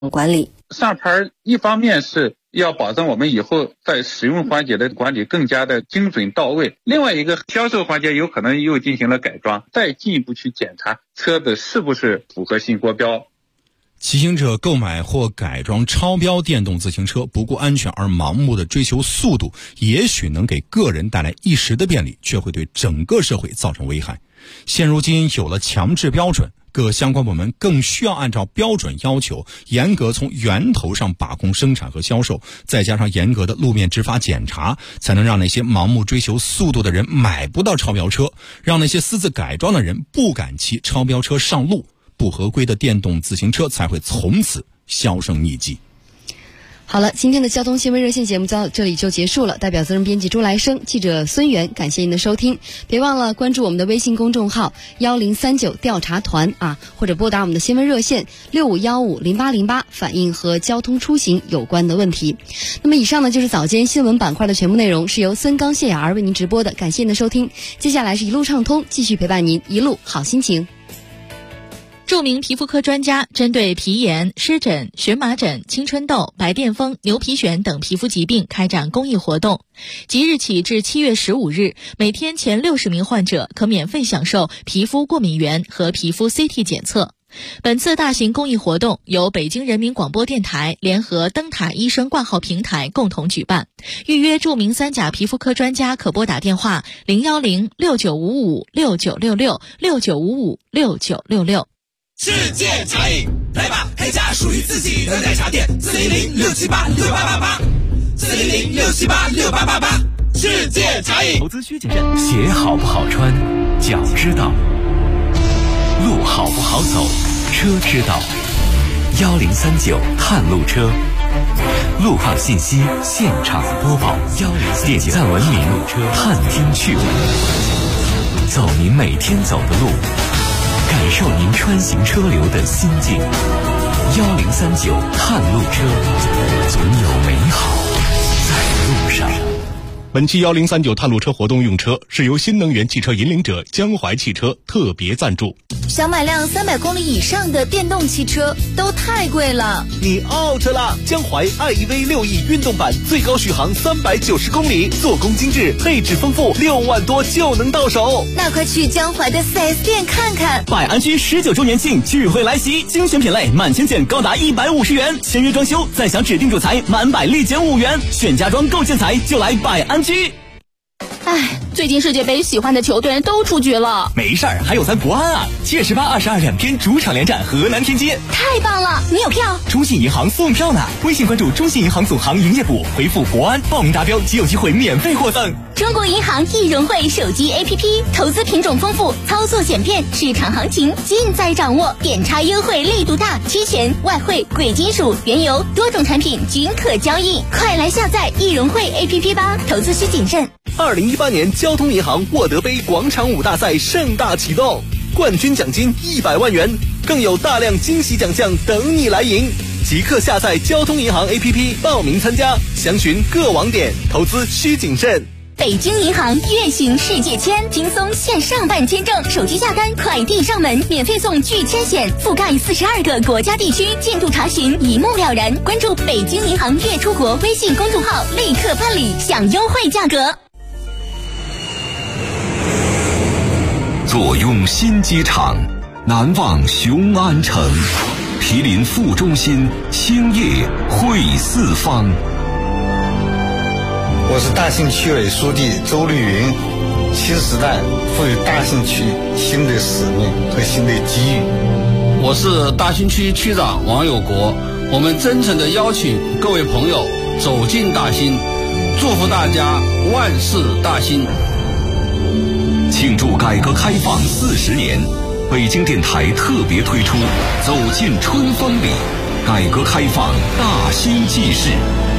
管理。 上牌一方面是要保证我们以后在使用环节的管理更加的精准到位，另外一个销售环节有可能又进行了改装，再进一步去检查车子是不是符合新国标。 骑行者购买或改装超标电动自行车，不顾安全而盲目的追求速度，也许能给个人带来一时的便利，却会对整个社会造成危害。现如今有了强制标准，各相关部门更需要按照标准要求，严格从源头上把控生产和销售，再加上严格的路面执法检查，才能让那些盲目追求速度的人买不到超标车，让那些私自改装的人不敢骑超标车上路，不合规的电动自行车才会从此销声匿迹。 好了，今天的交通新闻热线节目到这里就结束了。代表责任编辑朱来生，记者孙源，感谢您的收听。别忘了关注我们的微信公众号1039调查团或者拨打我们的新闻热线65150808，反映和交通出行有关的问题。那么以上呢就是早间新闻板块的全部内容，是由孙刚、谢雅儿为您直播的，感谢您的收听。接下来是一路畅通，继续陪伴您一路好心情。 著名皮肤科专家针对皮炎、湿疹、荨麻疹、青春痘、白癜风、牛皮癣等皮肤疾病开展公益活动。即日起至7月15日，每天前60名患者可免费享受皮肤过敏原和皮肤 CT 检测。本次大型公益活动由北京人民广播电台联合灯塔医生挂号平台共同举办。预约著名三甲皮肤科专家可拨打电话0106955696669556966。 世界茶饮，来吧，开家属于自己的奶茶店，400-678-6888，400-678-6888，世界茶饮。 投资需谨慎，鞋好不好穿，脚知道；路好不好走，车知道。1039探路车，路况信息现场播报。点赞文明路车，探听趣闻，走您每天走的路。感受您穿行车流的心境。1039探路车，总有美好在路上。 本期1039探路车活动用车是由新能源汽车引领者江淮汽车特别赞助。 想买辆300公里以上的电动汽车都太贵了， 你 out 了！江淮 iEV 6E 运动版最高续航390公里，做工精致，配置丰富，6万多就能到手。 那快去江淮的 4S 店看看。 百安居19周年庆聚会来袭，精选品类满千件高达150元，签约装修再享指定主材满百立减5元，选家装购建材就来百安居。 最近世界杯喜欢的球队都出局了。 没事儿，还有咱国安啊！7月18、22两天主场连战河南天津。 太棒了，你有票？ 中信银行送票呢，微信关注中信银行总行营业部，回复国安报名达标即有机会免费获赠。 中国银行易融汇手机 APP， 投资品种丰富，操作简便，市场行情尽在掌握，点差优惠力度大，期权、外汇、贵金属、原油多种产品均可交易，快来下载易融汇 APP 吧，投资需谨慎。 2018年交通银行沃德杯广场舞大赛盛大启动，冠军奖金100万元，更有大量惊喜奖项等你来赢。即刻下载交通银行 APP 报名参加，详询各网点，投资需谨慎。 北京银行月行世界签，轻松线上办签证，手机下单，快递上门，免费送拒签险，覆盖42个国家地区，进度查询一目了然。关注北京银行月出国微信公众号，立刻办理，享优惠价格。 坐拥新机场，难忘雄安城，毗邻副中心，兴业汇四方。 我是大兴区委书记周绿云，新时代赋予大兴区新的使命和新的机遇。 我是大兴区区长王有国，我们真诚地邀请各位朋友走进大兴，祝福大家万事大兴。 庆祝改革开放40年，北京电台特别推出走进春风里，改革开放大兴纪事。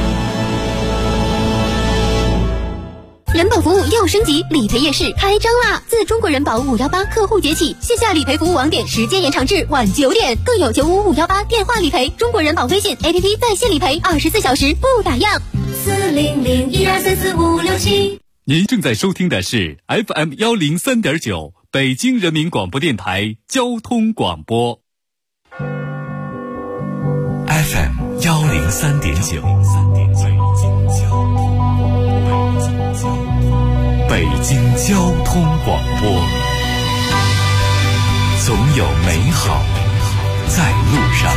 人保服务又升级，理赔夜市开张啦！自中国人保518客户节起，线下理赔服务网点时间延长至晚9点，更有95518电话理赔，中国人保微信 APP 在线理赔，24小时不打烊。40012344567。 您正在收听的是 FM 103.9北京人民广播电台交通广播。 FM 103.9，北京交通广播，总有美好在路上。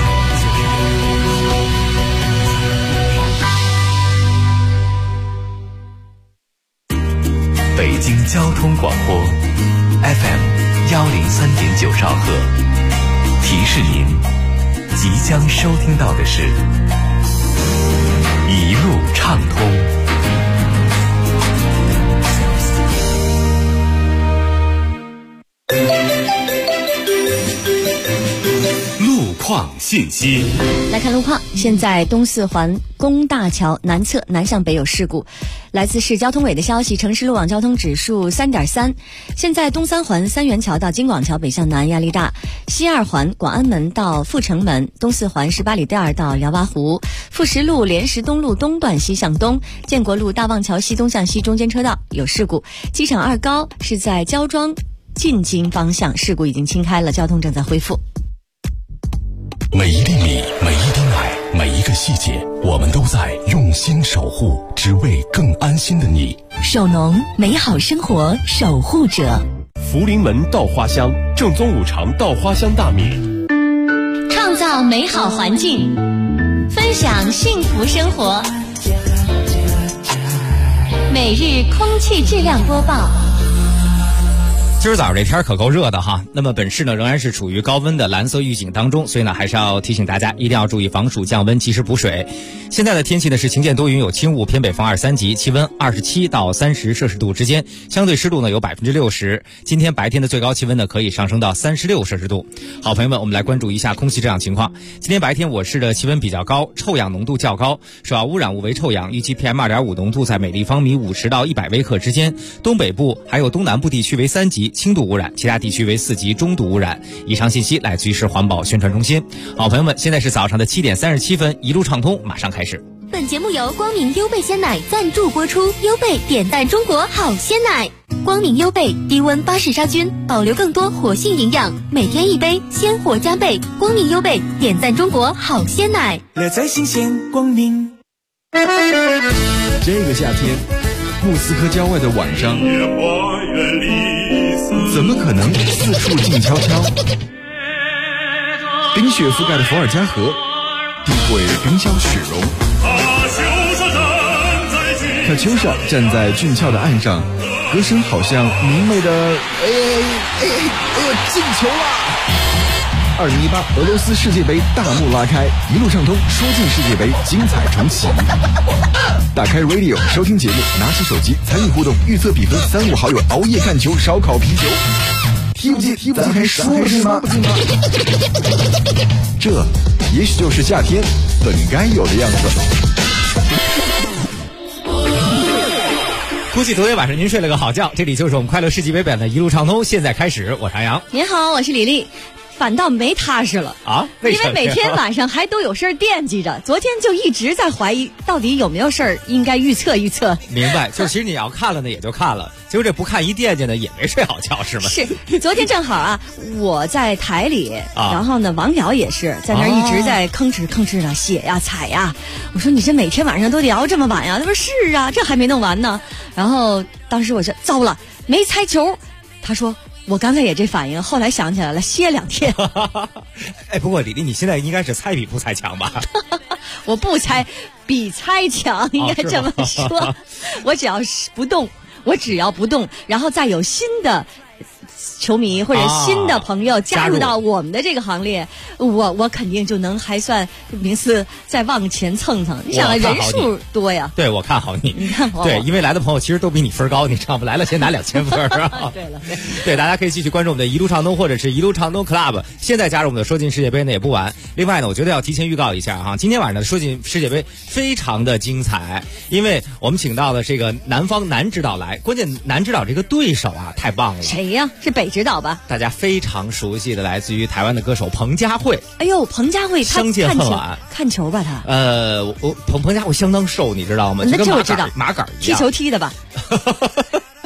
北京交通广播 FM 103.9兆赫，提示您即将收听到的是一路畅通。路况信息， 来看路况。现在东四环工大桥南侧南向北有事故，来自市交通委的消息，城市路网交通指数3.3。现在东三环三元桥到京广桥北向南压力大，西二环广安门到阜成门，东四环18里店到辽洼湖，富石路莲石东路东段西向东，建国路大望桥西东向西中间车道有事故，机场二高是在焦庄进京方向，事故已经清开了，交通正在恢复。 每一粒米，每一滴奶，每一个细节，我们都在用心守护，只为更安心的你。 手农美好生活守护者， 福临门稻花香正宗五常稻花香大米， 创造美好环境，分享幸福生活。每日空气质量播报。 今儿早上这天可够热的哈，那么本市呢仍然是处于高温的蓝色预警当中，所以呢还是要提醒大家一定要注意防暑降温，及时补水。现在的天气呢是晴间多云有轻雾，偏北风2、3级，气温27到30摄氏度之间，相对湿度呢有60%。今天白天的最高气温呢可以上升到36摄氏度。好朋友们，我们来关注一下空气质量情况。今天白天我市的气温比较高，臭氧浓度较高，受到污染物为臭氧，预计 PM2.5 浓度在每立方米50到100微克之间，东北部还有东南部地区为3级轻度污染，其他地区为4级中度污染。以上信息来自于市环保宣传中心。好朋友们，现在是早上的7点37分，一路畅通马上开始。 本节目由光明优贝鲜奶赞助播出，优贝点赞中国好鲜奶。光明优贝低温巴氏杀菌，保留更多活性营养，每天一杯，鲜活加倍。光明优贝点赞中国好鲜奶， 乐在新鲜光明。 这个夏天，莫斯科郊外的晚上，怎么可能四处静悄悄？冰雪覆盖的伏尔加河，地会冰消雪融。卡秋莎站在俊俏的岸上，歌声好像明媚的进球啦！2018俄罗斯世界杯大幕拉开，一路畅通，说进世界杯，精彩重启。打开 Radio 收听节目，拿起手机参与互动，预测比分，3、5好友熬夜看球，烧烤啤酒。踢不进，咱还说不进吗？这也许就是夏天本该有的样子。 估计昨天晚上您睡了个好觉，这里就是我们快乐世纪杯版的一路畅通，现在开始，我是杨洋。 您好，我是李丽。反倒没踏实了啊！ 因为每天晚上还都有事儿惦记着，昨天就一直在怀疑到底有没有事儿，应该预测预测。 明白，就其实你要看了呢，也就看了，结果这不看一惦记呢，也没睡好觉，是吗？ 是，昨天正好啊，我在台里，然后呢，王瑶也是在那儿一直在吭哧的写呀踩呀。我说你这每天晚上都得熬这么晚呀？他说是啊，这还没弄完呢。然后当时我说糟了，没猜球。他说。我刚才也这反应，后来想起来了，歇2天。 哎，不过李丽，你现在应该是猜比不猜强吧？ 我不猜，比猜强，应该这么说。我只要不动，然后再有新的球迷或者新的朋友加入到我们的这个行列，我肯定就能还算名次再往前蹭蹭。你想人数多呀？ 对，我看好你。 你看好我。 对，因为来的朋友其实都比你分高，你知道吗？来了先拿2000分啊。对了， 对，大家可以继续关注我们的一路畅通或者是一路畅通 Club， 现在加入我们的说进世界杯呢也不晚。另外呢，我觉得要提前预告一下哈，今天晚上的说进世界杯非常的精彩，因为我们请到了这个南方男指导来，关键男指导这个对手啊太棒了。 谁呀？是北指导吧？ 大家非常熟悉的来自于台湾的歌手彭佳慧。 哎呦，彭佳慧相见恨晚， 看球吧他？ 彭佳慧相当瘦，你知道吗？ 那这我知道， 马杆踢球踢的吧？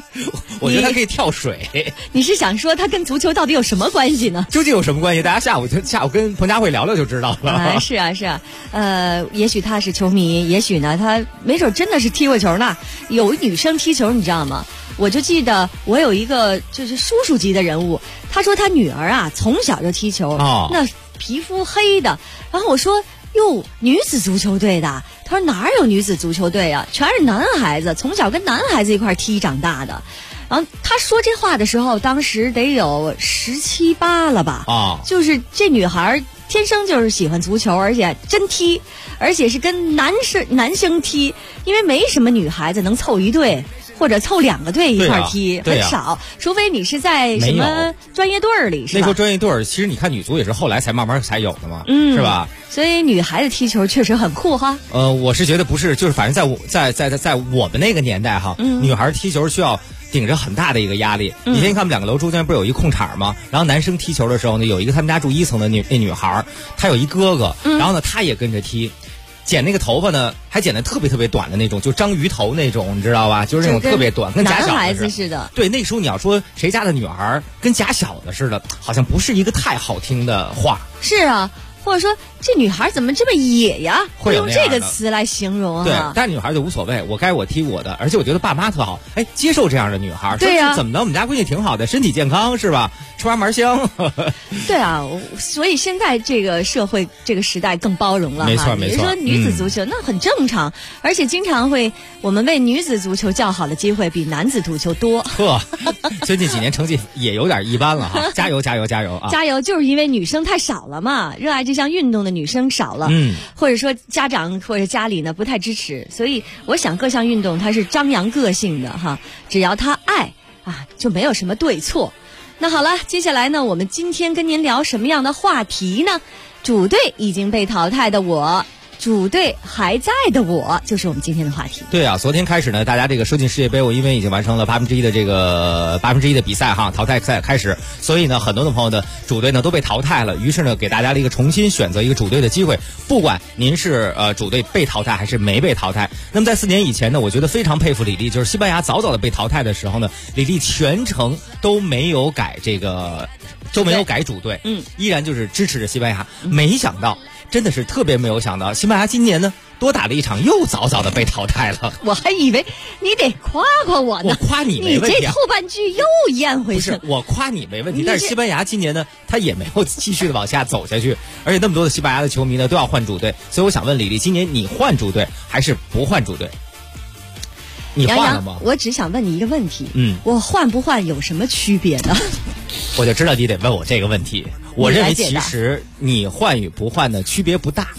我觉得他可以跳水。 你是想说他跟足球到底有什么关系呢？ 究竟有什么关系？大家下午跟彭佳慧聊聊就知道了。 是啊，也许他是球迷，也许呢他没准真的是踢过球呢。有女生踢球你知道吗？我就记得我有一个就是叔叔级的人物，他说他女儿啊从小就踢球，那皮肤黑的，然后我说哟，女子足球队的，他说哪有女子足球队啊，全是男孩子，从小跟男孩子一块踢长大的。然后他说这话的时候，当时得有17、18了吧？就是这女孩天生就是喜欢足球，而且真踢，而且是跟男生踢，因为没什么女孩子能凑一队。或者凑2个队一块踢，很少，除非你是在什么专业队里，是吧？ 那时候专业队其实你看女足也是后来才慢慢才有的嘛，是吧？ 所以女孩子踢球确实很酷哈。 我是觉得不是，就是反正在我们那个年代哈，女孩踢球需要顶着很大的一个压力。以前你看我们2个楼中间不是有一空场吗？然后男生踢球的时候呢，有一个他们家住1层的那女孩，她有一哥哥，然后呢她也跟着踢。剪那个头发呢，还剪得特别特别短的那种，就章鱼头那种，你知道吧？就是那种特别短，跟假小孩子似的。 对，那时候你要说谁家的女孩跟假小的似的，好像不是一个太好听的话。 是啊，或者说这女孩怎么这么野呀？会用这个词来形容啊。 对，但是女孩就无所谓，我该我踢我的，而且我觉得爸妈特好，接受这样的女孩。 对呀， 怎么的？我们家闺女挺好的，身体健康是吧？吃完麻香。 对啊，所以现在这个社会这个时代更包容了哈。 没错没错。 你说女子足球那很正常，而且经常我们为女子足球叫好的机会比男子足球多。 最近几年成绩也有点一般了哈，加油加油加油啊！ 加油，就是因为女生太少了嘛，热爱这项运动的女生少了，或者说家长或者家里呢不太支持，所以我想各项运动它是张扬个性的哈，只要他爱啊，就没有什么对错。那好了，接下来呢，我们今天跟您聊什么样的话题呢？主队已经被淘汰的我，主队还在的我，就是我们今天的话题。 对啊，昨天开始呢，大家这个射进世界杯，我因为已经完成了1/8的这个1/8的比赛哈，淘汰赛开始，所以呢，很多的朋友的主队呢都被淘汰了，于是呢，给大家了一个重新选择一个主队的机会。不管您是主队被淘汰还是没被淘汰，那么在4年以前呢，我觉得非常佩服李丽，就是西班牙早早的被淘汰的时候呢，李丽全程都没有改主队，依然就是支持着西班牙。没想到。真的是特别没有想到，西班牙今年呢多打了一场，又早早的被淘汰了。 我还以为你得夸夸我呢， 我夸你没问题， 你这后半句又咽回去。 不是，我夸你没问题，但是西班牙今年呢，他也没有继续的往下走下去，而且那么多的西班牙的球迷呢都要换主队，所以我想问李丽，今年你换主队还是不换主队？你换了吗？ 我只想问你一个问题，我换不换有什么区别呢？ 我就知道你得问我这个问题。我认为其实你换与不换的区别不大。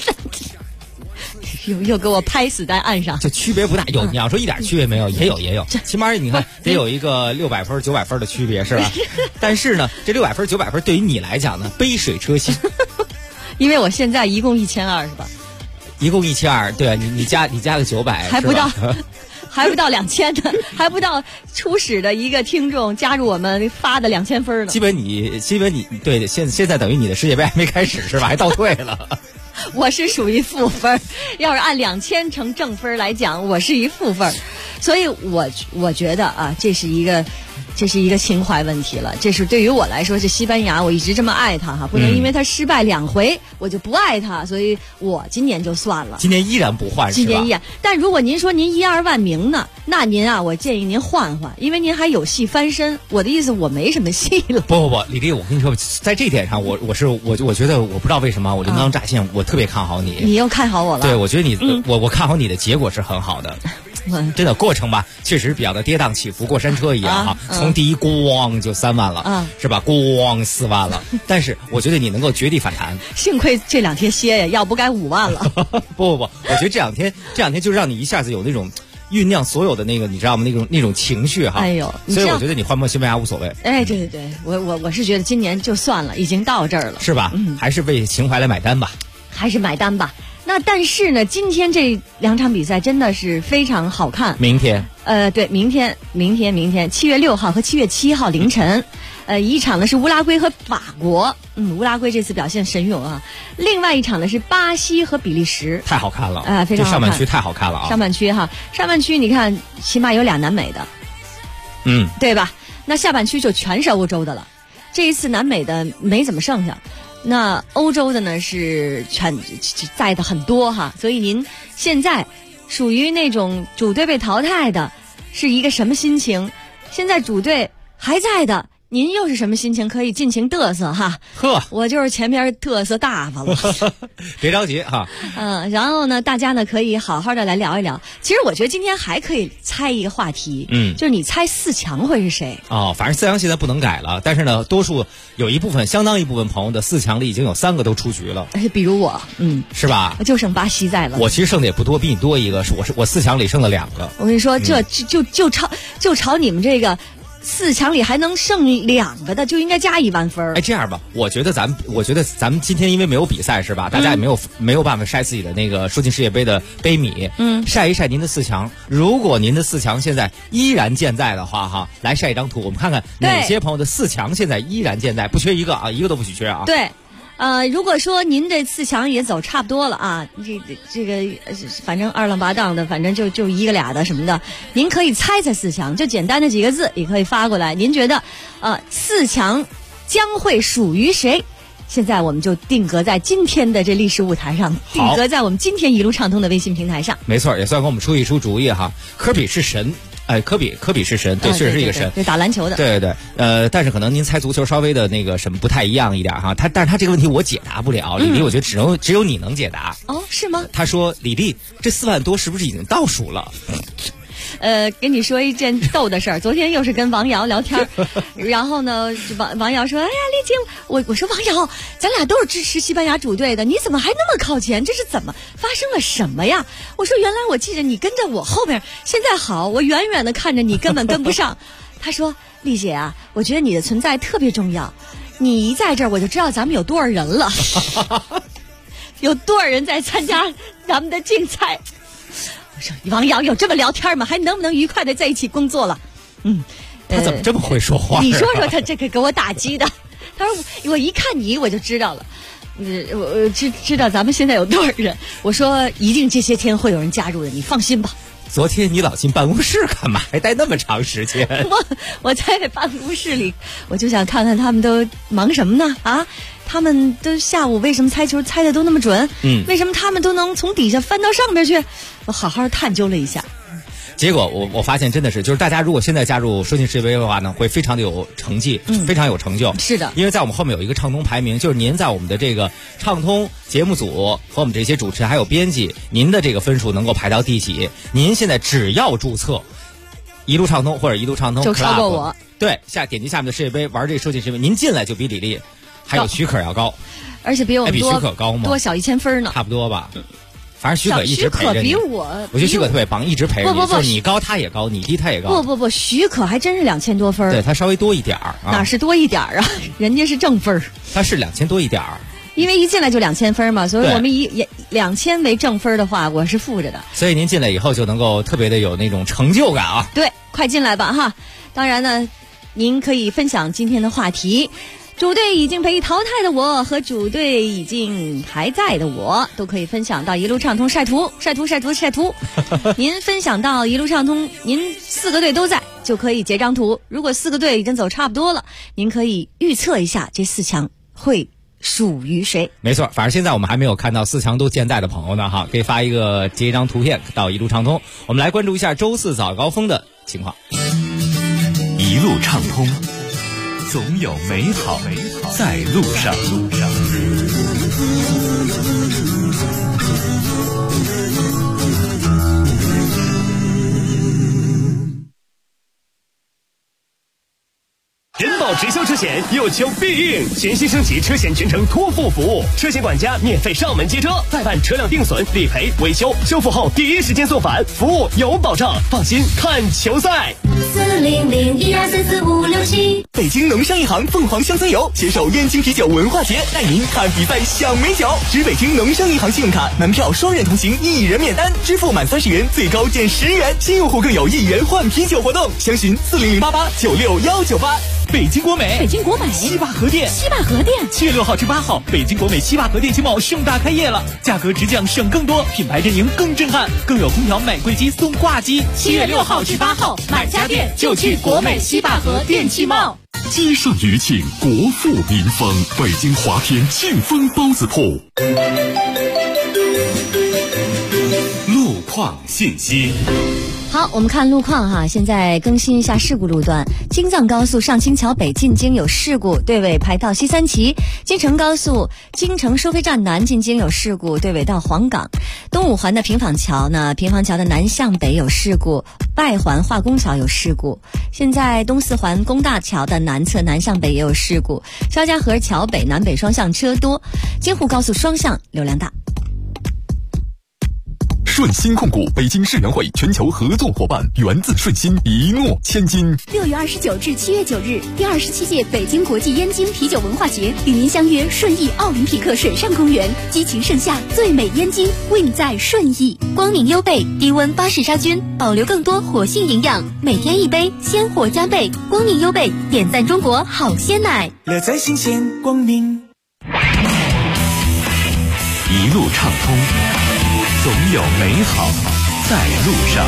又给我拍死在岸上， 就区别不大。有你要说一点区别没有，也有，起码你看得有一个600分、900分的区别是吧？但是呢，这600分、900分对于你来讲呢，杯水车薪。 因为我现在一共1200是吧？ 一共1200，对啊，你加个900， 还不到。还不到2000呢，还不到初始的一个听众加入我们发的2000分呢。 基本你对，现在等于你的世界杯还没开始是吧？还倒退了。 我是属于负分，要是按2000乘正分来讲，我是一负分，所以我觉得啊，这是一个情怀问题了。这是对于我来说，这西班牙我一直这么爱他哈，不能因为他失败2回我就不爱他，所以我今年就算了。 今年依然不换是吧？ 今年依然，但如果您说您1-2万名呢，那您啊，我建议您换，因为您还有戏翻身。我的意思，我没什么戏了。 不，李丽，我跟你说，在这点上，我觉得我不知道为什么我灵光乍现，我特别看好你。 你又看好我了？ 对，我觉得你，我看好你的结果是很好的。真的过程吧，确实比较的跌宕起伏，过山车一样哈。从第一咣就3万了，是吧？咣4万了。但是我觉得你能够绝地反弹。 幸亏这2天歇呀，要不该5万了。 不，我觉得这两天就让你一下子有那种酝酿所有的那个，你知道吗？那种情绪哈。 哎呦， 所以我觉得你换不西班牙无所谓。 哎，对，我是觉得今年就算了，已经到这儿了， 是吧？还是为情怀来买单吧。 还是买单吧。那但是呢，今天这2场比赛真的是非常好看。 明天， 对，明天7月6号和7月7号凌晨，一场呢是乌拉圭和法国，乌拉圭这次表现神勇啊。另外一场呢是巴西和比利时， 太好看了非常好看。 上半区太好看了啊！ 上半区你看，起码有2南美的。 对吧？那下半区就全是欧洲的了。这一次南美的没怎么剩下，那欧洲的呢是全在的很多哈。所以您现在属于那种主队被淘汰的，是一个什么心情？现在主队还在的，您又是什么心情？可以尽情嘚瑟哈。我就是前边嘚瑟大发了。 别着急哈。 然后呢，大家呢可以好好的来聊一聊。其实我觉得今天还可以猜一个话题，就是你猜4强会是谁？ 反正4强现在不能改了，但是呢，有一部分相当一部分朋友的4强里已经有3个都出局了。 比如我， 是吧？ 我就剩巴西在了。 我其实剩的也不多，比你多一个，我4强里剩了2个。 我跟你说，这就朝你们这个。4强里还能剩2个的，就应该加1万分。 这样吧，我觉得咱们今天因为没有比赛是吧？大家也没有办法晒自己的那个说进世界杯的杯米，晒一晒您的4强。如果您的4强现在依然健在的话，哈，来晒一张图，我们看看哪些朋友的4强现在依然健在，不缺一个啊，一个都不许缺啊。 对。如果说您这4强也走差不多了啊，这个反正二浪八档的，反正就一个俩的什么的，您可以猜4强，就简单的几个字也可以发过来。您觉得4强将会属于谁？现在我们就定格在今天的这历史舞台上，定格在我们今天一路畅通的微信平台上。 没错，也算给我们出一出主意哈。科比是神。科比是神，对，确实是一个神， 对，打篮球的， 对，但是可能您猜足球稍微的那个什么不太一样一点哈，但是他这个问题我解答不了，李丽，我觉得只有你能解答。 是吗？ 他说李丽，这4万多是不是已经倒数了？ 跟你说一件逗的事儿，昨天又是跟王瑶聊天，然后呢，王瑶说：“哎呀，丽姐，我说王瑶，咱俩都是支持西班牙主队的，你怎么还那么靠前？这是怎么发生了什么呀？”我说：“原来我记着你跟着我后边，现在好，我远远的看着你根本跟不上。”他说：“丽姐啊，我觉得你的存在特别重要，你一在这儿，我就知道咱们有多少人了，有多少人在参加咱们的竞赛。”我说王瑶有这么聊天吗？还能不能愉快的在一起工作了？ 他怎么这么会说话？ 你说说他这个给我打击的。他说我一看你我就知道了，我知道咱们现在有多少人。我说一定这些天会有人加入的，你放心吧。 昨天你老进办公室干嘛？还待那么长时间？ 我在办公室里，我就想看看他们都忙什么呢？他们都下午为什么猜球猜的都那么准？为什么他们都能从底下翻到上边去？我好好探究了一下。 结果我发现真的是，就是大家如果现在加入说进世界杯的话呢，会非常的有成绩，非常有成就。 是的， 因为在我们后面有一个畅通排名，就是您在我们的这个畅通节目组和我们这些主持人还有编辑，您的这个分数能够排到第几？您现在只要注册一路畅通或者一路畅通 Club， 就超过我。 对，点击下面的世界杯玩这个说进世界杯，您进来就比李丽还有许可要高， 而且比我们比许可高吗？ 多小1000分呢， 差不多吧。反正许可一直陪着你。 许可比我觉得许可特别棒，一直陪着你。 不， 就是你高他也高，你低他也高。 不，许可还真是2000多分。 对，他稍微多一点儿。 哪是多一点儿啊？人家是正分。 他是2000多一点儿。 因为一进来就2000分嘛，所以我们以2000为正分的话，我是负着的。 所以您进来以后就能够特别的有那种成就感啊。 对，快进来吧哈！当然呢，您可以分享今天的话题。主队已经被淘汰的我和主队已经还在的我都可以分享到一路畅通晒图。您分享到一路畅通，您4个队都在就可以截张图。如果4个队已经走差不多了，您可以预测一下这4强会属于谁。 没错，反正现在我们还没有看到4强都健在的朋友呢哈，可以发截一张图片到一路畅通。我们来关注一下周4早高峰的情况。 一路畅通，总有美好在路上。 人保直销车险有求必应，全新升级车险全程托付服务，车险管家免费上门接车，代办车辆定损、理赔、维修，修复后第一时间送返，服务有保障，放心看球赛。 40012344567。 北京农商银行凤凰乡村游携手燕京啤酒文化节，带您看比赛享美酒。持北京农商银行信用卡门票双人同行，1人免单，支付满30元最高减10元，新用户更有1元换啤酒活动。详询4008896198。 北京国美， 北京国美， 西坝河店 7月 6号至8号，北京国美西坝河店新贸盛大开业了，价格直降省更多，品牌阵营更震撼，更有空调买贵机送挂机。 7月6号至8号，买家电就去国美西坝河电气贸。 接上余庆，国富民丰，北京华天庆丰包子铺。 路况信息。 好，我们看路况哈，现在更新一下事故路段。京藏高速上清桥北进京有事故，对尾排到西三旗；京承高速京承收费站南进京有事故，对尾到黄岗。东五环的平坊桥呢，平坊桥的南向北有事故，外环化工桥有事故。现在东四环工大桥的南侧南向北也有事故，肖家河桥北南北双向车多，京沪高速双向流量大。 顺鑫控股北京世园会全球合作伙伴，源自顺鑫，一诺千金。 6月29至7月9日，第27届北京国际燕京啤酒文化节与您相约顺义奥林匹克水上公园，激情盛夏，最美燕京韵在顺义。光明优贝低温巴氏杀菌，保留更多活性营养，每天一杯，鲜活加倍。光明优贝点赞中国好鲜奶， 乐在新鲜，光明一路畅通，总有美好在路上。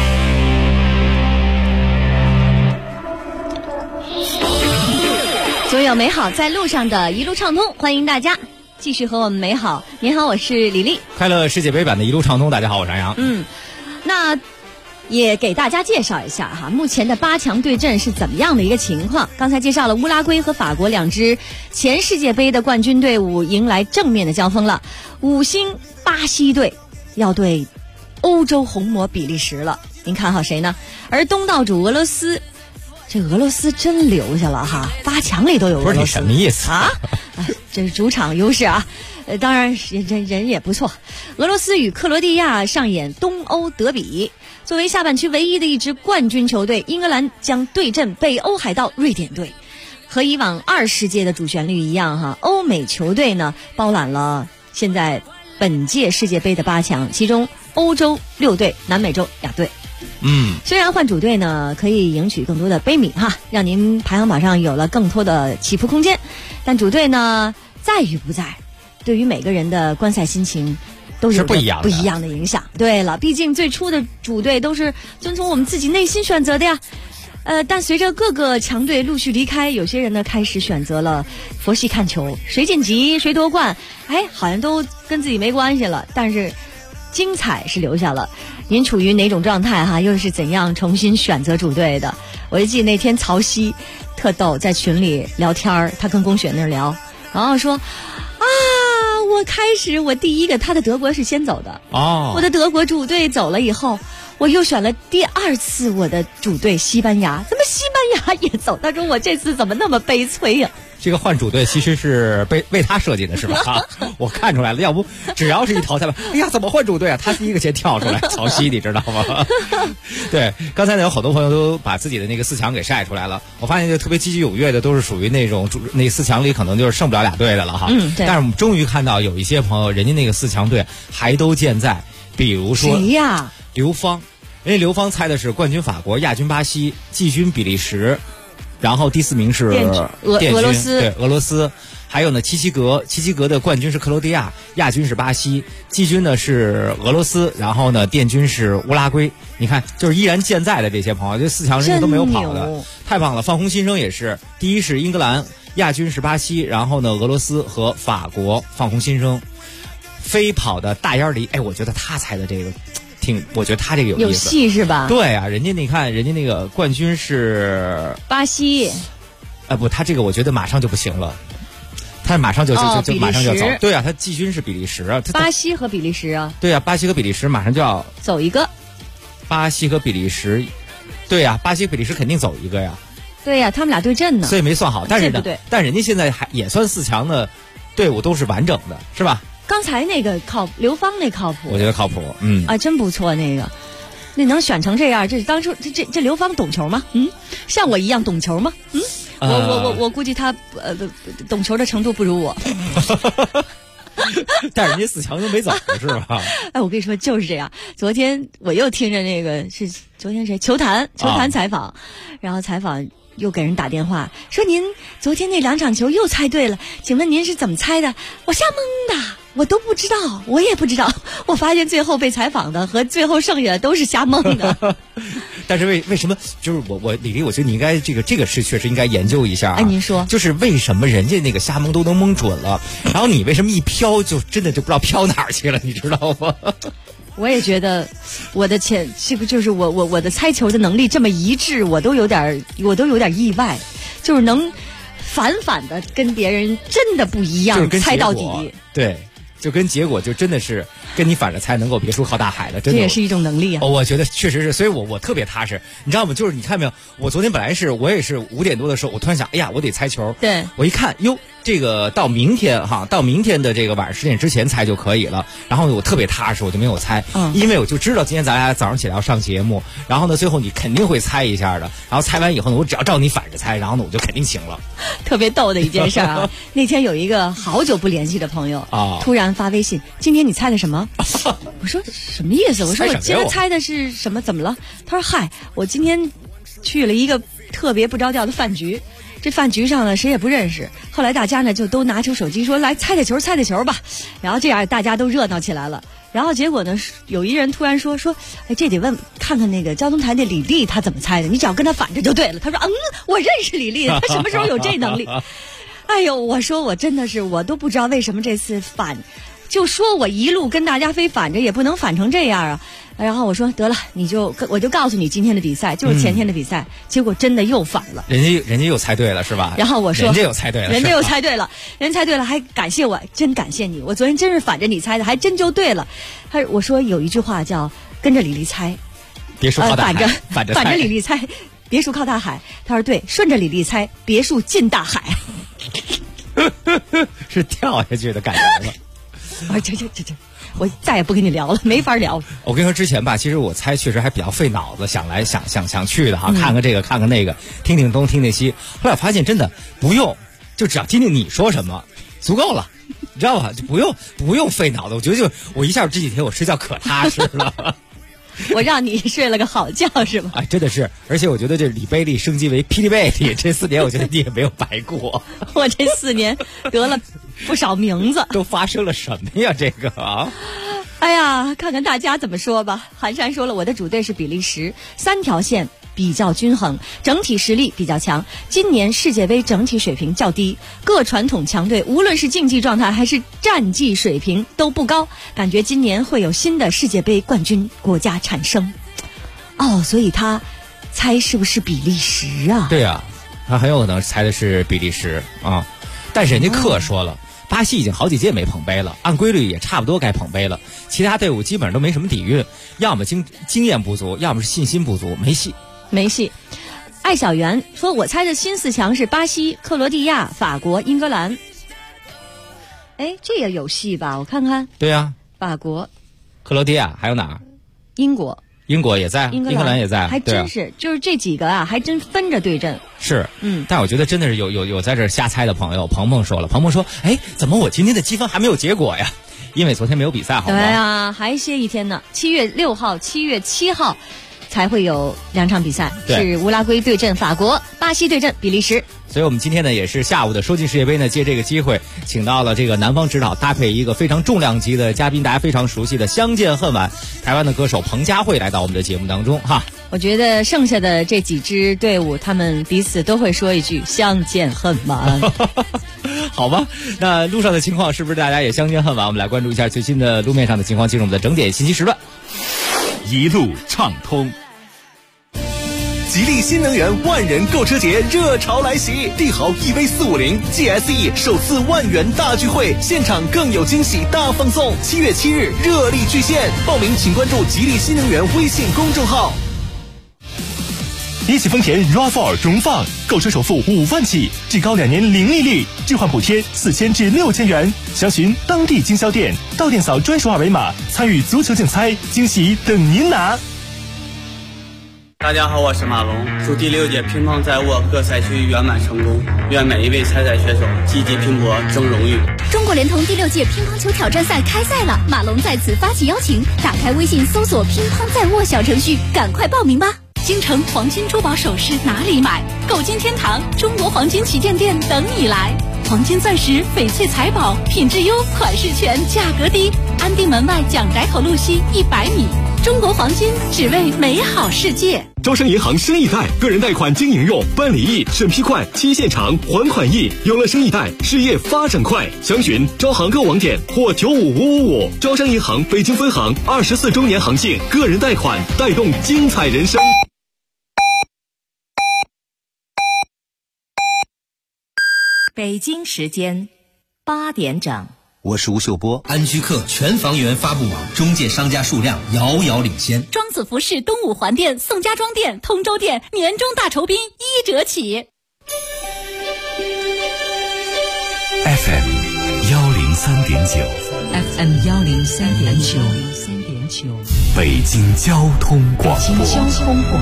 总有美好在路上的一路畅通，欢迎大家继续和我们美好。您好，我是李丽。 快乐世界杯版的一路畅通，大家好，我是杨洋。 那也给大家介绍一下哈，目前的8强对阵是怎么样的一个情况。刚才介绍了乌拉圭和法国两支前世界杯的冠军队伍迎来正面的交锋了，五星巴西队要对欧洲红魔比利时了，您看好谁呢？而东道主俄罗斯，这俄罗斯真留下了哈，8强里都有俄罗斯。 不是你什么意思啊？这是主场优势啊。当然人也不错。俄罗斯与克罗地亚上演东欧德比，作为下半区唯一的一支冠军球队，英格兰将对阵北欧海盗瑞典队。和以往20届的主旋律一样哈，欧美球队呢包揽了现在本届世界杯的8强，其中欧洲6队，南美洲2队。虽然换主队呢可以赢取更多的杯米哈，让您排行榜上有了更多的起伏空间，但主队呢在与不在，对于每个人的观赛心情都有不一样的影响。对了，毕竟最初的主队都是遵从我们自己内心选择的呀。但随着各个强队陆续离开，有些人呢开始选择了佛系看球，谁晋级谁夺冠，好像都跟自己没关系了。但是精彩是留下了。您处于哪种状态哈？又是怎样重新选择主队的？我就记得那天曹曦特逗，在群里聊天，他跟龚雪那儿聊，然后说我第一个他的德国是先走的我的德国主队走了以后，我又选了第2次我的主队西班牙，怎么西班牙也走？他说我这次怎么那么悲催呀？ 这个换主队其实是为他设计的是吧？我看出来了，要不只要是一淘汰吧，哎呀，怎么换主队啊？他第一个先跳出来，曹曦，你知道吗？对，刚才呢有好多朋友都把自己的那个4强给晒出来了，我发现就特别积极踊跃的都是属于那种那4强里可能就是剩不了2队的了哈。但是我们终于看到有一些朋友，人家那个4强队还都健在，比如说谁呀？ 刘芳，人家刘芳猜的是冠军法国、亚军巴西、季军比利时。然后第4名是俄罗斯， 对，俄罗斯。还有呢，七七格的冠军是克罗地亚，亚军是巴西，季军呢是俄罗斯，然后呢殿军是乌拉圭。你看，就是依然健在的这些朋友，这4强人家都没有跑的，太棒了！放空新生也是，第1是英格兰，亚军是巴西，然后呢俄罗斯和法国放空新生，飞跑的大烟梨。我觉得他猜的这个。我觉得他这个有意思， 有戏是吧？ 对啊，人家你看，人家那个冠军是巴西， 不，他这个我觉得马上就不行了，他马上就马上就要走。对啊，他季军是比利时啊， 巴西和比利时啊。 对啊，巴西和比利时马上就要走一个。 巴西和比利时，对呀，巴西比利时肯定走一个呀。 对呀，他们俩对阵呢， 所以没算好。但是呢，但人家现在也算4强的队伍都是完整的，是吧？ 刚才那个刘芳那靠谱， 我觉得靠谱， 真不错，那能选成这样，这当初这刘芳懂球吗？像我一样懂球吗？我估计他懂球的程度不如我。 但是人家4强都没走是吧？ 我跟你说就是这样。昨天我又听着那个是昨天谁球坛采访，然后采访又给人打电话说您昨天那2场球又猜对了，请问您是怎么猜的？我瞎蒙的，我都不知道，我也不知道。我发现最后被采访的和最后剩下的都是瞎蒙的。 但是为什么就是我李丽，我觉得你应该这个是确实应该研究一下啊。 哎，您说， 就是为什么人家那个瞎蒙都能蒙准了，然后你为什么一飘就真的就不知道飘哪儿去了，你知道吗？ 我也觉得我的这个就是我的猜球的能力这么一致，我都有点意外，就是能反的跟别人真的不一样， 就是猜到底。 对，就跟结果就真的是跟你反着猜能够别墅靠大海的，真的这也是一种能力啊。 我觉得确实是，所以我特别踏实，你知道吗？就是你看没有，我昨天本来我也是5点多的时候，我突然想，哎呀，我得猜球。 对， 我一看，哟，这个到明天的这个晚上10点之前猜就可以了。然后我特别踏实，我就没有猜，因为我就知道今天咱俩早上起来要上节目，然后呢，最后你肯定会猜一下的。然后猜完以后呢，我只要照你反着猜，然后呢，我就肯定行了。 特别逗的一件事啊！那天有一个好久不联系的朋友啊， 突然发微信：“今天你猜的什么？”我说：“什么意思？”我说：“我今天猜的是什么？怎么了？”他说：“嗨，我今天去了一个特别不着调的饭局。”这饭局上呢，谁也不认识。后来大家呢就都拿出手机说：“来猜猜球吧。”然后这样大家都热闹起来了。然后结果呢，有一人突然说：“哎，这得看看那个交通台的李丽她怎么猜的，你只要跟她反着就对了。”他说：“我认识李丽，她什么时候有这能力？”哎呦，我说我真的是我都不知道为什么这次反，就说我一路跟大家非反着，也不能反成这样啊。然后我说得了，我就告诉你今天的比赛就是前天的比赛，结果真的又反了。 人家又猜对了是吧？ 然后我说人家又猜对了， 人家又猜对了，人猜对了还感谢我，真感谢你，我昨天真是反着你猜的，还真就对了。我说有一句话叫跟着李丽猜， 别墅靠大海， 反着李丽猜，别墅靠大海。他说对，顺着李丽猜，别墅进大海。 是跳下去的感觉了。 这。我再也不跟你聊了，没法聊。 我跟你说之前吧，其实我猜确实还比较费脑子，想来想去的哈，看看这个看看那个，听听东听听西。后来我发现真的不用，就只要听听你说什么，足够了，你知道吧？就不用费脑子。我觉得我一下这几天我睡觉可踏实了。 我让你睡了个好觉是吗？ 哎，真的是，而且我觉得这李贝利升级为霹雳贝利，这4年我觉得你也没有白过。 我这4年得了不少名字， 都发生了什么呀？这个啊， 哎呀，看看大家怎么说吧。韩山说了，我的主队是比利时，3条线比较均衡，整体实力比较强。今年世界杯整体水平较低，各传统强队无论是竞技状态还是战绩水平都不高，感觉今年会有新的世界杯冠军国家产生。所以他猜是不是比利时啊？ 对啊，他很有可能猜的是比利时啊。但是人家克说了，巴西已经好几届没捧杯了，按规律也差不多该捧杯了。其他队伍基本上都没什么底蕴，要么经验不足，要么是信心不足，没戏。艾小圆说，我猜的新4强是巴西、克罗地亚、法国、英格兰。哎，这也有戏吧？我看看。对啊，法国、克罗地亚还有哪儿？英国也在，英格兰也在，还真是，就是这几个啊，还真分着对阵。是，但我觉得真的是有在这瞎猜的朋友。鹏鹏说了，鹏鹏说，哎，怎么我今天的积分还没有结果呀？因为昨天没有比赛，好吗？对啊，还歇一天呢。7月6号、7月7号才会有2场比赛，是乌拉圭对阵法国，巴西对阵比利时。所以我们今天呢，也是下午的说进世界杯呢，借这个机会，请到了这个南方指导，搭配一个非常重量级的嘉宾，大家非常熟悉的《相见恨晚》台湾的歌手彭佳慧来到我们的节目当中哈。我觉得剩下的这几支队伍，他们彼此都会说一句相见恨晚。好吧，那路上的情况是不是大家也相见恨晚？我们来关注一下最新的路面上的情况，进入我们的整点信息时段， 一路畅通。 吉利新能源万人购车节热潮来袭，帝豪 EV450 GSE 首次10000元大聚会，现场更有惊喜大放送。7月7日热力巨献，报名请关注吉利新能源微信公众号。 一汽丰田 RAV4 荣放，购车首付5万起，至高2年零利率，置换补贴4000至6000元。详询当地经销店，到店扫专属二维码，参与足球竞猜，惊喜等您拿。 大家好，我是马龙，祝第6届乒乓在握各赛区圆满成功，愿每一位参赛选手积极拼搏争荣誉。 中国联通第6届乒乓球挑战赛开赛了，马龙在此发起邀请，打开微信搜索乒乓在握小程序，赶快报名吧。 京城黄金珠宝首饰哪里买？购金天堂中国黄金旗舰店等你来。黄金钻石、翡翠财宝，品质优，款式全，价格低。安定门外蒋宅口路西100米。中国黄金，只为美好世界。 招商银行生意贷，个人贷款经营用，办理易，审批快，期限长，还款易。有了生意贷，事业发展快。详询招行各网点或95555。招商银行北京分行24周年行庆，个人贷款带动精彩人生。 北京时间8点整。 我是吴秀波。安居客全房源发布网，中介商家数量遥遥领先。 庄子服饰东五环店、宋家庄店、通州店年终大酬宾1折起。 FM 103.9 FM 103.9 北京交通广播。 北京交通广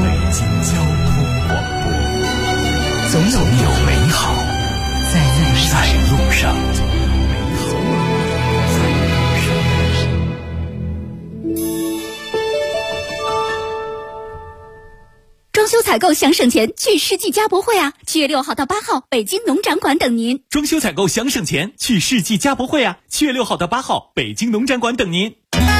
播，总有美好在路上。 装修采购想省钱，去世纪家博会啊！7月6号到8号，北京农展馆等您。 装修采购想省钱，去世纪家博会啊！7月6号到8号，北京农展馆等您。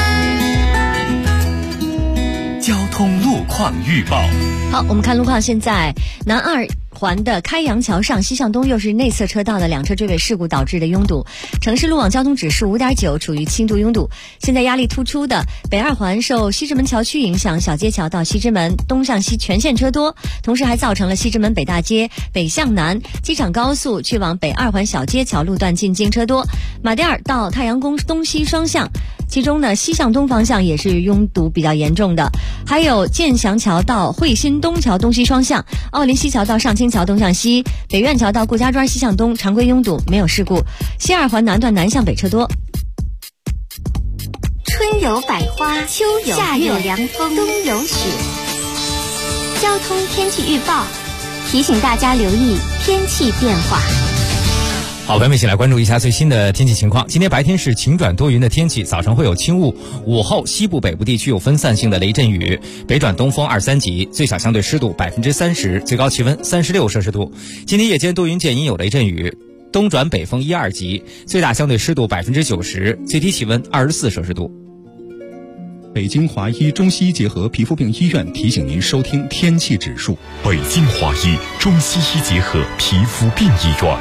交通路况预报。 好，我们看路况。现在南2环的开阳桥上西向东又是内侧车道的2车追尾事故导致的拥堵，城市路网交通指数5.9，处于轻度拥堵。现在压力突出的北2环受西直门桥区影响，小街桥到西直门东向西全线车多，同时还造成了西直门北大街北向南、机场高速去往北2环小街桥路段进京车多，马甸尔到太阳宫东西双向，其中呢西向东方向也是拥堵比较严重的，还有建祥桥到汇新东桥东西双向，奥林西桥到上清桥东向西，北苑桥到顾家庄西向东常规拥堵，没有事故。西2环南段南向北车多。 春有百花，秋有夏有凉风，冬有雪。交通天气预报提醒大家留意天气变化。 好，朋友们一起来关注一下最新的天气情况。今天白天是晴转多云的天气，早上会有轻雾，午后西部北部地区有分散性的雷阵雨，北转东风2、3级，最小相对湿度30%，最高气温36摄氏度。今天夜间多云见阴有雷阵雨，东转北风1、2级，最大相对湿度90%，最低气温24摄氏度。 北京华医中西医结合皮肤病医院提醒您收听天气指数。 北京华医中西医结合皮肤病医院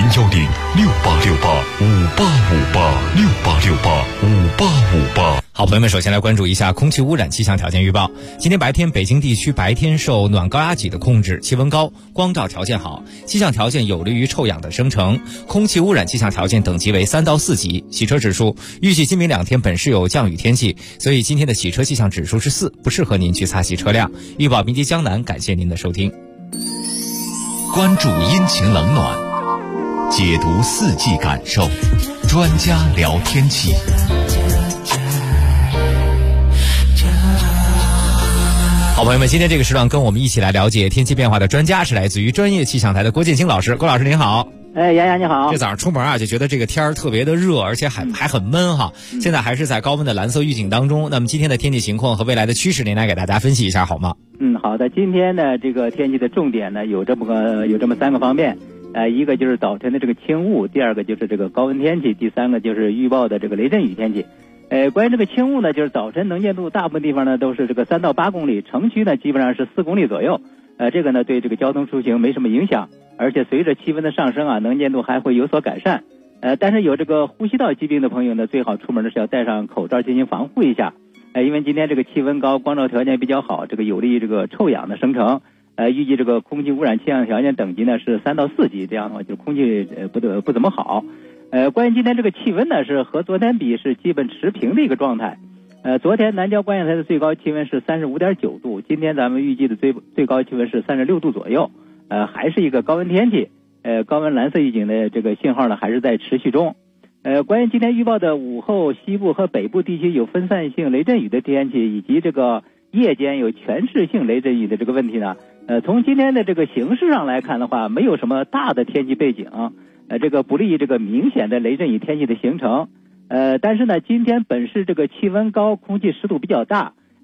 ，010-6868-5858，6868-5858。 好，朋友们，首先来关注一下空气污染气象条件预报。今天白天，北京地区白天受暖高压脊的控制，气温高，光照条件好，气象条件有利于臭氧的生成，空气污染气象条件等级为3到4级。洗车指数预计今明2天本市有降雨天气，所以今天的洗车气象指数是4，不适合您去擦洗车辆。预报民集江南，感谢您的收听。 关注阴晴冷暖，解读四季感受，专家聊天气。 好，朋友们，今天这个时段跟我们一起来了解天气变化的专家是来自于专业气象台的郭建清老师。郭老师您好。 哎，杨洋你好。 这早上出门啊，就觉得这个天儿特别的热，而且还很闷哈。现在还是在高温的蓝色预警当中。那么今天的天气情况和未来的趋势，您来给大家分析一下好吗？ 好的。今天呢，这个天气的重点呢有这么3个方面。一个就是早晨的这个轻雾，第二个就是这个高温天气，第三个就是预报的这个雷阵雨天气。关于这个轻雾呢，就是早晨能见度大部分地方呢都是这个3到8公里，城区呢基本上是4公里左右。这个呢对这个交通出行没什么影响，而且随着气温的上升啊，能见度还会有所改善。但是有这个呼吸道疾病的朋友呢，最好出门的是要戴上口罩进行防护一下。因为今天这个气温高，光照条件比较好，这个有利于这个臭氧的生成。预计这个空气污染气象条件等级呢是3到4级，这样的话就空气不怎么好。关于今天这个气温呢，是和昨天比是基本持平的一个状态。昨天南郊观象台的最高气温是35.9度，今天咱们预计的最高气温是36度左右，还是一个高温天气。高温蓝色预警的这个信号呢还是在持续中。关于今天预报的午后西部和北部地区有分散性雷阵雨的天气，以及这个夜间有全市性雷阵雨的这个问题呢，从今天的这个形势上来看的话，没有什么大的天气背景，这个不利于这个明显的雷阵雨天气的形成。但是呢，今天本市这个气温高，空气湿度比较大，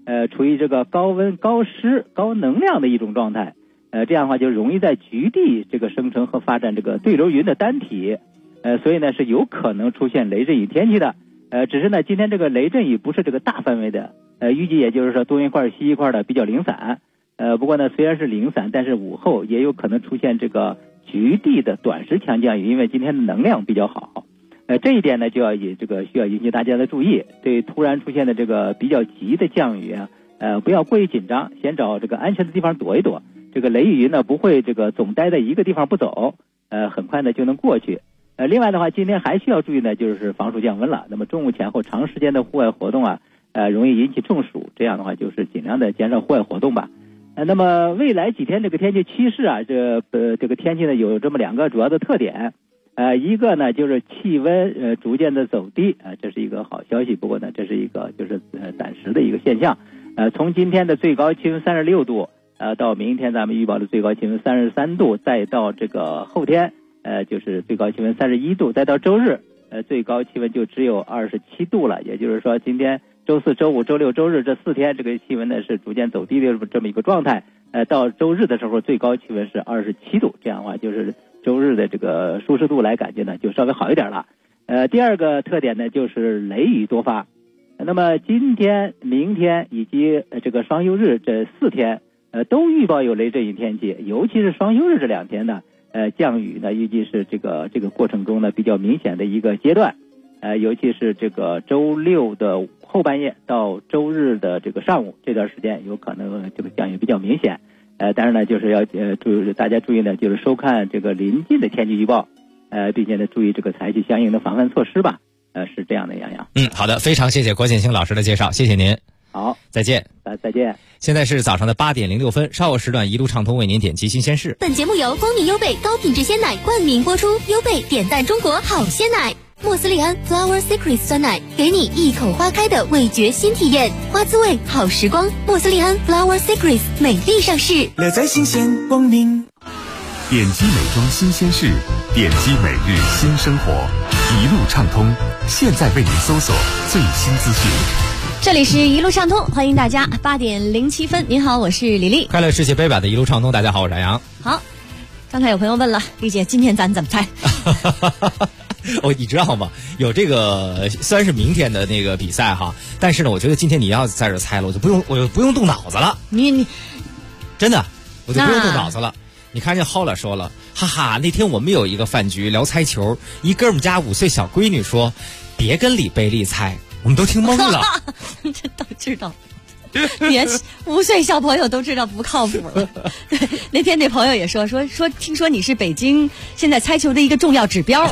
处于这个高温、高湿、高能量的一种状态。这样的话就容易在局地这个生成和发展这个对流云的单体。所以呢是有可能出现雷阵雨天气的。只是呢今天这个雷阵雨不是这个大范围的，预计也就是说东一块西一块的比较零散。不过呢虽然是零散，但是午后也有可能出现这个局地的短时强降雨，因为今天的能量比较好。这一点呢就要需要引起大家的注意，对突然出现的这个比较急的降雨啊，不要过于紧张，先找这个安全的地方躲一躲。这个雷雨云呢不会这个总待在一个地方不走，很快呢就能过去。另外的话，今天还需要注意呢，就是防暑降温了。那么中午前后长时间的户外活动啊，容易引起中暑。这样的话，就是尽量的减少户外活动吧。那么未来几天这个天气趋势啊，这个天气呢有这么2个主要的特点。一个呢就是气温逐渐的走低，这是一个好消息。不过呢，这是一个就是暂时的一个现象。从今天的最高气温36度，到明天咱们预报的最高气温33度，再到这个后天。就是最高气温31度，再到周日，最高气温就只有27度了。也就是说，今天周4、周5、周6、周日这4天，这个气温呢是逐渐走低的这么一个状态。到周日的时候，最高气温是27度，这样的话就是周日的这个舒适度来感觉呢就稍微好一点了。第二个特点呢就是雷雨多发。那么今天、明天以及这个双休日这4天，都预报有雷阵雨天气，尤其是双休日这2天呢。降雨呢，预计是这个过程中呢比较明显的一个阶段，尤其是这个周6的后半夜到周日的这个上午这段时间，有可能这个降雨比较明显。当然呢，就是要大家注意呢，就是收看这个临近的天气预报，并且呢注意这个采取相应的防范措施吧。是这样的，杨洋。 好的，非常谢谢郭建兴老师的介绍，谢谢您。 好， 再见。 再见。 现在是早上的8点06分，稍后时段一路畅通为您点击新鲜事。 本节目由光明优贝高品质鲜奶冠名播出，优贝点赞中国好鲜奶，莫斯利安 Flower Secret 酸奶，给你一口花开的味觉新体验，花滋味好时光。莫斯利安 Flower Secret 美丽上市， 乐在新鲜光明。 点击美妆新鲜事，点击每日新生活，一路畅通。现在为您搜索最新资讯。 这里是一路畅通，欢迎大家。8点07分，您好，我是李丽。 快乐世界杯版的一路畅通，大家好，我是杨洋。 好，刚才有朋友问了，丽姐，今天咱怎么猜？ 你知道吗？有这个虽然是明天的那个比赛哈，但是呢，我觉得今天你要在这猜了，我就不用动脑子了。 你真的，我就不用动脑子了。你看这后来说了，哈哈，那天我们有一个饭局聊猜球，一哥们家5岁小闺女说，别跟李贝利猜。我们都听懵了， 这都知道，连5岁小朋友都知道不靠谱了。对，那天那朋友也说，听说你是北京现在猜球的一个重要指标。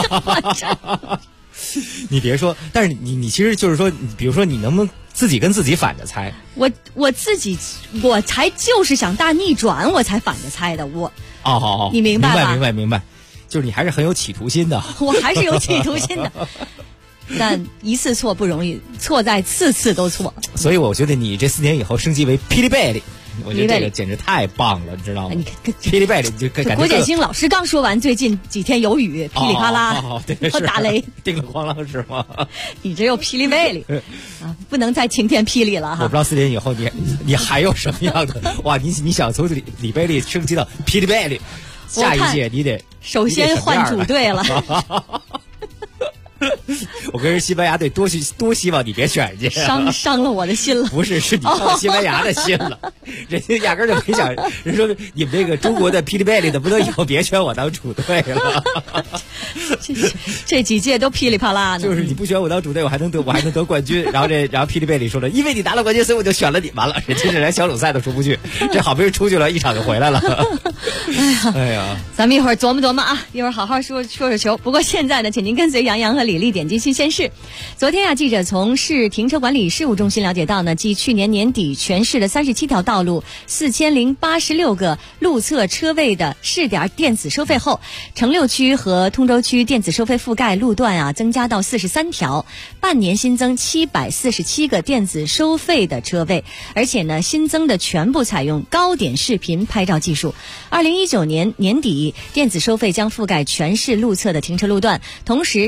你别说，但是你其实就是说，比如说你能不能自己跟自己反着猜？ 我才就是想大逆转，我才反着猜的。 好， 你明白吧？ 明白，就是你还是很有企图心的。 我还是有企图心的。但一次错不容易，错在次次都错。 所以我觉得你这4年以后升级为霹雳贝利，我觉得这个简直太棒了，你知道吗？霹雳贝利就感觉。 郭建兴老师刚说完，最近几天有雨，噼里啪啦， 和打雷， 叮了咣啷是吗？ 你这又霹雳贝利啊，不能再晴天霹雳了哈。 我不知道4年以后你还有什么样的哇？你想从李贝利升级到霹雳贝利，下一届你得首先换主队了。 我跟西班牙队多希望你别选人家， 伤了我的心了。 不是，是你伤了西班牙的心了。人家压根就没想，人说你们这个中国的霹雳贝利的，不能以后别选我当主队了。 这几届都噼里啪啦的。 就是你不选我当主队，我还能得冠军。然后霹雳贝利说了，因为你拿了冠军，所以我就选了你。完了，人家是连小组赛都出不去，这好不容易出去了，一场就回来了。哎呀， 咱们一会儿琢磨琢磨啊，一会儿好好说球。不过现在呢，请您跟随杨洋和李丽点击新鲜事。昨天记者从市停车管理事务中心了解到呢，继去年年底全市的37条道路、4086个路侧车位的试点电子收费后，城6区和通州区电子收费覆盖路段增加到43条，半年新增747个电子收费的车位，而且呢，新增的全部采用高点视频拍照技术。2019年年底，电子收费将覆盖全市路侧的停车路段，同时停车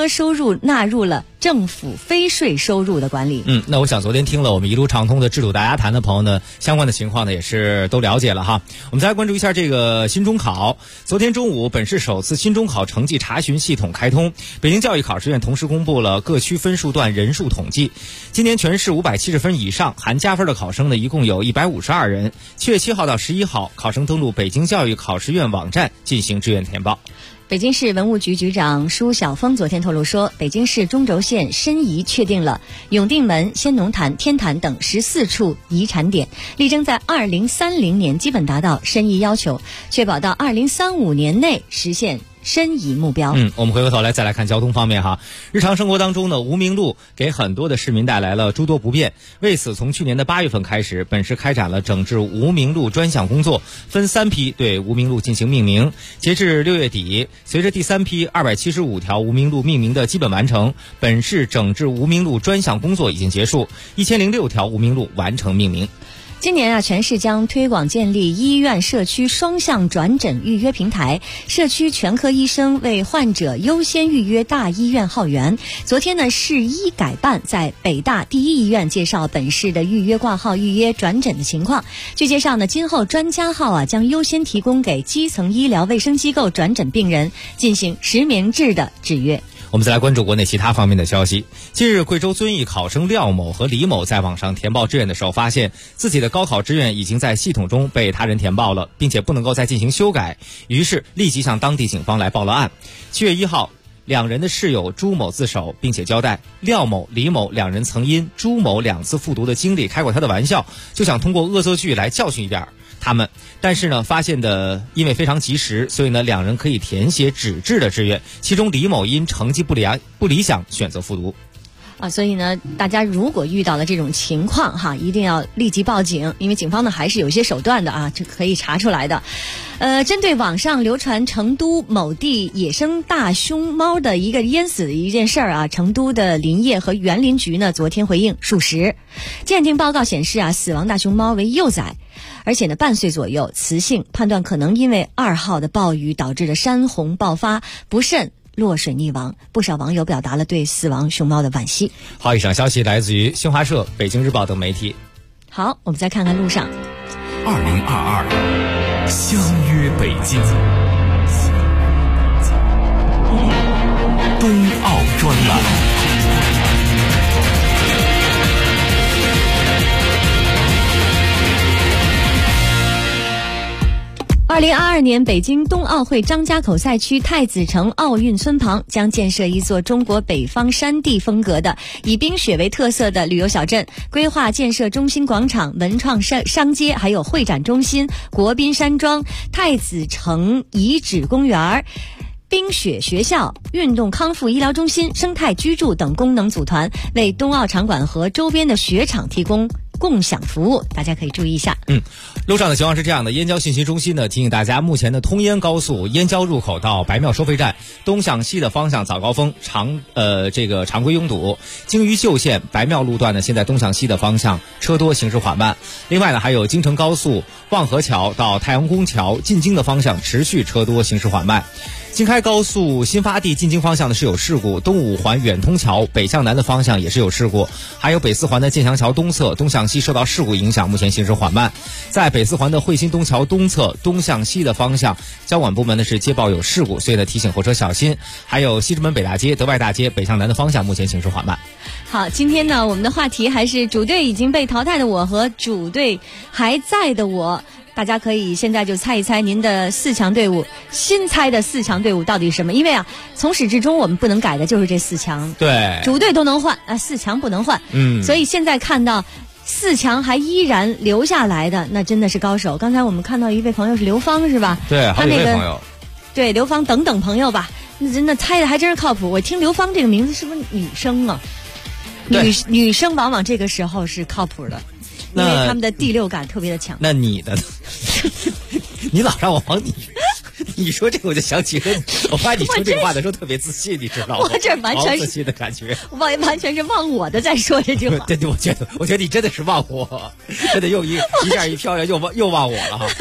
车收入纳入了政府非税收入的管理。 那我想昨天听了我们一路畅通的制度大家谈的朋友呢，相关的情况呢也是都了解了哈。我们再来关注一下这个新中考。昨天中午，本市首次新中考成绩查询系统开通，北京教育考试院同时公布了各区分数段人数统计。今年全市570分以上含加分的考生呢，一共有152人。7月7号到11号，考生登录北京教育考试院网站进行志愿填报。 北京市文物局局长舒晓峰昨天透露说，北京市中轴线申遗确定了永定门、先农坛、天坛等14处遗产点，力争在2030年基本达到申遗要求，确保到2035年内实现申遗目标。 我们回过头来再来看交通方面哈。日常生活当中呢，无名路给很多的市民带来了诸多不便。为此，从去年的8月份开始，本市开展了整治无名路专项工作，分3批对无名路进行命名。截至6月底，随着第3批275条无名路命名的基本完成，本市整治无名路专项工作已经结束，1006条无名路完成命名。 今年全市将推广建立医院社区双向转诊预约平台，社区全科医生为患者优先预约大医院号源。昨天市医改办在北大第一医院介绍本市的预约挂号、预约转诊的情况。据介绍今后专家号将优先提供给基层医疗卫生机构转诊病人，进行实名制的制约。 我们再来关注国内其他方面的消息。近日，贵州遵义考生廖某和李某在网上填报志愿的时候，发现自己的高考志愿已经在系统中被他人填报了，并且不能够再进行修改，于是立即向当地警方来报了案。7月1号，两人的室友朱某自首，并且交代廖某、李某两人曾因朱某2次复读的经历开过他的玩笑，就想通过恶作剧来教训一点他们，但是发现的因为非常及时，所以两人可以填写纸质的志愿，其中李某因成绩不理想选择复读。 所以大家如果遇到了这种情况一定要立即报警，因为警方还是有一些手段的这可以查出来的。针对网上流传成都某地野生大熊猫的一个淹死的一件事成都的林业和园林局昨天回应属实。鉴定报告显示死亡大熊猫为幼崽，而且半岁左右，雌性，判断可能因为2号的暴雨导致的山洪爆发，不慎落水溺亡。不少网友表达了对死亡熊猫的惋惜。 好，以上消息来自于新华社、北京日报等媒体。 好，我们再看看路上。 2022相约北京，冬奥专栏。 2022年北京冬奥会张家口赛区太子城奥运村旁将建设一座中国北方山地风格的以冰雪为特色的旅游小镇，规划建设中心广场、文创商街，还有会展中心、国宾山庄、太子城遗址公园、冰雪学校、运动康复医疗中心、生态居住等功能组团，为冬奥场馆和周边的雪场提供共享服务，大家可以注意一下。 路上的情况是这样的，燕郊信息中心提醒大家，目前的通燕高速燕郊入口到白庙收费站东向西的方向早高峰常规拥堵，京渝旧线白庙路段现在东向西的方向车多，行驶缓慢。另外还有京承高速望河桥到太阳宫桥进京的方向持续车多，行驶缓慢。京开高速新发地进京方向是有事故，东五环远通桥北向南的方向也是有事故，还有北四环的建祥桥东侧东向西受到事故影响，目前行驶缓慢。在北四环的汇新东桥东侧东向西的方向，交管部门是接报有事故，所以提醒货车小心。还有西直门北大街、德外大街北向南的方向目前行驶缓慢。 好，今天我们的话题还是主队已经被淘汰的我和主队还在的我。大家可以现在就猜一猜您的4强队伍，新猜的4强队伍到底是什么？因为从始至终我们不能改的就是这4强， 对， 主队都能换，4强不能换。所以现在看到4强还依然留下来的，那真的是高手。刚才我们看到一位朋友是刘芳，是吧？ 对，好几位朋友。 对，刘芳等等朋友吧，那猜的还真是靠谱。我听刘芳这个名字是不是女生啊？女生往往这个时候是靠谱的。因为他们的第六感特别的强。 那你的呢？你老让我往你说这个我就想起我发现你说这话的时候特别自信，你知道吗？ 我这完全是自信的感觉， 完全是忘我的在说这句话。 对，我觉得你真的是忘我，真的又一下一漂亮又忘我了哈。 对。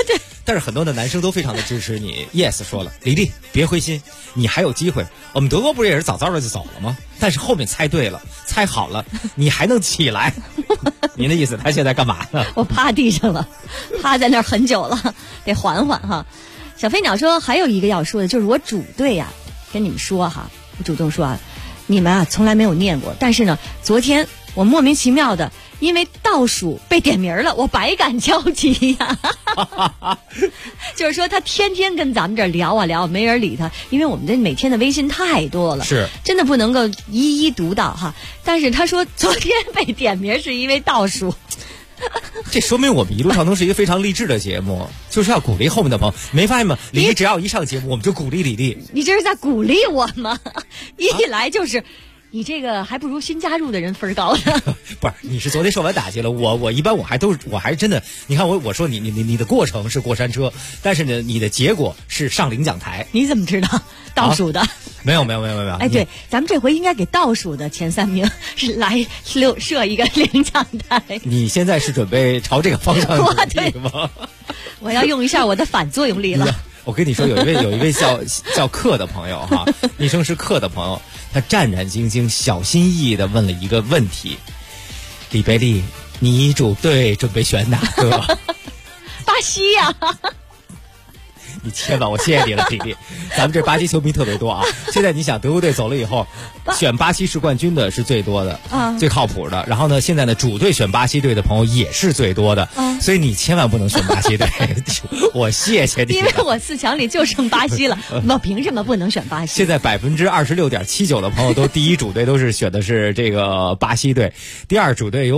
但是很多的男生都非常的支持你。Yes 说了，李丽别灰心，你还有机会。我们德国不是也是早早的就走了吗？但是后面猜对了，猜好了，你还能起来。您的意思他现在干嘛呢？ 我趴地上了，趴在那儿很久了，得缓缓哈。小飞鸟说还有一个要说的，就是我主队呀，跟你们说哈，我主动说啊，你们啊从来没有念过，但是呢，昨天我莫名其妙的因为倒数被点名了，我百感交集呀。就是说他天天跟咱们这儿聊啊聊，没人理他，因为我们这每天的微信太多了， 是真的不能够一一读到哈。但是他说昨天被点名是因为倒数。 这说明我们一路畅通是一个非常励志的节目，就是要鼓励后面的朋友。没发现吗？李丽只要一上节目，我们就鼓励李丽。 你这是在鼓励我吗？一来就是。你这个还不如新加入的人分高呢。 不是，你是昨天受完打击了，我一般我还真的，你看我说你的过程是过山车，但是呢你的结果是上领奖台。 你怎么知道倒数的？ 没有。 哎，对，咱们这回应该给倒数的前3名是来设一个领奖台。 你现在是准备朝这个方向努力吗？ 我要用一下我的反作用力了。 我跟你说，有一位叫克的朋友哈，昵称是克的朋友，他战战兢兢、小心翼翼地问了一个问题：李贝利，你主队准备选哪个？ 巴西呀！ 你千万，我谢谢你了，李丽。咱们这巴西球迷特别多啊。现在你想，德国队走了以后，选巴西是冠军的是最多的，最靠谱的。然后呢，现在呢，主队选巴西队的朋友也是最多的。所以你千万不能选巴西队。我谢谢你。 因为我4强里就剩巴西了，我凭什么不能选巴西？ 现在26.79%的朋友都第一主队都是选的是这个巴西队，第二主队有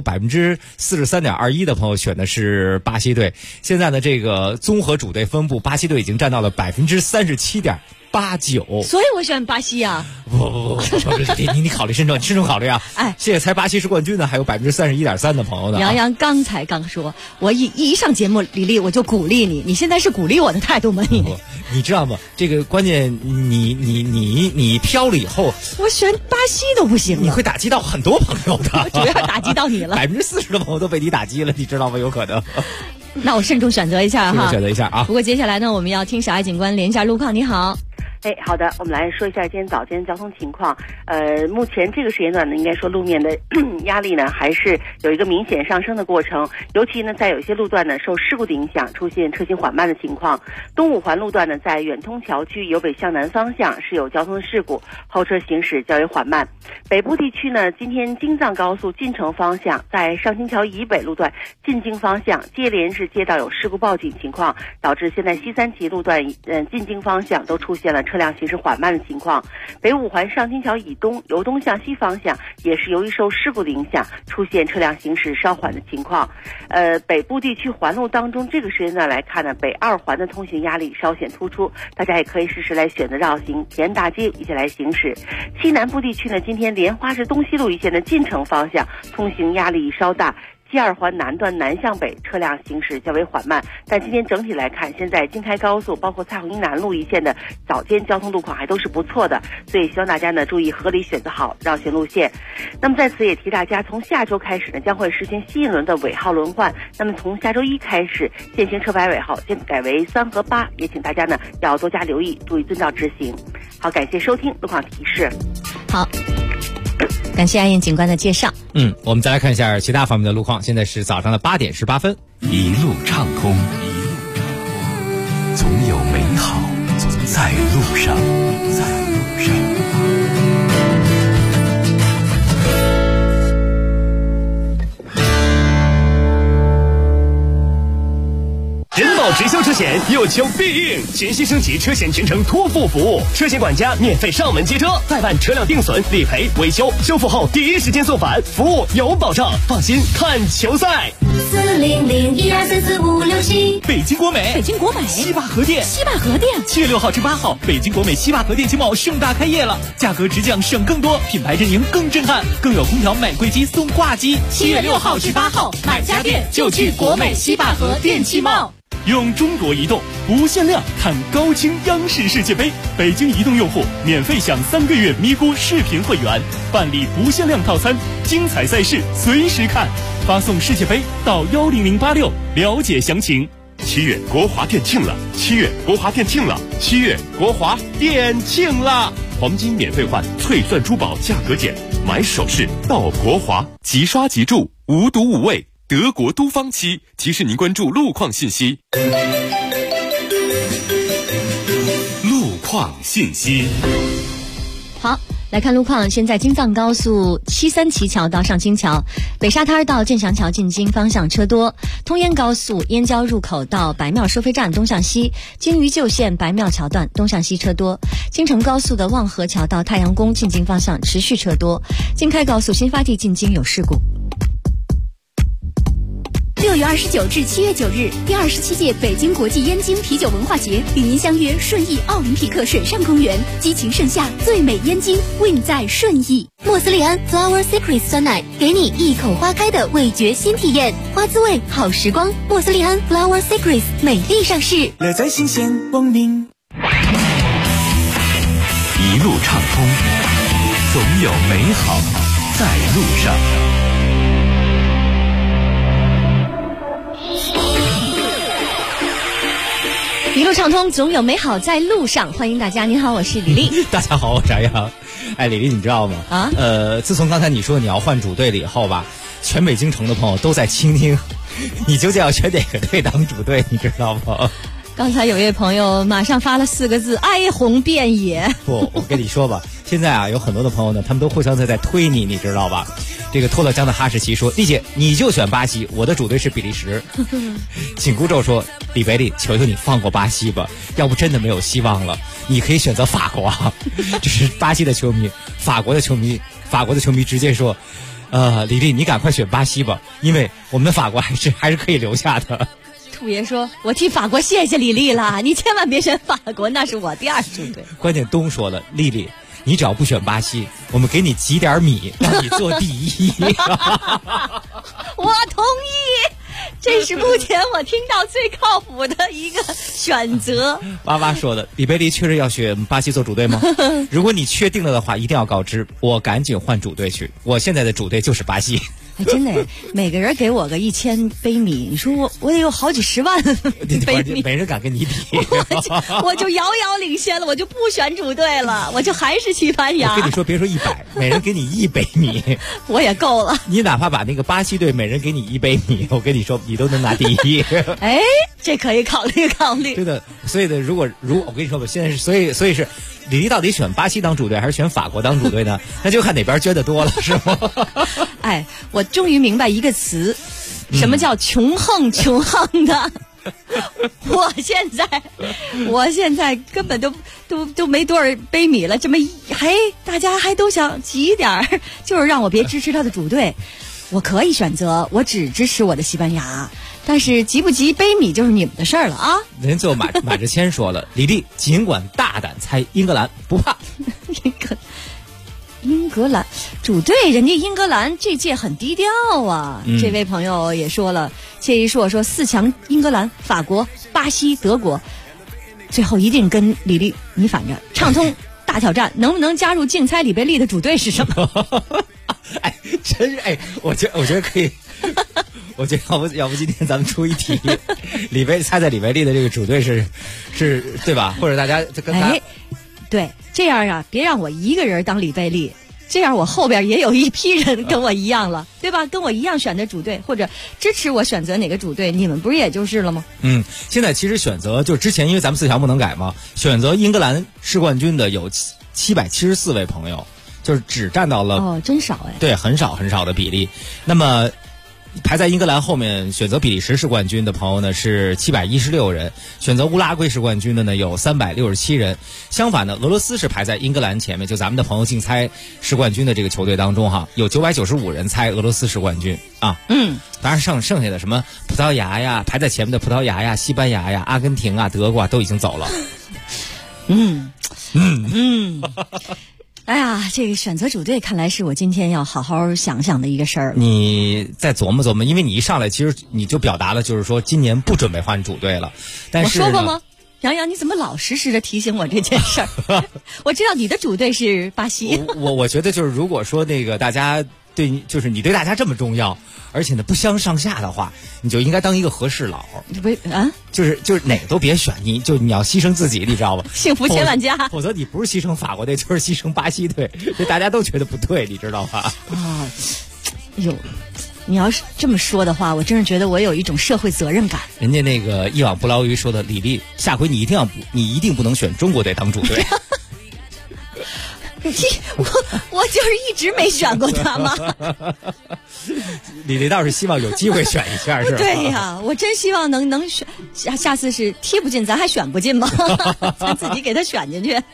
43.21%的朋友选的是巴西队。现在呢，这个综合主队分布，巴西队已经占到了37.89%， 所以我选巴西啊！ 不，你考虑慎重考虑啊！ 哎， 现在猜巴西是冠军的还有31.3%的朋友呢。 杨洋刚说，我一上节目，李丽我就鼓励你，你现在是鼓励我的态度吗？ 你知道吗？这个关键，你飘了以后， 我选巴西都不行了， 你会打击到很多朋友的。 我主要打击到你了 ，40%的朋友都被你打击了，你知道吗？有可能。 那我慎重选择一下哈， 选择一下啊。 不过接下来呢，我们要听小爱警官连一下路况。你好。 好的，我们来说一下今天早间交通情况。目前这个时间段呢，应该说路面的压力呢还是有一个明显上升的过程，尤其呢在有些路段呢受事故的影响，出现车行缓慢的情况。东五环路段呢，在远通桥区由北向南方向是有交通事故，后车行驶较为缓慢。北部地区呢，今天京藏高速进城方向在上清桥以北路段进京方向接连是接到有事故报警情况，导致现在西三旗路段进京方向都出现了车辆行驶缓慢的情况。北五环上清桥以东由东向西方向也是由于受事故的影响，出现车辆行驶稍缓的情况。北部地区环路当中，这个时间段来看呢，北二环的通行压力稍显突出，大家也可以试试来选择绕行田大街一起来行驶。西南部地区呢，今天莲花市东西路一线的进城方向通行压力稍大。G2环南段南向北车辆行驶较为缓慢，但今天整体来看，现在京开高速包括蔡闳南路一线的早间交通路况还都是不错的，所以希望大家呢注意合理选择好绕行路线。那么在此也提大家，从下周开始呢将会实行新一轮的尾号轮换，那么从下周1开始，现行车牌尾号将改为3和8，也请大家呢要多加留意，注意遵照执行。好，感谢收听路况提示。 好。感谢阿燕警官的介绍。 我们再来看一下其他方面的路况。现在是早上的8点18分， 一路畅通，总有美好在路上。 人保直销车险有求必应，全新升级车险全程托付服务，车险管家免费上门接车，代办车辆定损、理赔、维修，修复后第一时间送返，服务有保障，放心看球赛。 40012445567， 北京国美，西坝河店，7月6号至8号，北京国美西坝河店金茂盛大开业了，价格直降省更多，品牌阵营更震撼，更有空调买贵机送挂机。 7月6号至8号，买家电就去国美西坝河电气茂。 用中国移动无限量看高清央视世界杯，北京移动用户免费享3个月咪咕视频会员，办理无限量套餐，精彩赛事随时看，发送世界杯到10086了解详情。 7月国华店庆了，7月国华店庆了，7月国华店庆了！黄金免费换，翠钻珠宝价格减，买首饰到国华，即刷即住，无毒无味。德国都方漆提示您关注路况信息。路况信息。 好，来看路况。现在京藏高速73旗桥到上京桥，北沙滩到建祥桥进京方向车多；通燕高速燕郊入口到白庙收费站东向西，京渝旧线白庙桥段东向西车多；京承高速的望河桥到太阳宫进京方向持续车多；京开高速新发地进京有事故。 6月29至7月9日，第27届北京国际燕京啤酒文化节与您相约顺义奥林匹克水上公园，激情盛夏，最美燕京韵在顺义。莫斯利安 Flower Secret 酸奶，给你一口花开的味觉新体验，花滋味好时光。莫斯利安 Flower Secret 美丽上市， 乐在新鲜，光临。 一路畅通，总有美好在路上。 一路畅通，总有美好在路上。欢迎大家，您好，我是李丽。 大家好，我是杨洋。哎，李丽，你知道吗？啊，自从刚才你说你要换主队了以后吧，全北京城的朋友都在倾听，你究竟要选哪个队当主队，你知道吗？ 刚才有位朋友马上发了4个字：哀鸿遍野。 不，我跟你说吧，现在啊，有很多的朋友呢，他们都互相在推你，你知道吧？这个托勒江的哈士奇说：“丽姐，你就选巴西，我的主队是比利时。”紧箍咒说：“李贝利，求求你放过巴西吧，要不真的没有希望了。你可以选择法国啊。”这是巴西的球迷，法国的球迷直接说：“李丽，你赶快选巴西吧，因为我们的法国还是可以留下的。” 兔爷说：“我替法国谢谢李丽了，你千万别选法国，那是我第2主队。” 关键东说了：“丽丽，你只要不选巴西，我们给你挤点米，让你做第1。” 我同意，这是目前我听到最靠谱的一个选择。 哇哇说的，李贝利确认要选巴西做主队吗？如果你确定了的话，一定要告知我，赶紧换主队去。我现在的主队就是巴西。 哎，真的，每个人给我个1000杯米，你说我得有好几10万杯米， 没人敢跟你比， 我就遥遥领先了，我就不选主队了，我就还是西班牙。 我跟你说，别说100，每人给你1杯米， 我也够了。 你哪怕把那个巴西队每人给你1杯米，我跟你说，你都能拿第1。 哎，这可以考虑考虑。 对的，所以的，如果我跟你说吧，现在是所以是。李丽到底选巴西当主队还是选法国当主队呢？那就看哪边捐的多了，是吗？ 哎，我终于明白一个词，什么叫穷横的。我现在根本都没多少杯米了，这么大家还都想挤点儿，就是让我别支持他的主队。我可以选择，我只支持我的西班牙。但是急不急杯米就是你们的事儿了啊！ 人最后马志谦说了，李丽尽管大胆猜英格兰，不怕。 英格兰主队，人家英格兰这届很低调啊。这位朋友也说了，谢一硕说4强英格兰、法国、巴西、德国，最后一定跟李丽你反着。畅通大挑战，能不能加入竞猜李贝利的主队是什么？ 哎，真是哎，我觉得可以。我觉得要不今天咱们出一题，猜在李贝利的这个主队是对吧？或者大家就跟他对这样啊，别让我一个人当李贝利，这样我后边也有一批人跟我一样了，对吧？跟我一样选择主队或者支持我选择哪个主队，你们不是也就是了吗？ 现在其实选择就之前因为咱们4强不能改嘛，选择英格兰世冠军的有774位朋友，就是只占到了真少哎， 对，很少的比例。那么排在英格兰后面选择比利时世冠军的朋友呢是716人，选择乌拉圭世冠军的呢有367人。相反呢，俄罗斯是排在英格兰前面，就咱们的朋友竞猜世冠军的这个球队当中哈，有995人猜俄罗斯世冠军啊。当然剩下的什么葡萄牙呀，排在前面的葡萄牙呀、西班牙呀、阿根廷啊、德国啊都已经走了。 哎呀，这个选择主队看来是我今天要好好想想的一个事儿。 你再琢磨琢磨，因为你一上来其实你就表达了，就是说今年不准备换主队了。但是我说过吗？杨洋，你怎么老实时的提醒我这件事儿？我知道你的主队是巴西。 我觉得就是如果说那个大家对你就是你对大家这么重要，而且呢不相上下的话，你就应该当一个和事佬。就是哪个都别选，你要牺牲自己，你知道吧？ 幸福千万家， 否则你不是牺牲法国队，就是牺牲巴西队，这大家都觉得不对，你知道吧？ 啊，你要是这么说的话，我真是觉得我有一种社会责任感。 人家那个一网不捞鱼说的，李丽，下回你一定不能选中国队当主队。 我就是一直没选过他嘛。 李丽倒是希望有机会选一下，是吧？ 对呀，我真希望能选，下次是踢不进，咱还选不进吗？咱自己给他选进去。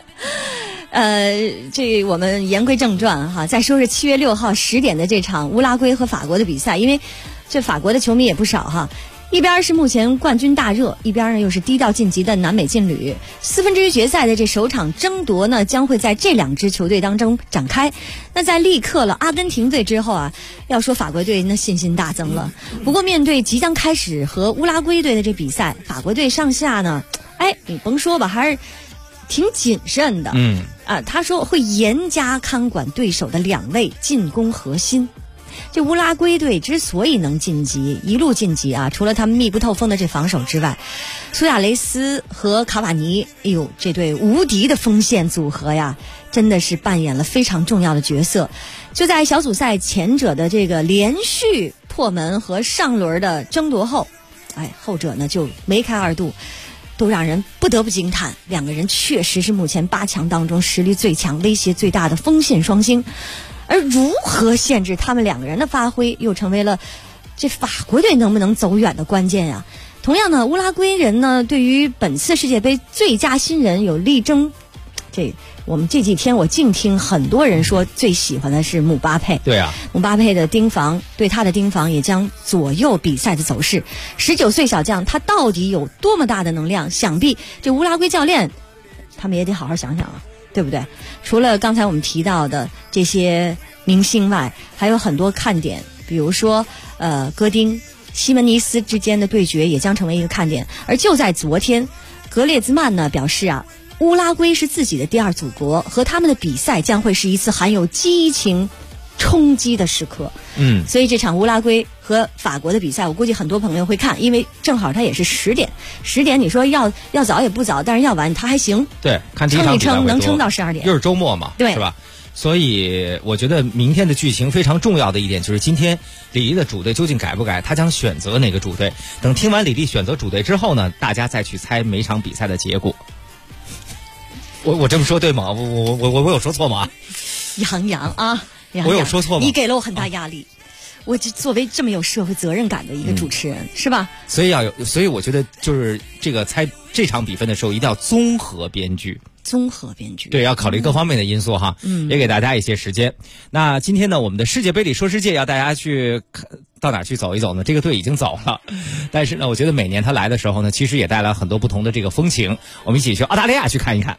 这我们言归正传哈，再说是7月6号10点的这场乌拉圭和法国的比赛，因为这法国的球迷也不少哈。一边是目前冠军大热，一边呢又是低调晋级的南美劲旅。4分之一决赛的这首场争夺呢，将会在这2支球队当中展开。那在力克了阿根廷队之后啊，要说法国队那信心大增了。不过面对即将开始和乌拉圭队的这比赛，法国队上下呢，你甭说吧，还是挺谨慎的。他说会严加看管对手的2位进攻核心。这乌拉圭队之所以能一路晋级啊，除了他们密不透风的这防守之外，苏亚雷斯和卡瓦尼，这对无敌的锋线组合呀，真的是扮演了非常重要的角色。就在小组赛前者的这个连续破门和上轮的争夺后，后者呢就梅开二度，都让人不得不惊叹，2个人确实是目前8强当中实力最强、威胁最大的锋线双星。而如何限制他们2个人的发挥，又成为了这法国队能不能走远的关键呀。同样呢，乌拉圭人呢对于本次世界杯最佳新人有力争。我们这几天我净听很多人说最喜欢的是姆巴佩。 对啊， 姆巴佩的对他的盯防也将左右比赛的走势。19岁小将他到底有多么大的能量？想必这乌拉圭教练他们也得好好想想啊。对不对？除了刚才我们提到的这些明星外，还有很多看点，比如说戈丁、西门尼斯之间的对决也将成为一个看点。而就在昨天，格列兹曼呢表示啊，乌拉圭是自己的第2祖国，和他们的比赛将会是一次含有激情冲击的时刻。所以这场乌拉圭和法国的比赛，我估计很多朋友会看，因为正好它也是10点。10点你说要早也不早，但是要晚它还行。 对，看第一场比赛能撑到12点， 又是周末嘛， 对， 是吧？所以我觉得明天的剧情非常重要的一点就是今天李丽的主队究竟改不改，他将选择哪个主队。等听完李丽选择主队之后呢，大家再去猜每场比赛的结果。我这么说对吗？我有说错吗？ 杨啊！ 我有说错吗？ 你给了我很大压力，我作为这么有社会责任感的一个主持人，是吧？ 所以我觉得就是这个猜这场比分的时候一定要综合编剧。对，要考虑各方面的因素哈。也给大家一些时间。那今天呢，我们的世界杯里说世界要大家去到哪儿去走一走呢？这个队已经走了，但是呢，我觉得每年他来的时候呢，其实也带来很多不同的这个风情。我们一起去澳大利亚去看一看。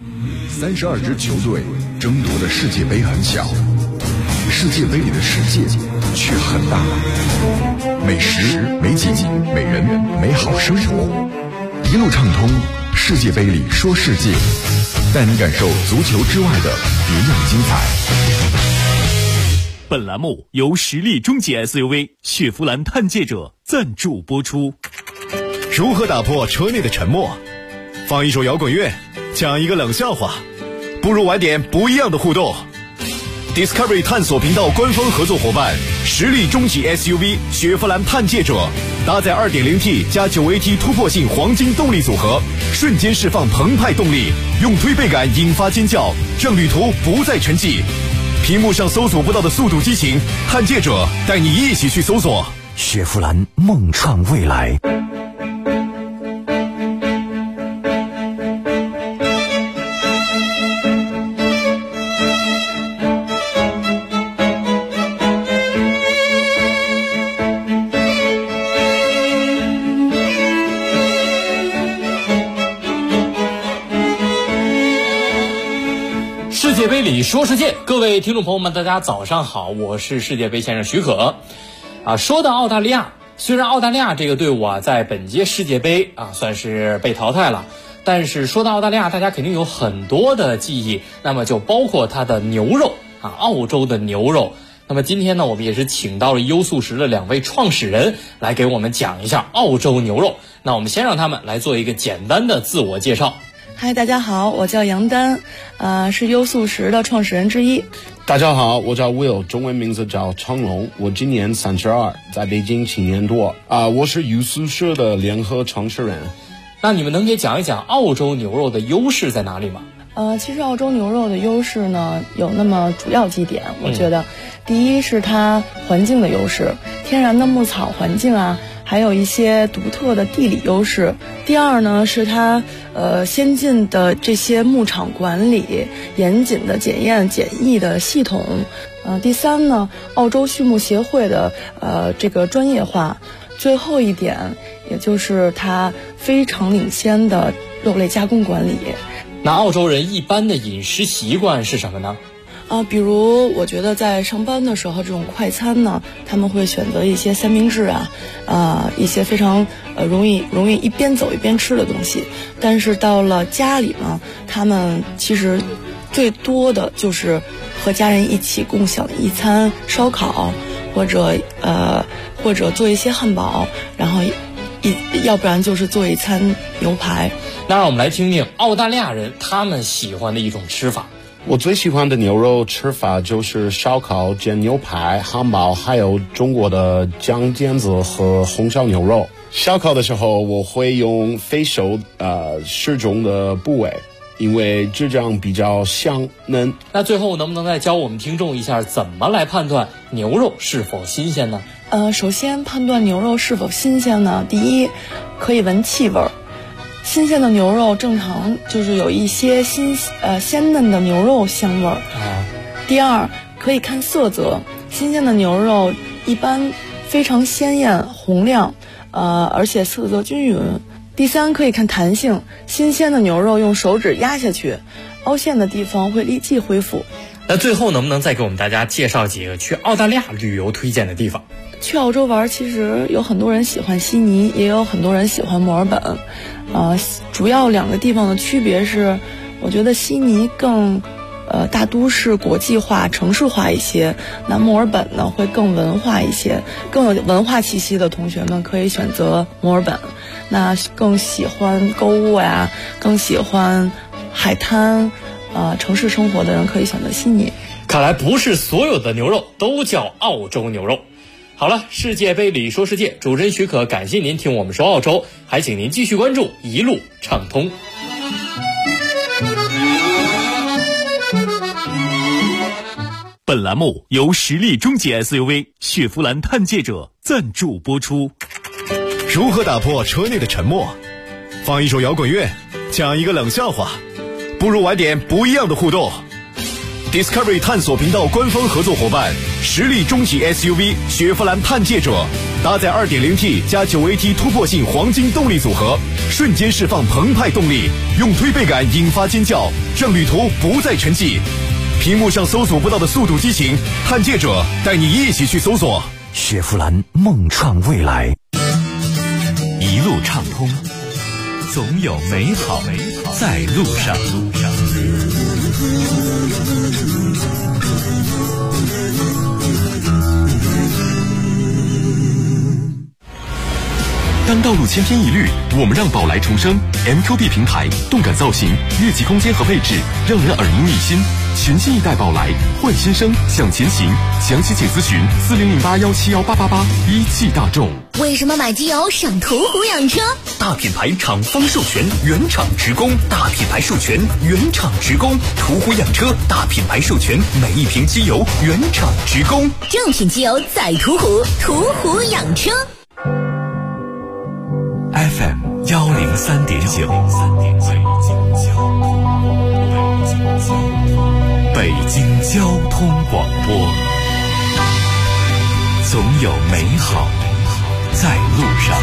32支球队争夺的世界杯很小，世界杯里的世界却很大。美食、美景、美人、美好生活，一路畅通。世界杯里说世界，带你感受足球之外的别样精彩。 本栏目由实力中级 SUV 雪佛兰探界者赞助播出。 如何打破车内的沉默？放一首摇滚乐，讲一个冷笑话，不如玩点不一样的互动。Discovery 探索频道官方合作伙伴，实力中级 SUV 雪佛兰探界者，搭载 2.0T 加 9AT 突破性黄金动力组合，瞬间释放澎湃动力，用推背感引发尖叫，让旅途不再沉寂。屏幕上搜索不到的速度激情，探界者带你一起去搜索。 雪佛兰梦创未来。 世界杯里说世界，各位听众朋友们，大家早上好，我是世界杯先生许可。说到澳大利亚，虽然澳大利亚这个队伍在本届世界杯算是被淘汰了，但是说到澳大利亚，大家肯定有很多的记忆，那么就包括它的牛肉澳洲的牛肉。 那么今天呢，我们也是请到了优素食的2位创始人来给我们讲一下澳洲牛肉。那我们先让他们来做一个简单的自我介绍。 嗨，大家好，我叫杨丹，是优素食的创始人之一。 大家好，我叫 Will， 中文名字叫昌龙，我今年32，在北京7年多。我是优素食的联合创始人。 那你们能给讲一讲澳洲牛肉的优势在哪里吗？ 其实澳洲牛肉的优势呢，有那么主要几点，我觉得，第一是它环境的优势，天然的牧草环境啊，还有一些独特的地理优势。第二呢，是它先进的这些牧场管理、严谨的检验检疫的系统。第三呢，澳洲畜牧协会的这个专业化。最后一点，也就是它非常领先的肉类加工管理。 那澳洲人一般的饮食习惯是什么呢？ 比如我觉得在上班的时候，这种快餐呢，他们会选择一些三明治一些非常容易一边走一边吃的东西。但是到了家里呢，他们其实最多的就是和家人一起共享一餐烧烤，或者做一些汉堡，然后要不然就是做一餐牛排。 那让我们来听听澳大利亚人他们喜欢的一种吃法。 我最喜欢的牛肉吃法就是烧烤、煎牛排、汉堡，还有中国的酱腱子和红烧牛肉。烧烤的时候，我会用非熟适中的部位，因为这样比较香嫩。 那最后能不能再教我们听众一下，怎么来判断牛肉是否新鲜呢？ 首先判断牛肉是否新鲜呢，第一，可以闻气味。新鲜的牛肉正常就是有一些鲜嫩的牛肉香味儿。第二，可以看色泽，新鲜的牛肉一般非常鲜艳红亮，而且色泽均匀。第三，可以看弹性，新鲜的牛肉用手指压下去，凹陷的地方会立即恢复。 那最后能不能再给我们大家介绍几个去澳大利亚旅游推荐的地方？ 去澳洲玩，其实有很多人喜欢悉尼，也有很多人喜欢墨尔本。主要2个地方的区别是，我觉得悉尼更大都市国际化、城市化一些，那墨尔本呢会更文化一些，更有文化气息的同学们可以选择墨尔本。那更喜欢购物呀，更喜欢海滩城市生活的人可以选择悉尼。 看来不是所有的牛肉都叫澳洲牛肉。好了，世界杯里说世界，主持人许可感谢您听我们说澳洲，还请您继续关注一路畅通。 本栏目由实力中级 SUV 雪佛兰探界者赞助播出。 如何打破车内的沉默？放一首摇滚乐，讲一个冷笑话，不如玩点不一样的互动。Discovery 探索频道官方合作伙伴，实力中级 SUV 雪佛兰探界者，搭载 2.0T 加 9AT 突破性黄金动力组合，瞬间释放澎湃动力，用推背感引发尖叫，让旅途不再沉寂。屏幕上搜索不到的速度激情，探界者带你一起去搜索。 雪佛兰梦创未来，一路畅通，总有美好在路上。 当道路千篇一律，我们让宝来重生。MQB 平台，动感造型，越级空间和配置，让人耳目一新。全新一代宝来，换新生，向前行。详细请咨询4008171888。一汽大众。 为什么买机油上途虎养车？ 大品牌厂方授权，原厂直供。大品牌授权，原厂直供。途虎养车，大品牌授权，每一瓶机油原厂直供。 正品机油在途虎，途虎养车。 FM 103.9，北京交通广播，总有美好在路上。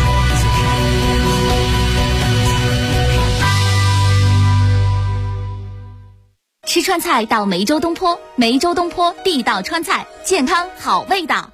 吃川菜到梅州东坡，梅州东坡地道川菜，健康好味道。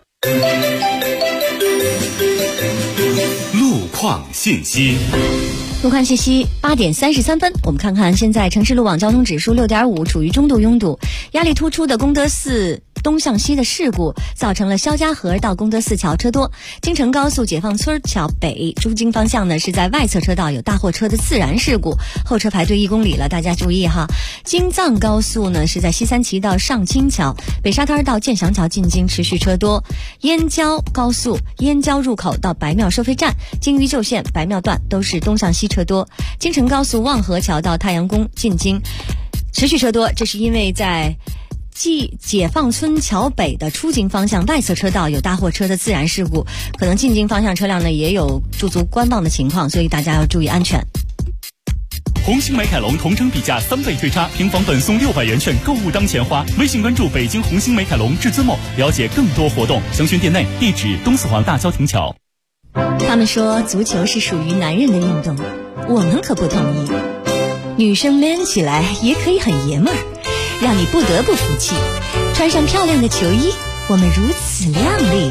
路况信息。 路况信息8点33分，我们看看现在城市路网交通指数6.5，处于中度拥堵，压力突出的功德寺东向西的事故，造成了肖家河到功德寺桥车多。京承高速解放村桥北出京方向呢，是在外侧车道有大货车的自燃事故，后车排队1公里了，大家注意哈。京藏高速呢是在西三旗到上清桥、北沙滩到建祥桥进京持续车多。燕郊高速燕郊入口到白庙收费站、京渝旧线白庙段都是东向西车多。京承高速望河桥到太阳宫进京持续车多，这是因为在解放村桥北的出京方向外侧车道有大货车的自燃事故，可能进京方向车辆呢也有驻足观望的情况，所以大家要注意安全。 红星美凯龙同城比价3倍退差，平房本送600元券，购物当钱花。微信关注北京红星美凯龙至尊梦，了解更多活动。详询店内，地址东四环大郊亭桥。 他们说足球是属于男人的运动，我们可不同意。女生 man 起来也可以很爷们儿，让你不得不服气。穿上漂亮的球衣，我们如此靓丽。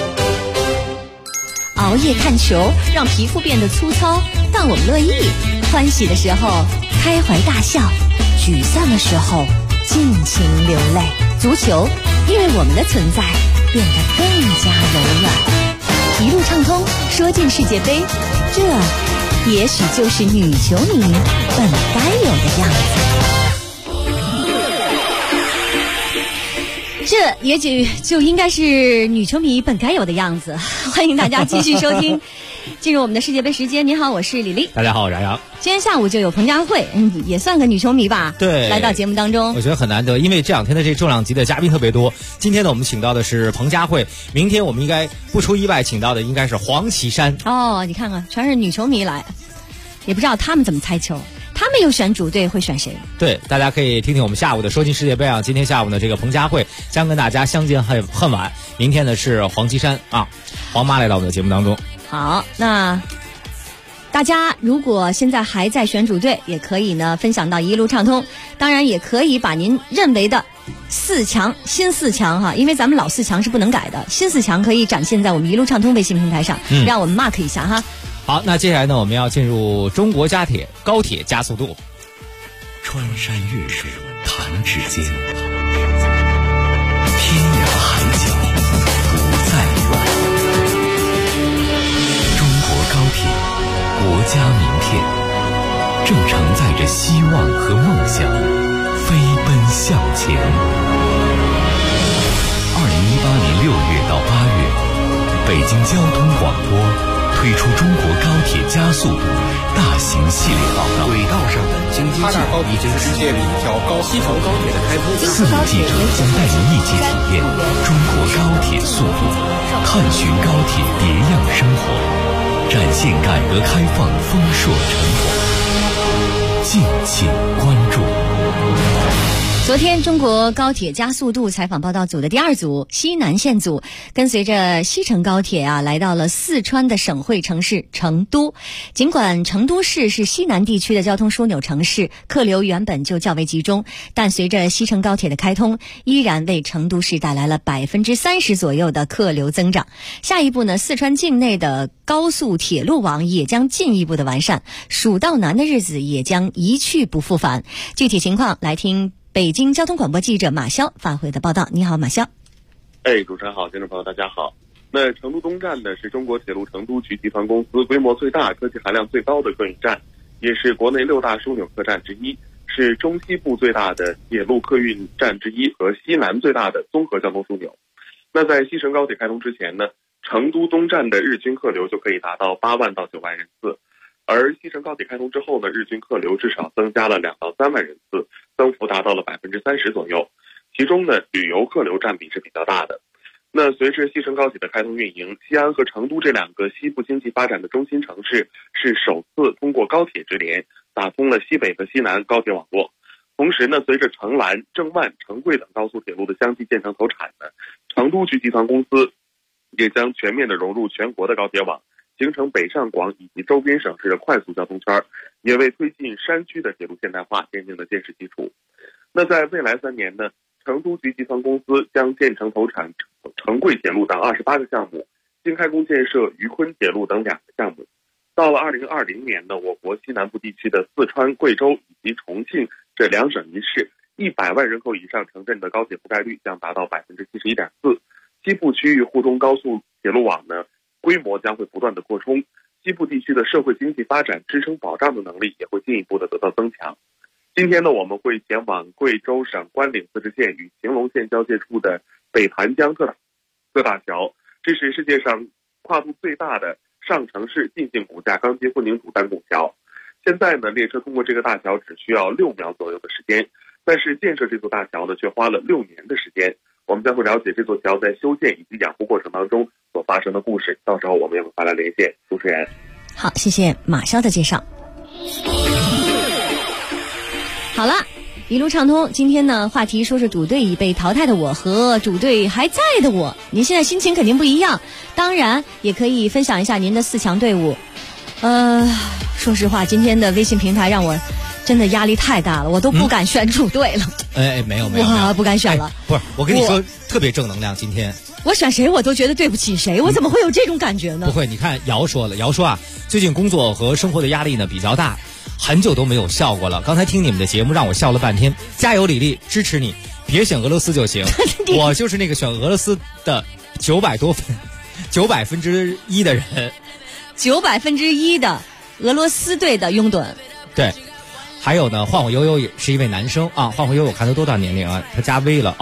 熬夜看球让皮肤变得粗糙，但我们乐意。欢喜的时候开怀大笑，沮丧的时候尽情流泪。足球因为我们的存在变得更加柔软。一路畅通，说进世界杯，这也许就是女球迷本该有的样子。这也许就应该是女球迷本该有的样子。欢迎大家继续收听，进入我们的世界杯时间。你好，我是李丽。 大家好，我是杨洋。 今天下午就有彭佳慧，也算个女球迷吧， 对， 来到节目当中。 我觉得很难得，因为这2天的这重量级的嘉宾特别多。今天呢，我们请到的是彭佳慧，明天我们应该不出意外请到的应该是黄绮珊。 哦，你看看，全是女球迷来，也不知道他们怎么猜球。他们又选主队会选谁？ 对，大家可以听听我们下午的说进世界杯啊。今天下午呢，这个彭佳慧将跟大家相见恨晚。明天呢是黄绮珊啊，黄妈来到我们的节目当中。 好，那大家如果现在还在选主队，也可以呢分享到一路畅通。当然也可以把您认为的4强、新4强哈，因为咱们老4强是不能改的，新4强可以展现在我们一路畅通微信平台上，让我们 mark 一下哈。 好，那接下来呢，我们要进入中国高铁加速度。 穿山越水弹指间，天涯海角不再远。中国高铁，国家名片，正承载着希望和梦想，飞奔向前。2018年6月到8月，北京交通广播推出中国高铁加速度大型系列报道。 轨道上的京津冀已经是世界里一条西城高铁的开通。 4路记者将带您一起体验中国高铁速度，探寻高铁别样生活，展现改革开放丰硕成果。敬请关注。 昨天，中国高铁加速度采访报道组的第2组西南线组，跟随着西成高铁来到了四川的省会城市成都。尽管成都市是西南地区的交通枢纽城市，客流原本就较为集中，但随着西成高铁的开通，依然为成都市带来了30%左右的客流增长。下一步呢，四川境内的高速铁路网也将进一步的完善，蜀道难的日子也将一去不复返。具体情况来听北京交通广播记者马潇发回的报道。你好，马潇。 主持人好，听众朋友大家好。那成都东站呢，是中国铁路成都局集团公司规模最大、科技含量最高的客运站，也是国内6大枢纽客站之一，是中西部最大的铁路客运站之一和西南最大的综合交通枢纽。那在西成高铁开通之前呢，成都东站的日均客流就可以达到8万到9万人次，而西成高铁开通之后呢，日均客流至少增加了2到3万人次，增幅达到了30%左右。其中呢，旅游客流占比是比较大的。那随着西成高铁的开通运营，西安和成都这2个西部经济发展的中心城市是首次通过高铁直连，打通了西北和西南高铁网络。同时呢，随着成兰、郑万、成贵等高速铁路的相继建成投产呢，成都局集团公司也将全面的融入全国的高铁网，形成北上广以及周边省市的快速交通圈，也为推进山区的铁路现代化奠定了坚实基础。那在未来3年呢，成都局集团公司将建成投产成贵铁路等28个项目，新开工建设渝昆铁路等2个项目。到了2020年呢，我国西南部地区的四川、贵州以及重庆这2省1市 100万人口以上城镇的高铁覆盖率将达到71.4%。西部区域沪中高速铁路网呢，规模将会不断的扩充，西部地区的社会经济发展支撑保障的能力也会进一步的得到增强。今天呢，我们会前往贵州省关岭自治县与晴隆县交界处的北盘江各大桥，这是世界上跨度最大的上城市进行骨架钢结混凝土单拱桥。现在呢，列车通过这个大桥只需要6秒左右的时间，但是建设这座大桥呢，却花了6年的时间。我们将会了解这座桥在修建以及养护过程当中所发生的故事，到时候我们也会发来连线主持人。 好，谢谢马潇的介绍。好了，一路畅通。今天呢，话题说是主队已被淘汰的我和主队还在的我，您现在心情肯定不一样。当然，也可以分享一下您的4强队伍。说实话，今天的微信平台让我真的压力太大了，我都不敢选主队了。 没有， 我不敢选了。 不是，我跟你说，特别正能量。今天我选谁，我都觉得对不起谁，我怎么会有这种感觉呢？ 不会，你看姚说啊，最近工作和生活的压力呢比较大，很久都没有笑过了。刚才听你们的节目，让我笑了半天。加油，李丽，支持你，别选俄罗斯就行。我就是那个选俄罗斯的900多分，900分之一的人 ，900分之一的俄罗斯队的拥趸。 对。还有呢，晃晃悠悠也是一位男生啊，晃晃悠悠看他多大年龄啊？他加微了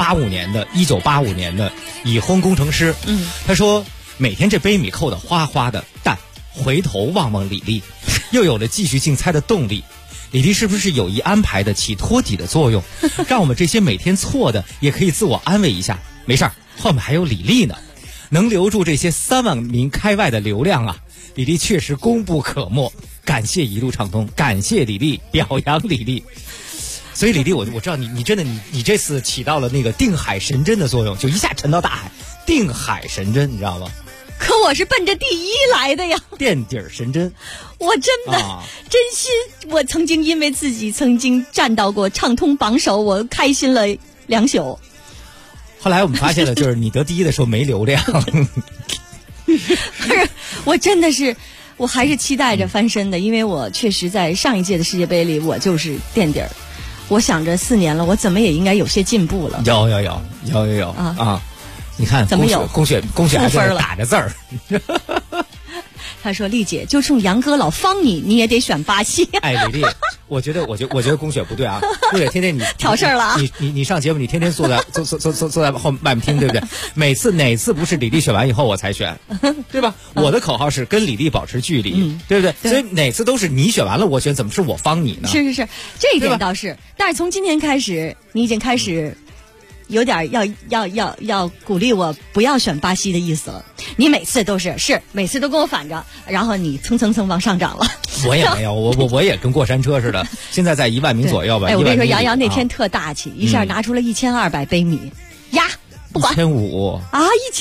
1985年的已婚工程师。他说每天这杯米扣的哗哗的，但回头望望李丽，又有了继续竞猜的动力。李丽是不是有意安排的起托底的作用，让我们这些每天错的也可以自我安慰一下，没事儿，后面还有李丽呢，能留住这些3万名开外的流量啊！李丽确实功不可没。感谢一路畅通，感谢李丽，表扬李丽。所以李丽，我知道你真的你这次起到了那个定海神针的作用，就一下沉到大海，定海神针，你知道吗？ 可我是奔着第1来的呀， 垫底神针。 我真的、真心，我曾经因为自己曾经站到过畅通榜首，我开心了2宿。 后来我们发现了，就是你得第1的时候没流量。 不是，我真的是。我还是期待着翻身的，因为我确实在上一届的世界杯里，我就是垫底儿。我想着4年了，我怎么也应该有些进步了。有啊！你看， 怎么有？ 龚雪还在打着字儿。 他说：“丽姐，就冲杨哥老方你也得选巴西。” 哎，李丽，我觉得龚雪不对啊！龚雪天天你挑事儿了啊！ 你上节目，你天天坐在后外面听，对不对？哪次不是李丽选完以后我才选，对吧？我的口号是跟李丽保持距离，对不对？所以哪次都是你选完了我选，怎么是我方你呢？ 是，这一点倒是。但是从今天开始，你已经开始。有点要鼓励我不要选巴西的意思了。你每次都是每次都跟我反着，然后你蹭往上涨了。 我也没有，我也跟过山车似的。现在在1万名左右吧。 我跟你说，杨洋那天特大气，一下拿出了1200杯米，不管 1500 啊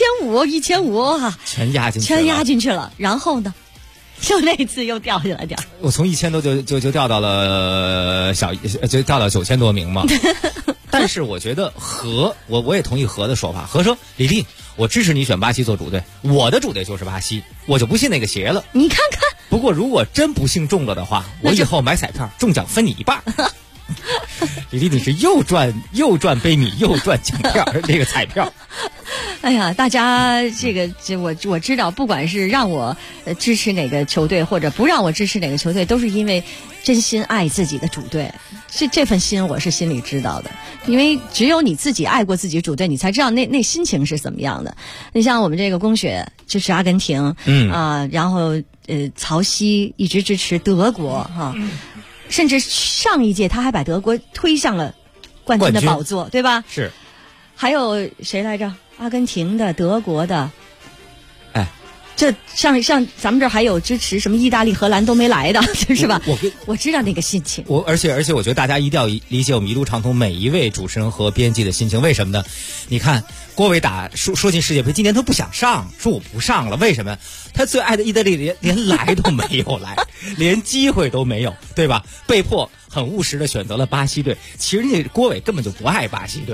，1500啊， 全压进去了。然后呢，就那次又掉下来点。 我从1000多就掉到了就掉到9000多名嘛。但是我觉得我也同意何的说法。何说李丽，我支持你选巴西做主队，我的主队就是巴西，我就不信那个邪了。 你看看。 不过如果真不幸中了的话，我以后买彩票中奖分你1半。李丽，你是又赚杯米又赚奖票这个彩票。 哎呀，大家我知道，不管是让我支持哪个球队，或者不让我支持哪个球队，都是因为真心爱自己的主队。这份心我是心里知道的，因为只有你自己爱过自己主队，你才知道那心情是怎么样的。你像我们这个龚雪支持阿根廷，然后曹曦一直支持德国哈。甚至上一届他还把德国推向了冠军的宝座，对吧？ 是。 还有谁来着？阿根廷的、德国的。这像咱们这儿还有支持什么意大利、荷兰都没来的，是吧？我知道那个心情。 而且我觉得大家一定要理解我们一路畅通每一位主持人和编辑的心情。为什么呢？你看郭伟说进世界杯，今年他不想上，说我不上了，为什么？他最爱的意大利连来都没有来，连机会都没有，对吧？被迫很务实的选择了巴西队。其实那郭伟根本就不爱巴西队。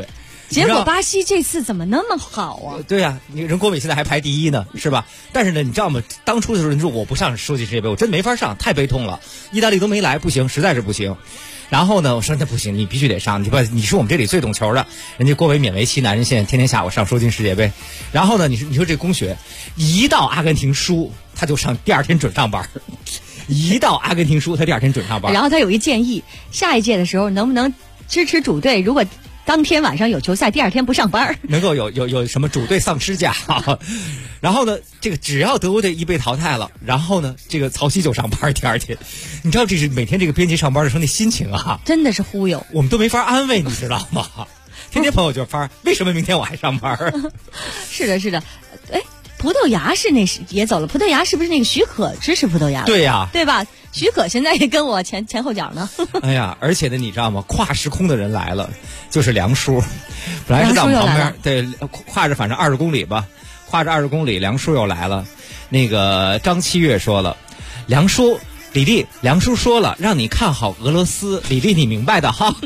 结果巴西这次怎么那么好啊？ 对呀，人国美现在还排第1呢，是吧？但是呢，你知道吗？当初的时候，你说我不上收集世界杯，我真没法上，太悲痛了。意大利都没来，不行，实在是不行。然后呢，我说那不行，你必须得上，你是我们这里最懂球的。人家郭伟勉为其难，人现在天天下午上收进世界杯。然后呢，你说这公学，一到阿根廷输，他就上第2天准上班。一到阿根廷输，他第2天准上班。 然后他有一建议，下一届的时候能不能支持主队？如果当天晚上有球赛，第2天不上班， 能够有什么主队丧尸假？然后呢，这个只要德国队一被淘汰了，然后呢，这个曹曦就上班第2天。你知道这是每天这个编辑上班的时候那心情啊， 真的是忽悠， 我们都没法安慰，你知道吗？天天朋友就发，为什么明天我还上班？ 是的，是的，哎。葡萄牙也走了，葡萄牙是不是那个许可支持葡萄牙？ 对呀， 对吧？许可现在也跟我前后脚呢。 哎呀，而且呢，你知道吗？跨时空的人来了，就是梁叔，本来是在我们旁边，对，跨着反正20公里吧，跨着20公里，梁叔又来了。那个张七月说了，梁叔说了，让你看好俄罗斯，李丽你明白的哈。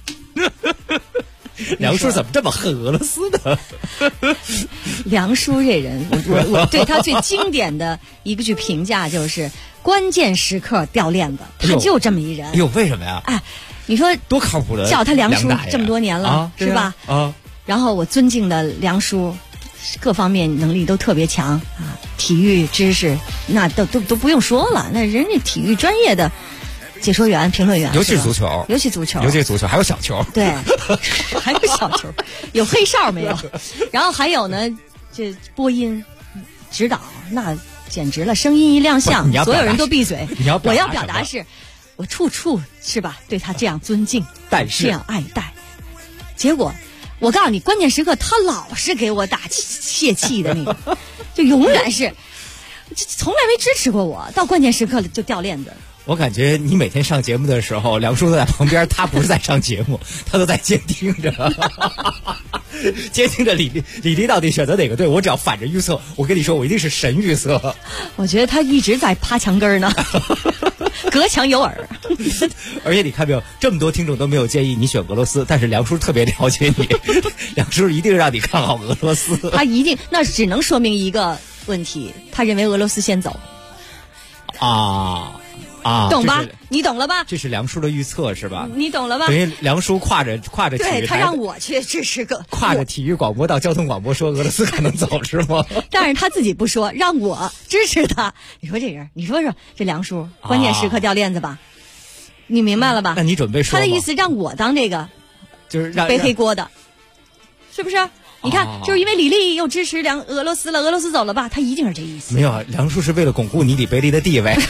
梁叔怎么这么恨俄罗斯呢？ 梁叔这人，我对他最经典的一句评价就是关键时刻掉链子，他就这么一人。 哎呦，为什么呀？ 哎，你说多靠谱的， 叫他梁叔这么多年了，是吧？ 啊。 然后我尊敬的梁叔，各方面能力都特别强啊，体育知识那都不用说了，那人家体育专业的。解说员、评论员， 尤其是足球， 尤其足球， 还有小球， 对，还有小球，有黑哨没有？然后还有呢，这播音、指导，那简直了，声音一亮相，所有人都闭嘴。我要表达是，我处处是吧？对他这样尊敬， 但是这样爱戴。结果，我告诉你，关键时刻他老是给我打泄气的那个，就永远是，从来没支持过我，到关键时刻就掉链子。 我感觉你每天上节目的时候，梁叔都在旁边，他不是在上节目，他都在监听着，监听着李丽到底选择哪个队。我只要反着预测，我跟你说，我一定是神预测。 我觉得他一直在趴墙根呢，隔墙有耳。 而且你看没有，这么多听众都没有建议你选俄罗斯，但是梁叔特别了解你，梁叔一定让你看好俄罗斯。 他一定，那只能说明一个问题，他认为俄罗斯先走。懂吧？你懂了吧？ 这是梁叔的预测是吧？ 你懂了吧？ 等于梁叔跨着体育台， 对他让我去支持跨着体育广播到交通广播说俄罗斯可能走是吗？ 但是他自己不说，让我支持他。你说这人，你说这梁叔，关键时刻掉链子吧？你明白了吧？ 那你准备说他的意思让我当这个， 就是背黑锅的，是不是？你看，就是因为李丽又支持俄罗斯了，俄罗斯走了吧？他一定是这意思。 没有，梁叔是为了巩固你李贝利的地位，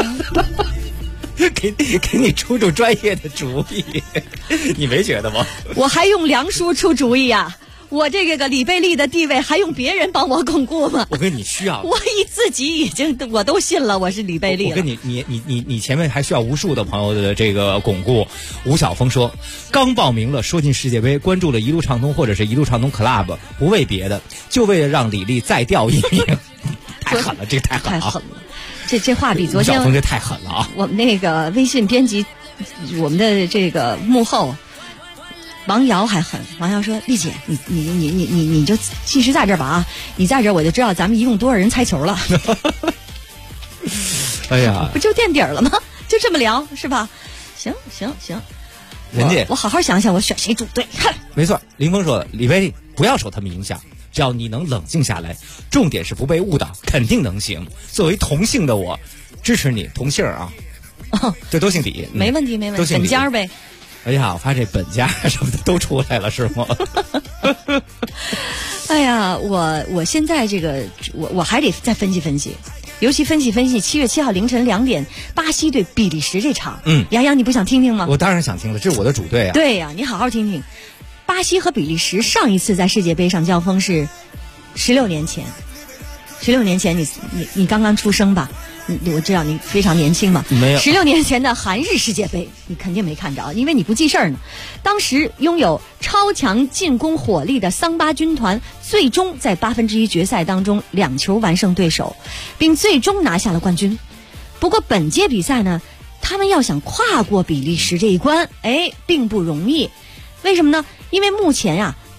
给你出专业的主意，你没觉得吗？ 我还用梁叔出主意啊！我这个李贝利的地位还用别人帮我巩固吗？ 我跟你需要， 我自己已经我都信了，我是李贝利了。 我跟你前面还需要无数的朋友的这个巩固。吴晓峰说，刚报名了说进世界杯，关注了一路畅通或者是一路畅通 club， 不为别的，就为了让李丽再掉一名。太狠了，这个太狠了！ 太狠了，这话比昨天吴晓峰这太狠了啊！ 我们那个微信编辑，我们的这个幕后。王瑶还狠，王瑶说：“丽姐，你就继续在这儿吧啊！你在这儿我就知道咱们一共多少人猜球了。” 哎呀， 不就垫底了吗？就这么聊是吧？行， 人家我好好想想，我选谁主队。 没错，林峰说的，李贝利不要受他们影响，只要你能冷静下来，重点是不被误导，肯定能行。作为同姓的我，支持你，同姓啊，这都姓李， 没问题，本家呗。 哎呀，我发现这本家什么的都出来了，是吗？ 哎呀，我现在这个我还得再分析分析，尤其分析7月7号凌晨2点巴西对比利时这场。杨洋，你不想听听吗？ 我当然想听了，这是我的主队啊。 对呀，你好好听听。巴西和比利时上一次在世界杯上交锋是16年前。16年前你刚刚出生吧？我知道你非常年轻嘛。 没有。 16年前的韩日世界杯，你肯定没看着，因为你不记事儿呢。当时拥有超强进攻火力的桑巴军团，最终在1/8决赛当中2球完胜对手，并最终拿下了冠军。不过本届比赛呢，他们要想跨过比利时这一关，并不容易。为什么呢？因为目前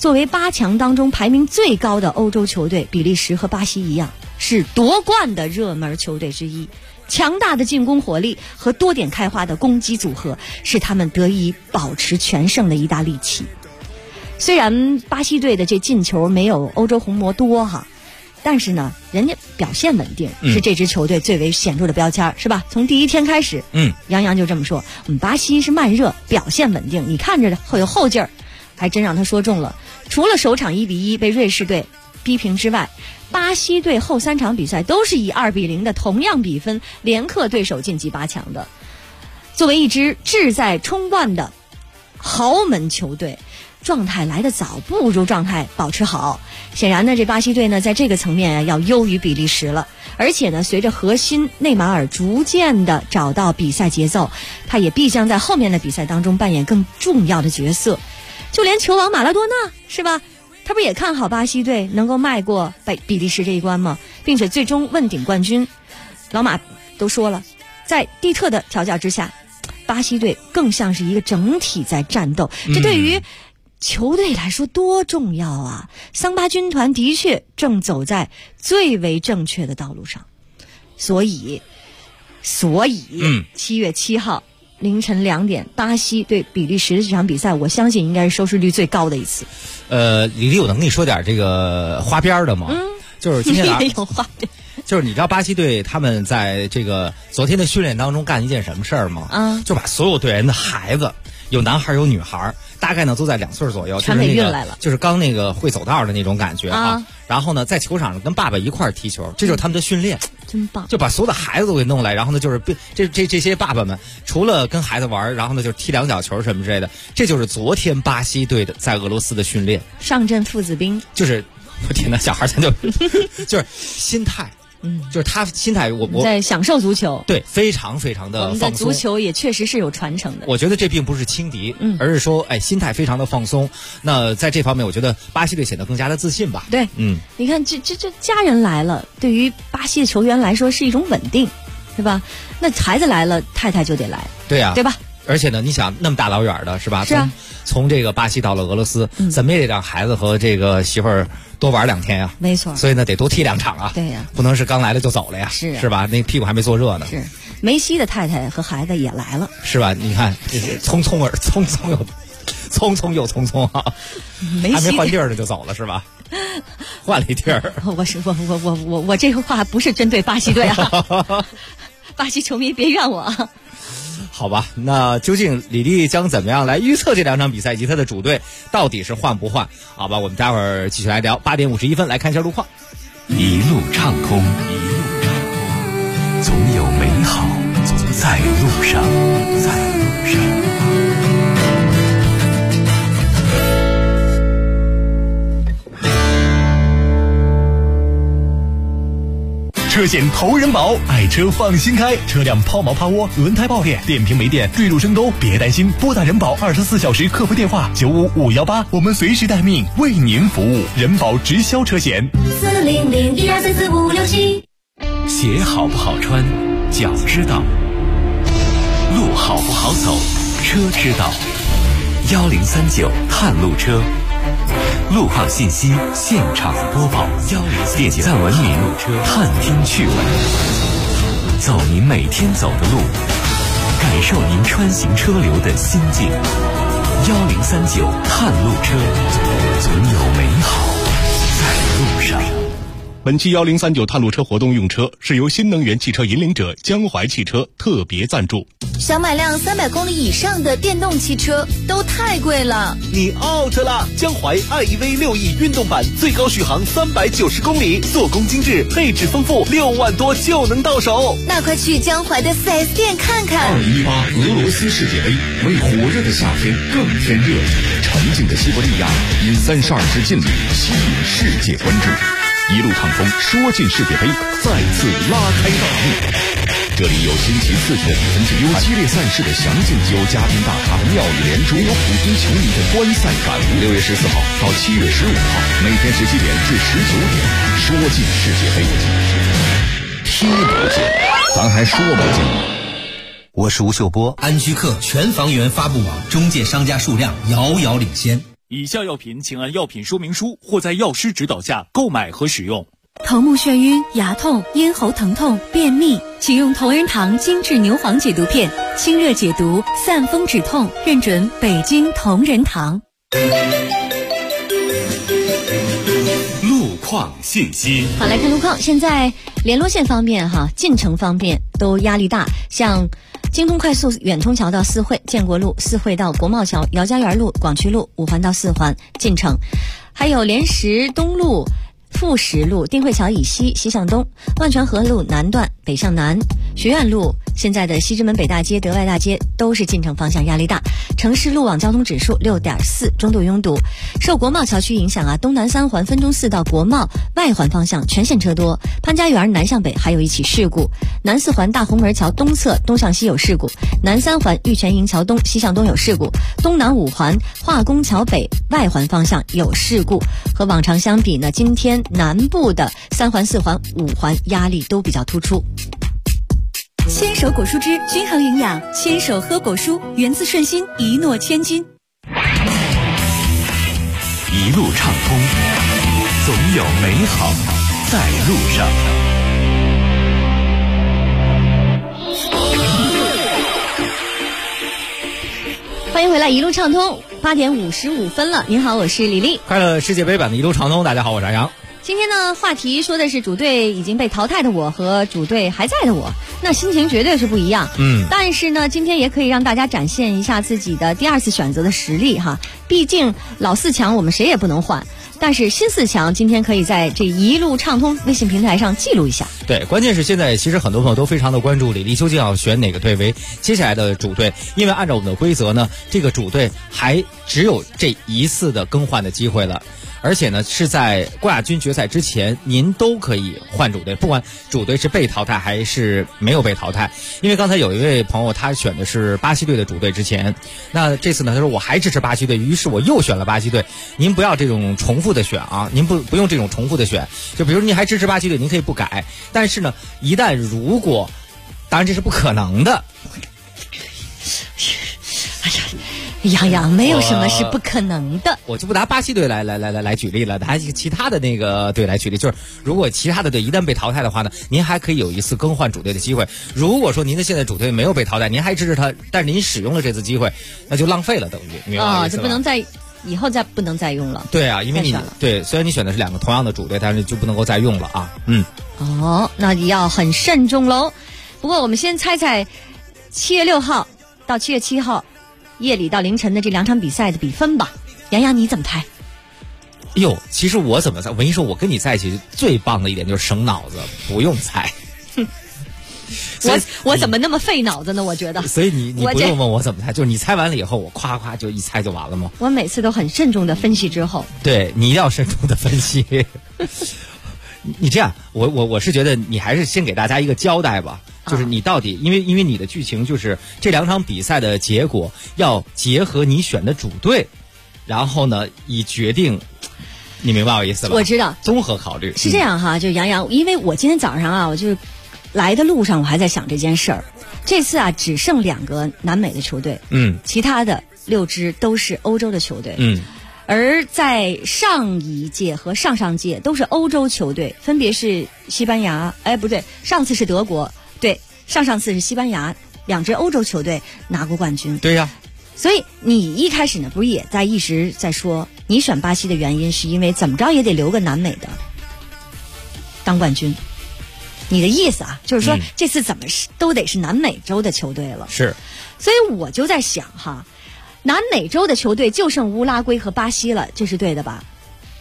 作为8强当中排名最高的欧洲球队，比利时和巴西一样，是夺冠的热门球队之一。强大的进攻火力和多点开花的攻击组合，是他们得以保持全胜的一大利器。虽然巴西队的这进球没有欧洲红魔多哈，但是呢，人家表现稳定，是这支球队最为显著的标签，是吧？从第一天开始，杨洋就这么说，巴西是慢热，表现稳定，你看着会有后劲儿，还真让他说中了。除了首场1-1被瑞士队逼平之外，巴西队后3场比赛都是以2-0的同样比分连克对手晋级8强的。作为一支志在冲冠的豪门球队，状态来得早不如状态保持好。显然呢，这巴西队呢在这个层面要优于比利时了。而且呢，随着核心内马尔逐渐的找到比赛节奏，他也必将在后面的比赛当中扮演更重要的角色。就连球王马拉多纳，是吧？他不也看好巴西队能够迈过比利时这一关吗？并且最终问鼎冠军。老马都说了，在蒂特的调教之下，巴西队更像是一个整体在战斗，这对于球队来说多重要啊！桑巴军团的确正走在最为正确的道路上，所以7月7号凌晨2点，巴西对比利时的这场比赛，我相信应该是收视率最高的一次。 李丽，我能跟你说点这个花边的吗？就是今天也有花边。 就是你知道巴西队他们在这个昨天的训练当中干一件什么事儿吗？就把所有队员的孩子，有男孩有女孩，大概呢都在2岁左右， 全给运来了， 就是刚那个会走道的那种感觉啊。然后呢，在球场上跟爸爸一块儿踢球，这就是他们的训练， 真棒！ 就把所有的孩子都给弄来，然后呢，就是这些爸爸们除了跟孩子玩，然后呢就是踢2脚球什么之类的，这就是昨天巴西队的在俄罗斯的训练。 上阵父子兵， 就是我天哪，小孩咱就是心态。就是他心态，我在享受足球， 对，非常非常的放松。 我们的足球也确实是有传承的。 我觉得这并不是轻敌，而是说，心态非常的放松。那在这方面，我觉得巴西队显得更加的自信吧。 对，你看，这家人来了，对于巴西的球员来说是一种稳定，对吧？那孩子来了，太太就得来， 对呀， 对吧？ 而且呢，你想那么大老远的，是吧？ 是啊。 从这个巴西到了俄罗斯，怎么也得让孩子和这个媳妇儿多玩2天呀。 没错。 所以呢，得多踢2场啊。 对呀。 不能是刚来了就走了呀。是吧？那屁股还没坐热呢。 是。梅西的太太和孩子也来了。 是吧？你看，这是匆匆又匆匆啊！还没换地儿呢就走了是吧？换了一地儿。 我这个话不是针对巴西队啊，巴西球迷别怨我啊。 好吧，那究竟李丽将怎么样来预测这2场比赛以及他的主队到底是换不换？好吧，我们待会儿继续来聊。8点51分来看一下路况。 一路畅通，总有美好在路上， 车险投人保，爱车放心开，车辆抛锚趴窝、轮胎爆裂、电瓶没电、坠入深沟，别担心，拨打人保24小时客服电话95518，我们随时待命，为您服务。人保直销车险 40012344567。 鞋好不好穿，脚知道；路好不好走，车知道。1039探路车。路况信息现场播报，点赞文明，探听趣闻，走您每天走的路，感受您穿行车流的心境。1039探路车，总有美好在路上。 本期1039探路车活动用车是由新能源汽车引领者江淮汽车特别赞助。 想买辆300公里以上的电动汽车都太贵了， 你 out 了！江淮 iEV 6E 运动版最高续航390公里，做工精致，配置丰富，6万多就能到手。 那快去江淮的 4S 店看看。 2018俄罗斯世界杯，为火热的夏天更添热情。沉静的西伯利亚因32支劲旅吸引世界关注。一路畅通，说进世界杯，再次拉开大幕。这里有新奇刺激的比分竞，有激烈赛事的详尽，有嘉宾大咖的妙语连珠，有普京球迷的观赛感悟。6月14号到7月15号，每天17点至19点，说进世界杯，踢不进，咱还说不进吗？ 我是吴秀波，安居客全房源发布网中介商家数量遥遥领先。 以下药品请按药品说明书或在药师指导下购买和使用。 头目眩晕、牙痛、咽喉疼痛、便秘，请用同仁堂精致牛黄解毒片，清热解毒，散风止痛，认准北京同仁堂。 路况信息。 好，来看路况。现在联络线方面进城方面都压力大，像京通快速远通桥到四惠、建国路、四惠到国贸桥、姚家园路、广渠路、五环到四环进城，还有莲石东路、富石路、定慧桥以西西向东、万泉河路南段北向南、学院路现在的西直门北大街、德外大街都是进城方向压力大。城市路网交通指数6.4，中度拥堵。受国贸桥区影响东南三环分钟寺到国贸外环方向全线车多。潘家园南向北还有一起事故，南四环大红门桥东侧东向西有事故，南三环玉泉营桥东西向东有事故，东南五环化工桥北外环方向有事故。和往常相比呢，今天南部的三环、四环、五环压力都比较突出。 牵手果蔬汁均衡营养，牵手喝果蔬，源自顺心，一诺千金。 一路畅通，总有美好在路上。 欢迎回来，一路畅通，8点55分了。您好，我是李丽。 快乐世界杯版的一路畅通，大家好，我是安阳。 今天呢，话题说的是主队已经被淘汰的我和主队还在的我，那心情绝对是不一样。但是呢，今天也可以让大家展现一下自己的第二次选择的实力哈。毕竟老四强我们谁也不能换，但是新四强今天可以在这一路畅通微信平台上记录一下。 对，关键是现在其实很多朋友都非常的关注李丽究竟要选哪个队为接下来的主队，因为按照我们的规则呢，这个主队还只有这一次的更换的机会了。而且呢，是在冠亚军决赛之前，您都可以换主队，不管主队是被淘汰还是没有被淘汰。因为刚才有一位朋友他选的是巴西队的主队之前，那这次呢，他说我还支持巴西队，于是我又选了巴西队。您不要这种重复的选啊，您不用这种重复的选。就比如您还支持巴西队，您可以不改，但是呢，一旦如果，当然这是不可能的。 杨洋，没有什么是不可能的。 我就不拿巴西队来举例了，拿其他的那个队来举例。就是如果其他的队一旦被淘汰的话呢，您还可以有一次更换主队的机会。如果说您的现在主队没有被淘汰，您还支持他，但是您使用了这次机会，那就浪费了，等于明白吗？ 就不能再以后再不能再用了。 对啊，因为你对，虽然你选的是两个同样的主队，但是就不能够再用了啊。 那你要很慎重喽。不过我们先猜猜7月6号到7月7号。夜里到凌晨的这两场比赛的比分吧，杨洋你怎么猜？ 其实我怎么猜？我跟你说，我跟你在一起最棒的一点就是省脑子，不用猜。 我怎么那么费脑子呢？我觉得。 所以你不用问我怎么猜，就是你猜完了以后，我夸夸就一猜就完了吗？ 我每次都很慎重的分析之后。 对，你要慎重的分析。你这样，我是觉得你还是先给大家一个交代吧。就是你到底，因为你的剧情就是这两场比赛的结果要结合你选的主队，然后呢以决定，你明白我意思吧？ 我知道， 综合考虑是这样哈。就杨洋，因为我今天早上我就来的路上我还在想这件事儿。这次只剩2个南美的球队，其他的6支都是欧洲的球队，而在上一届和上上届都是欧洲球队，分别是西班牙，不对，上次是德国。对，上次是西班牙，2支欧洲球队拿过冠军。 对呀， 所以你一开始呢，不是也一直在说，你选巴西的原因是因为怎么着也得留个南美的当冠军。你的意思就是说这次怎么都得是南美洲的球队了。 是， 所以我就在想南美洲的球队就剩乌拉圭和巴西了，这是对的吧？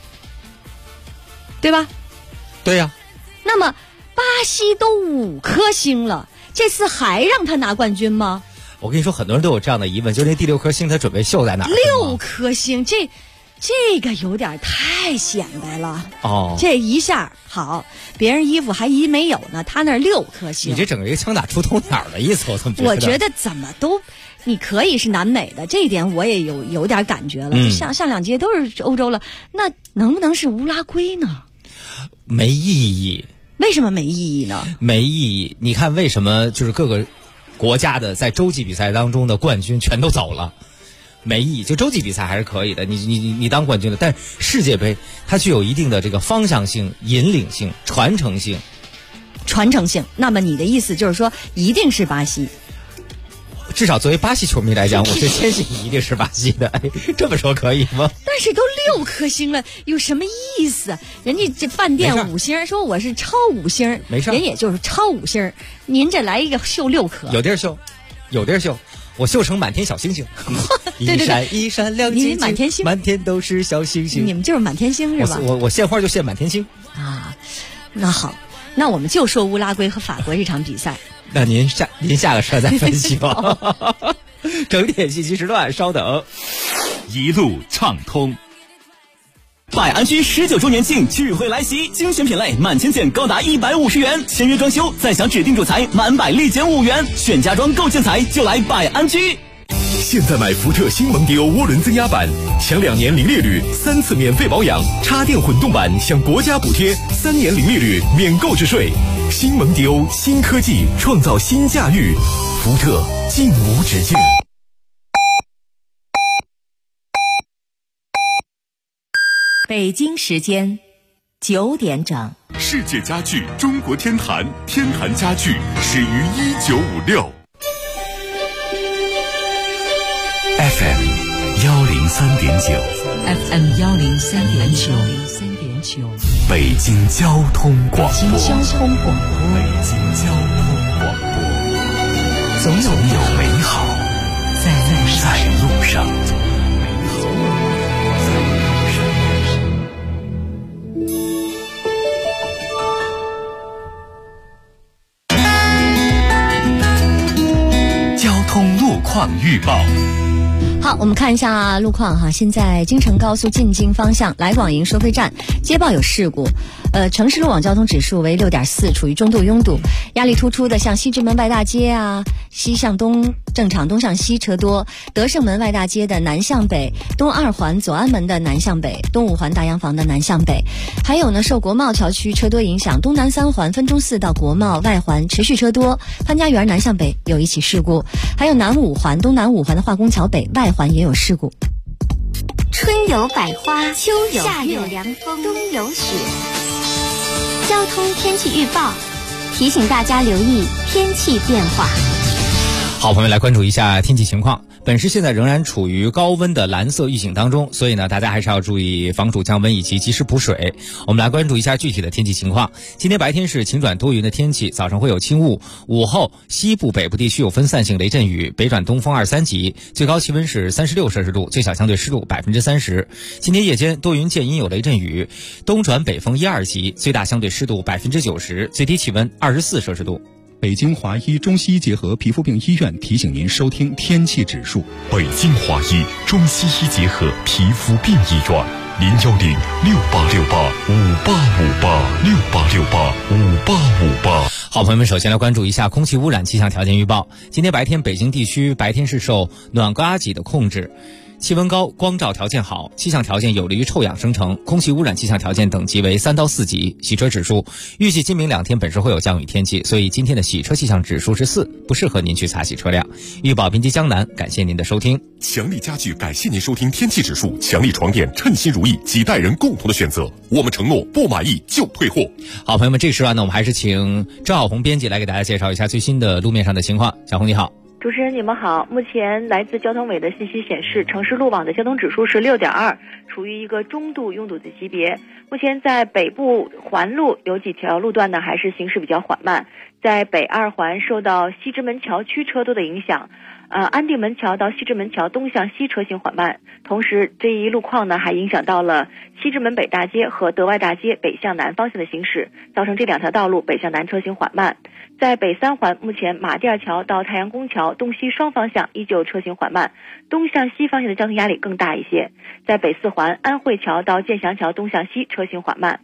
对吧？ 对呀。 那么巴西都5颗星了，这次还让他拿冠军吗？ 我跟你说，很多人都有这样的疑问，就那第6颗星他准备秀在哪儿 ？6颗星，这个有点太显摆了。这一下好，别人衣服还一没有呢，他那6颗星。 你这整个一个枪打出头鸟的意思， 我觉得怎么都，你可以是南美的，这一点我也有点感觉了。上2届都是欧洲了，那能不能是乌拉圭呢？ 没意义。 为什么没意义呢？ 没意义。你看为什么就是各个国家的在洲际比赛当中的冠军全都走了？ 没意义。就洲际比赛还是可以的，你当冠军的，但世界杯它具有一定的这个方向性、引领性、传承性。 那么你的意思就是说，一定是巴西？ 至少作为巴西球迷来讲，我是坚信一定是巴西的。这么说可以吗？ 但是都6颗星了，有什么意思？人家这饭店5星，说我是超5星， 没事， 人也就是超5星。您这来一个秀6颗， 有地儿秀，我秀成满天小星星， 对一闪一闪亮晶晶， 满天星， 满天都是小星星。 你们就是满天星是吧？ 我献花就献满天星啊。那好，那我们就说乌拉圭和法国这场比赛。 那您下个车再分析吧。整点信息时段，稍等。 一路畅通。 百安居19周年庆聚会来袭，精选品类满千件高达150元，签约装修再享指定主材满100立减5元，选家装购建材就来百安居。 现在买福特新蒙迪欧涡轮增压版，享2年零利率，3次免费保养；插电混动版享国家补贴，3年零利率免购置税。新蒙迪欧，新科技创造新驾驭，福特尽无止境。 北京时间9点整。 世界家具中国天坛，天坛家具始于1956。 FM 103.9 FM 103.9 北京交通广播。总有美好在路上。交通路况预报。 好，我们看一下路况哈。现在京承高速进京方向来广营收费站接报有事故，城市路网交通指数为6.4，处于中度拥堵，压力突出的像西直门外大街啊，西向东正常，东向西车多；德胜门外大街的南向北，东2环左安门的南向北，东5环大洋房的南向北。还有呢，受国贸桥区车多影响，东南3环分钟寺到国贸外环持续车多，潘家园南向北有一起事故，还有南5环、东南5环的化工桥北外环也有事故。 春有百花，秋有夏有凉风，冬有雪。交通天气预报提醒大家留意天气变化。 好，朋友们来关注一下天气情况。本市现在仍然处于高温的蓝色预警当中，所以呢，大家还是要注意防暑降温以及及时补水。我们来关注一下具体的天气情况。今天白天是晴转多云的天气，早上会有轻雾，午后西部北部地区有分散性雷阵雨，北转东风2、3级，最高气温是36摄氏度，最小相对湿度30%。今天夜间多云见阴有雷阵雨，东转北风1、2级，最大相对湿度90%，最低气温24摄氏度。 北京华医中西医结合皮肤病医院提醒您收听天气指数。 北京华医中西医结合皮肤病医院，0868685858，68585858。 好，朋友们，首先来关注一下空气污染气象条件预报。今天白天北京地区白天是受暖高压脊的控制，气温高，光照条件好，气象条件有利于臭氧生成，空气污染气象条件等级为3到4级。洗车指数预计今明2天本市会有降雨天气，所以今天的洗车气象指数是4，不适合您去擦洗车辆。预报滨吉江南，感谢您的收听。 强力家具感谢您收听天气指数，强力床垫称心如意，几代人共同的选择，我们承诺不满意就退货。 好，朋友们，这个时段呢，我们还是请赵小红编辑来给大家介绍一下最新的路面上的情况。小红你好。 主持人你们好，目前来自交通委的信息显示，城市路网的交通指数是6.2，处于一个中度拥堵的级别。目前在北部环路有几条路段呢，还是行驶比较缓慢。在北2环受到西直门桥区车多的影响，安定门桥到西直门桥东向西车行缓慢，同时这一路况呢还影响到了西直门北大街和德外大街北向南方向的行驶，造成这2条道路北向南车行缓慢。在北3环，目前马甸桥到太阳宫桥东西双方向依旧车行缓慢，东向西方向的交通压力更大一些。在北4环，安慧桥到建祥桥东向西车行缓慢。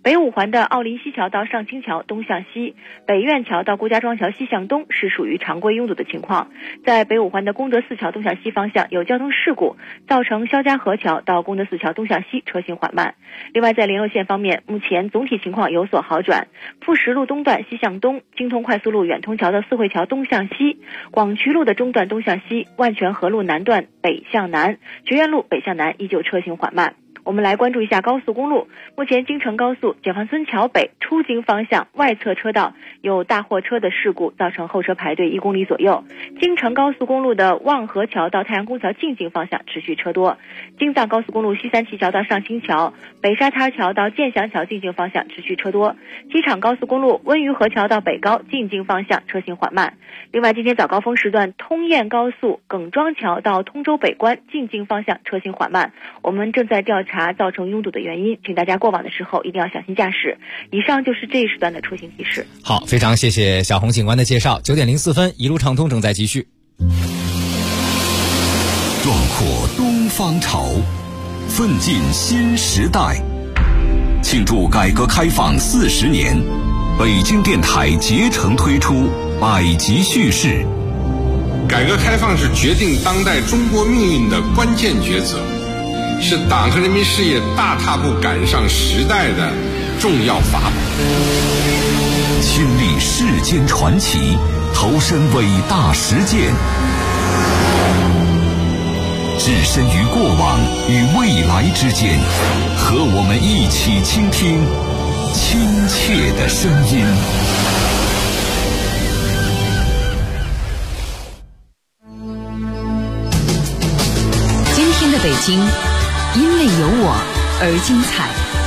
北五环的奥林西桥到上清桥东向西，北苑桥到郭家庄桥西向东是属于常规拥堵的情况。在北五环的功德寺桥东向西方向有交通事故，造成肖家河桥到功德寺桥东向西车行缓慢。另外在联络线方面，目前总体情况有所好转，富石路东段西向东，京通快速路远通桥的四惠桥东向西，广渠路的中段东向西，万泉河路南段北向南，学院路北向南依旧车行缓慢。我们来关注一下高速公路，目前京承高速解放村桥北出京方向外侧车道有大货车的事故，造成后车排队1公里左右。京承高速公路的望河桥到太阳宫桥进京方向持续车多。京藏高速公路西三旗桥到上清桥，北沙滩桥到建祥桥进京方向持续车多。机场高速公路温榆河桥到北高进京方向车行缓慢。另外今天早高峰时段，通燕高速耿庄桥到通州北关进京方向车行缓慢。我们正在调查造成拥堵的原因，请大家过往的时候一定要小心驾驶。以上就是这一时段的出行提示。 好，非常谢谢小红警官的介绍。9点04分，一路畅通正在继续。 壮阔东方潮，奋进新时代。庆祝改革开放40年，北京电台竭诚推出百集叙事。 改革开放是决定当代中国命运的关键抉择，是党和人民事业大踏步赶上时代的重要法宝。 亲历世间传奇，投身伟大实践，置身于过往与未来之间，和我们一起倾听亲切的声音。 今天的北京因为有我而精彩。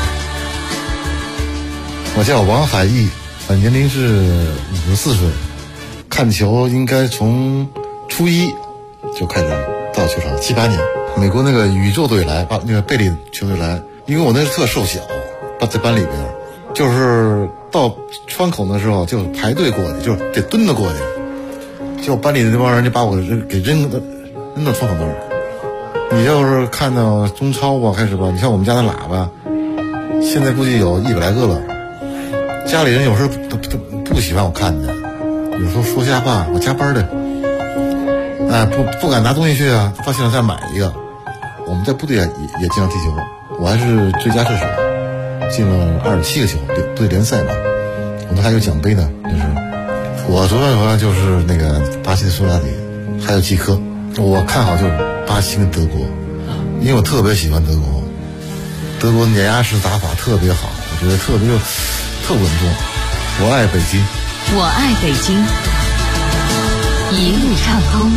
我叫王海义，年龄是54岁，看球应该从初一就开始到球场，7、8年。美国那个宇宙队来，那个贝利球队来，因为我那是特瘦小，在班里边，就是到窗口的时候就排队过去，就是得蹲着过去。结果班里的那帮人就把我给扔到窗口那儿。你要是看到中超吧，开始吧，你像我们家的喇叭，现在估计有100来个了。家里人有时候不喜欢我看的，有时候说瞎话，我加班的，不敢拿东西去啊，到现场再买一个。我们在部队也经常踢球，我还是最佳射手，进了27个球，部队联赛嘛，我们还有奖杯呢。就是我昨晚就是那个巴西的苏拉底，还有季科，我看好就是巴西跟德国，因为我特别喜欢德国，德国碾压式打法特别好，我觉得特稳重。我爱北京， 我爱北京，一路畅通。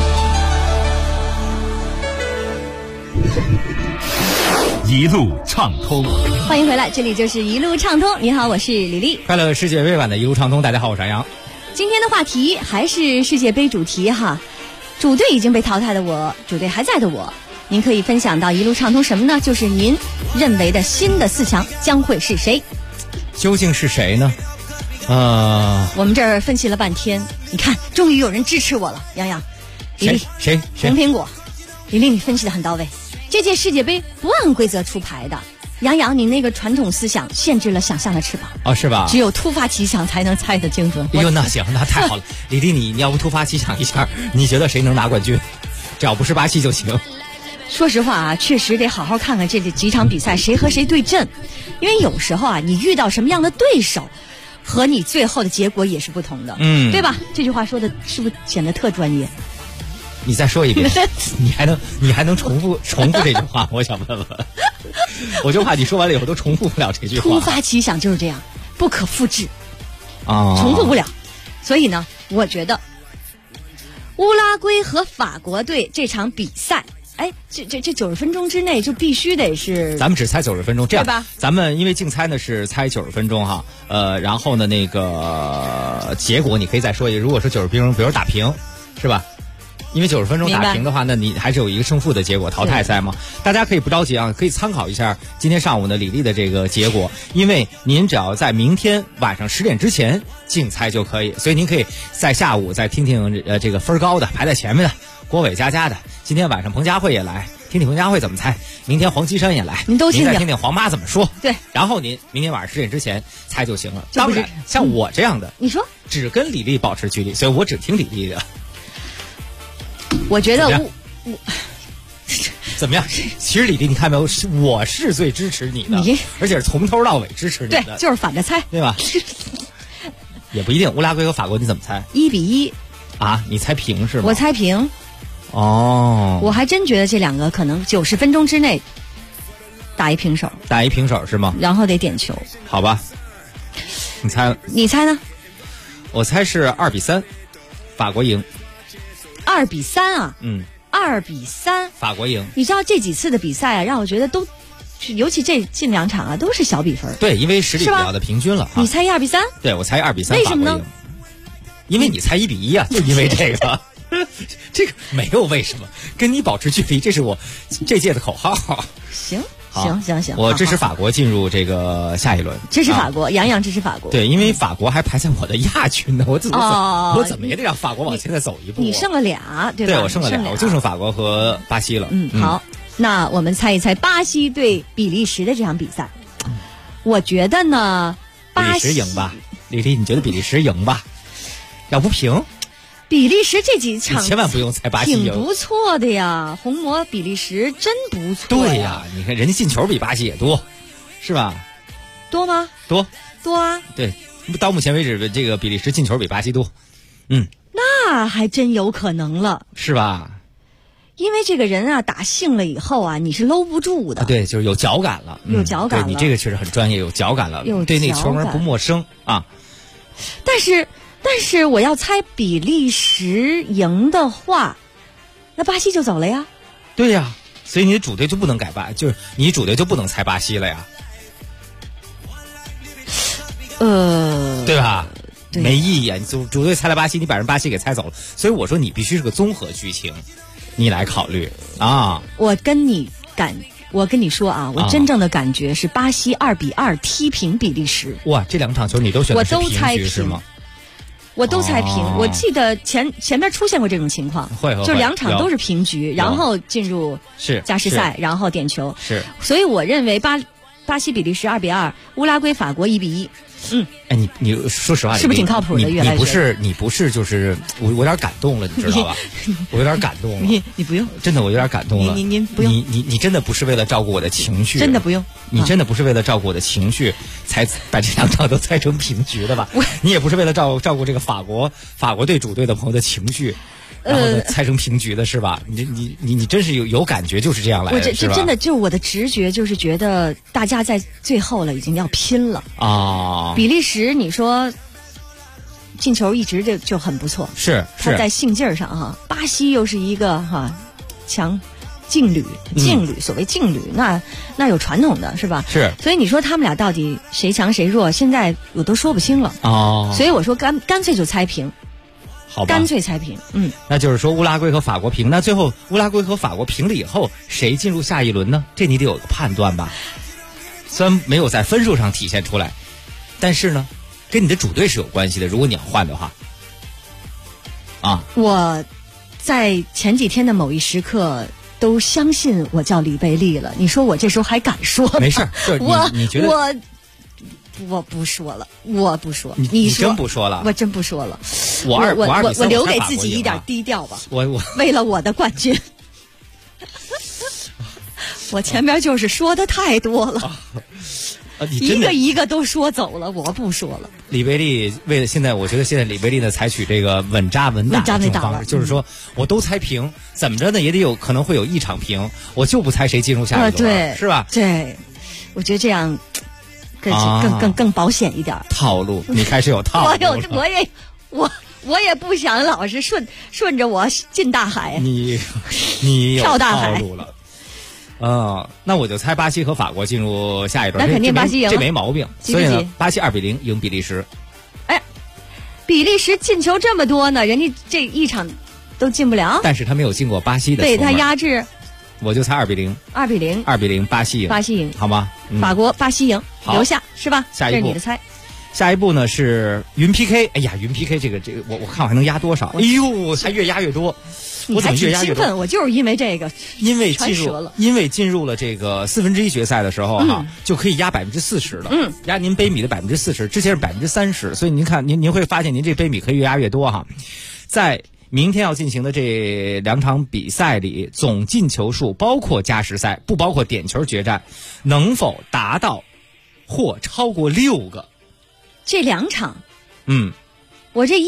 一路畅通， 欢迎回来，这里就是一路畅通。你好，我是李丽。 快乐世界杯版的一路畅通，大家好，我是杨洋。 今天的话题还是世界杯主题哈，主队已经被淘汰的我，主队还在的我，您可以分享到一路畅通什么呢？就是您认为的新的4强将会是谁？ 究竟是谁呢？ 我们这儿分析了半天，你看，终于有人支持我了。杨洋，李丽， 谁？ 红苹果，李丽，你分析的很到位。这届世界杯不按规则出牌的，杨洋，你那个传统思想限制了想象的翅膀哦，是吧？ 只有突发奇想才能猜得精准。 哎呦，那行，那太好了。李丽，你要不突发奇想一下，你觉得谁能拿冠军？只要不是巴西就行。 说实话啊，确实得好好看看这几场比赛谁和谁对阵，因为有时候啊，你遇到什么样的对手，和你最后的结果也是不同的，对吧？这句话说的是不是显得特专业？ 你再说一遍，你还能重复这句话？我想问问，我就怕你说完了以后都重复不了这句话。 突发奇想就是这样，不可复制啊，重复不了。所以呢，我觉得乌拉圭和法国队这场比赛，哎，这90分钟之内就必须得是， 咱们只猜90分钟，这样对吧？ 咱们因为竞猜呢是猜90分钟哈，然后呢那个结果你可以再说一个，如果是90分钟，比如打平，是吧？因为90分钟打平的话，那你还是有一个胜负的结果，淘汰赛嘛。大家可以不着急啊，可以参考一下今天上午的李丽的这个结果，因为您只要在明天晚上10点之前竞猜就可以，所以您可以在下午再听听这个分高的排在前面的郭伟佳的，今天晚上彭佳慧也来， 听听彭佳慧怎么猜，明天黄绮珊也来， 您都听听， 您再听听黄妈怎么说。 对， 然后您明天晚上10点之前猜就行了。当然，像我这样的， 你说只跟李丽保持距离，所以我只听李丽的。 我觉得我怎么样？其实李丽，你看没有？我是最支持你的，而且是从头到尾支持你的。 对，就是反着猜， 对吧？也不一定。乌拉圭和法国你怎么猜 ？1-1 啊？你猜平是吗？ 我猜平。 哦， 我还真觉得这两个可能90分钟之内打一平手。 打一平手是吗？ 然后得点球。 好吧，你猜？ 你猜呢？ 我猜是2-3，法国赢。 2-3啊？2-3， 法国赢。 你知道这几次的比赛啊，让我觉得都，尤其这近2场啊，都是小比分。 对，因为实力比较的平均了。 你猜1-3？ 对，我猜2-3。 为什么呢？ 因为你猜1-1啊，就因为这个。这个没有为什么，跟你保持距离，这是我这届的口号。 行， 我支持法国进入这个下一轮。 支持法国，杨洋支持法国。 对，因为法国还排在我的亚军呢，我怎么也得让法国往前再走一步。 你剩了俩，对吧？ 对，我剩了俩，我就剩法国和巴西了。 好，那我们猜一猜巴西对比利时的这场比赛。我觉得呢， 比利时赢吧。丽丽，你觉得比利时赢吧？要不平？ 比利时这几场千万不用猜巴西赢， 挺不错的呀，红魔比利时真不错。 对呀，你看人家进球比巴西也多，是吧？ 多吗？ 多啊。 对，到目前为止这个比利时进球比巴西多。 那还真有可能了， 是吧？ 因为这个人啊，打信了以后啊，你是搂不住的。 对，就是有脚感了， 有脚感了。 对，你这个确实很专业，有脚感了，对那球门不陌生啊。但是我要猜比利时赢的话，那巴西就走了呀。 对呀，所以你的主队就不能改吧？就是你主队就不能猜巴西了呀？对吧？ 对， 没意义啊！你主队猜了巴西，你把人巴西给猜走了，所以我说你必须是个综合剧情，你来考虑啊。 我跟你说啊，我真正的感觉是巴西2-2踢平比利时。 哇，这2场球你都选的是平局是吗？ 我都猜平，我记得前面出现过这种情况，就2场都是平局，然后进入加时赛，然后点球。 是， 所以我认为巴西比利时2-2，乌拉圭法国1-1。 哎，你说实话， 是不是挺靠谱的？越来越你不是就是我有点感动了，你知道吧？我有点感动了。 你不用， 真的我有点感动了。 您不用， 你真的不是为了照顾我的情绪， 真的不用。 你真的不是为了照顾我的情绪才把这2场都猜成平局的吧？你也不是为了照顾这个法国队主队的朋友的情绪。然后猜成平局的是吧？你真是有感觉，就是这样来的，是吧？ 这真的就我的直觉就是觉得大家在最后了，已经要拼了啊！比利时，你说进球一直就很不错， 是他在性劲儿上哈。巴西又是一个强劲旅，所谓劲旅，那有传统的是吧？ 是， 所以你说他们俩到底谁强谁弱，现在我都说不清了哦。 所以我说干脆就猜平。 好吧， 干脆猜平， 那就是说乌拉圭和法国平，那最后乌拉圭和法国平了以后，谁进入下一轮呢？这你得有个判断吧。虽然没有在分数上体现出来，但是呢，跟你的主队是有关系的。如果你要换的话， 我在前几天的某一时刻都相信我叫李贝利了。你说我这时候还敢说吗？ 没事，你觉得我不说了，我不说。 你真不说了？ 我真不说了。 我留给自己一点低调吧。 我为了我的冠军，我前面就是说的太多了，一个都说走了，我不说了。 李贝利我觉得现在李贝利呢采取这个稳扎稳打的这种方式，就是说我都猜平，怎么着呢也得可能会有一场平，我就不猜谁进入下一轮， 对， 是吧？ 对，我觉得这样。更保险一点。 套路，你开始有套路了。 我也不想老是顺着我进大海。 你有跳大海套路了。那我就猜巴西和法国进入下一轮。 那肯定巴西赢， 这没毛病。所以呢，巴西2-0赢比利时。 哎，比利时进球这么多呢，人家这一场都进不了。 但是他没有进过巴西的， 被他压制。 我就猜2-0。 2-0， 巴西赢。 巴西赢， 好吗？ 法国巴西赢，留下是吧？ 下一步这是你的猜。 下一步呢是云 PK， 哎呀，云 PK 这个我看我还能压多少？哎呦，还越压越多。我怎么越压越多？ 我就是因为这个， 因为进入了这个1/4决赛的时候哈，就可以压40%了。压您杯米的40%，之前是30%，所以您看您会发现您这杯米可以越压越多哈。在明天要进行的这2场比赛里，总进球数包括加时赛，不包括点球决战，能否达到或超过6个？ 这2场，我这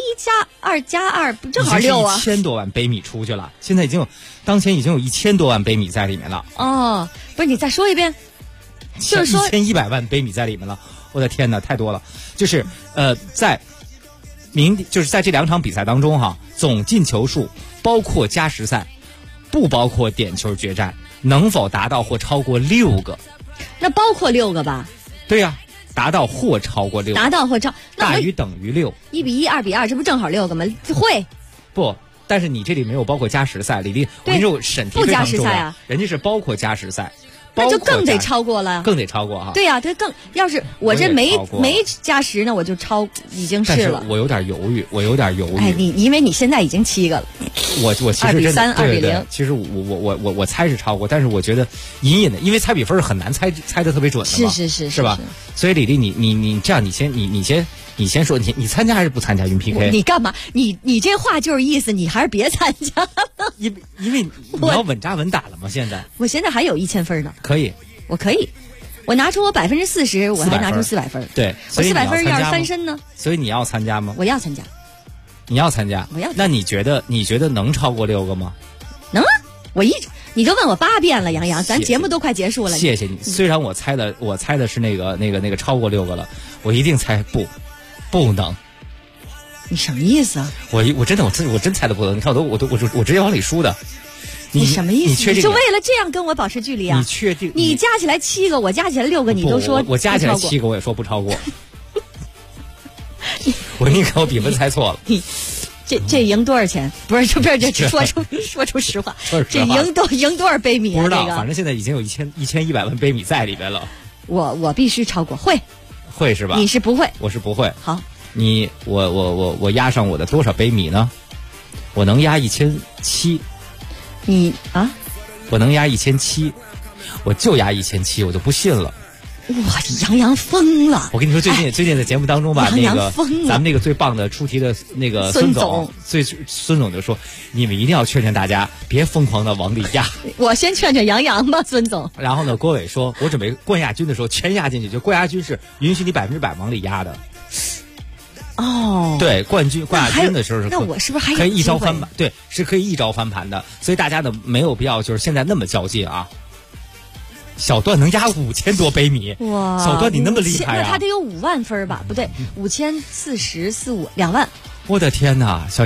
1+1+2+2不正好6啊 ？1000多万杯米出去了，现在当前已经有1000多万杯米在里面了。 哦，不是，你再说一遍，就是说 1100万杯米在里面了。我的天哪，太多了！就是在这2场比赛当中哈，总进球数包括加时赛，不包括点球决战，能否达到或超过6个？ 那包括6个吧？ 对呀。达到或超过6个， 达到或超大于等于6 ，1:1，2:2，这不正好6个吗？会不？但是你这里没有包括加时赛，李丽，我跟你说，审题非常重要，人家是包括加时赛， 那就更得超过了， 更得超过哈。 对呀，它更要是我这没加时呢，我就已经是了。 我有点犹豫， 哎，因为你现在已经7个了， 我其实真的 2:3，2:0。 其实我猜是超过，但是我觉得隐隐的，因为猜比分很难猜得特别准的嘛，是吧？所以李丽，你这样，你先说，你参加还是不参加云 PK？ 你干嘛？你这话就是意思，你还是别参加。 因为你要稳扎稳打了嘛。现在我现在还有1000分呢。 可以， 我可以，我拿出我40%，我还拿出400分。 对， 我400分要是翻身呢？ 所以你要参加吗？ 我要参加。 你要参加？ 我要。 那你觉得能超过6个吗？ 能啊！你都问我8遍了，杨洋，咱节目都快结束了。 谢谢你。虽然我猜的是那个超过6个了，我一定猜不能。 你什么意思啊？ 我真猜的不能。你看我直接往里输的。 你什么意思？ 你确定？ 就为了这样跟我保持距离啊？ 你确定？ 你加起来7个，我加起来6个，你都说我加起来7个，我也说不超过。你看我比分猜错了。 这赢多少钱？不是这说出实话，这赢多少杯米啊？ 不知道，反正现在已经有1100万杯米在里边了。 我必须超过， 会是吧？ 你是不会， 我是不会。 好， 我压上我的多少杯米呢？我能压1700。 你啊？ 我能压1700，我就压1700，我就不信了。 哇，杨洋疯了！ 我跟你说，最近在节目当中吧， 杨洋疯了。 咱们那个最棒的出题的那个孙总就说，你们一定要劝劝大家，别疯狂的往里压。 我先劝劝杨洋吧，孙总。 然后呢，郭伟说，我准备冠亚军的时候全压进去，就冠亚军是允许你100%往里压的。 哦， 对，冠亚军的时候那我是不是还可以一招翻盘？对，是可以一招翻盘的。所以大家呢没有必要就是现在那么较劲啊。小段能压5000多杯米， 哇！ 小段你那么厉害啊？ 那他得有5万分吧？不对，504045，2万。 我的天哪，小，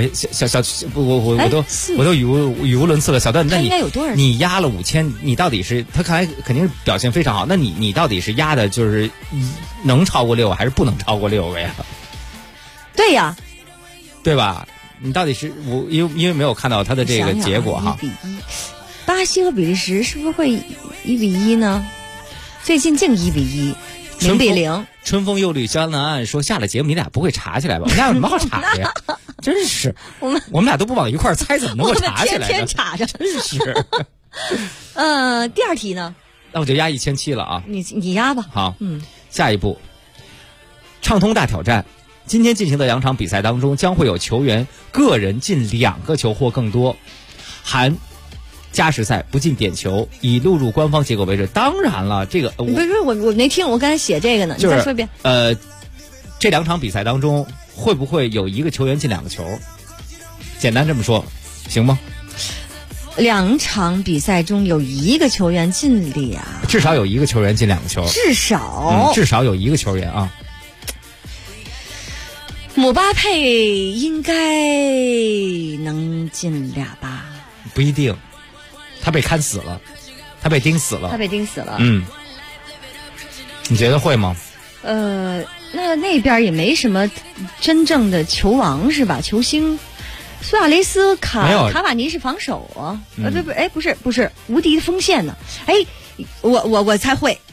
我都语无伦次了。小段，那你应该有多少？ 你压了5000，你到底是他看来肯定是表现非常好。那你到底是压的就是能超过6还是不能超过6个呀？ 对呀， 对吧？你到底是因为没有看到他的这个结果哈。 1:1，巴西和比利时是不是会1:1呢？最近净1:1， 0:0。 春风又绿江南岸说下了节目你俩不会查起来吧？我们俩有什么好查的呀？真是，我们俩都不往一块儿猜，怎么能够查起来呢？ 天天查着， 真是。 第2题呢？ 那我就压1700了啊！ 你压吧。 好，下一步，畅通大挑战。今天进行的2场比赛当中，将会有球员个人进2个球或更多，含加时赛不进点球，以录入官方结果为准。当然了，这个不是我没听，我刚才写这个呢，你再说一遍。 这2场比赛当中会不会有1个球员进2个球？简单这么说，行吗 ？2场比赛中有1个球员进2， 至少有1个球员进2个球， 至少有1个球员啊。 姆巴佩应该能进2吧？ 不一定，他被看死了，他被钉死了。你觉得会吗？ 那边也没什么真正的球王是吧？球星，苏亚雷斯、卡瓦尼是防守啊。不是无敌的锋线呢。我猜会。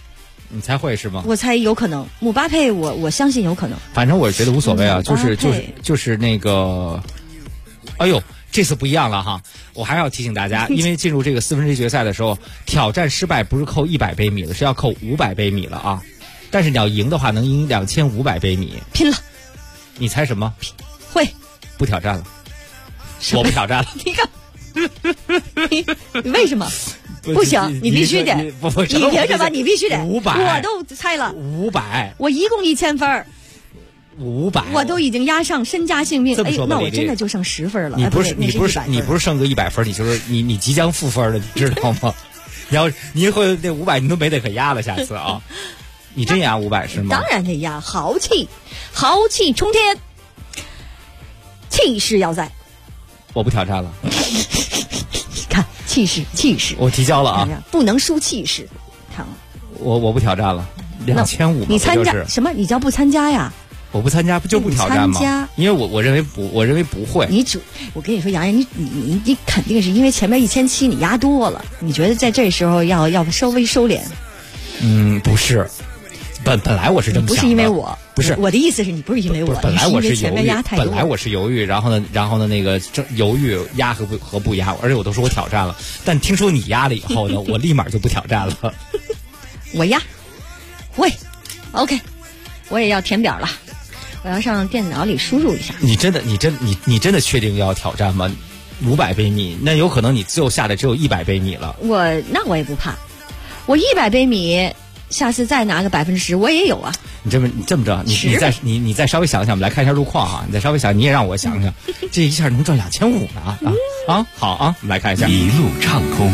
你猜会是吗？ 我猜有可能，姆巴佩我相信有可能。 反正我觉得无所谓啊，就是那个，哎呦，这次不一样了哈！我还要提醒大家，因为进入这个4分之一决赛的时候，挑战失败不是扣100杯米了，是要扣500杯米了啊！但是你要赢的话，能赢2500杯米。 拼了！ 你猜什么？ 会。 不挑战了。我不挑战了。 你看，你为什么？不行，你必须得。你凭什么？你必须得。 500， 我都猜了。 500， 我一共1000分。 500， 我都已经押上身家性命。哎，那我真的就剩10分了。 你不是剩个100分，你就是你即将负分了，你知道吗？你以后那500你都没得可压了，下次啊。你真压500是吗？ 当然得压，豪气冲天，气势要在。 我不挑战了。 看气势， 我提交了啊， 不能输气势。看我不挑战了，2500。 你参加什么？你叫不参加呀？ 我不参加，不就不挑战吗？因为我认为不会。 我跟你说，杨洋，你肯定是因为前面1700你压多了，你觉得在这时候要稍微收敛。 不是，本来我是这么想的。 不是因为我， 不是我的意思是你不是因为我， 本来我是前面压太多。 本来我是犹豫，然后呢那个犹豫压和不压，而且我都说我挑战了，但听说你压了以后呢，我立马就不挑战了。 我压，喂 ，OK， 我也要填表了。我要上电脑里输入一下。 你真的确定要挑战吗？500杯米，那有可能你最后下的只有100杯米了。 那我也不怕，我100杯米，下次再拿个10%，我也有啊。 你这么着，你再稍微想想，我们来看一下路况哈。你再稍微想，你也让我想想，这一下能赚2500呢啊！好啊，我们来看一下。 一路畅通，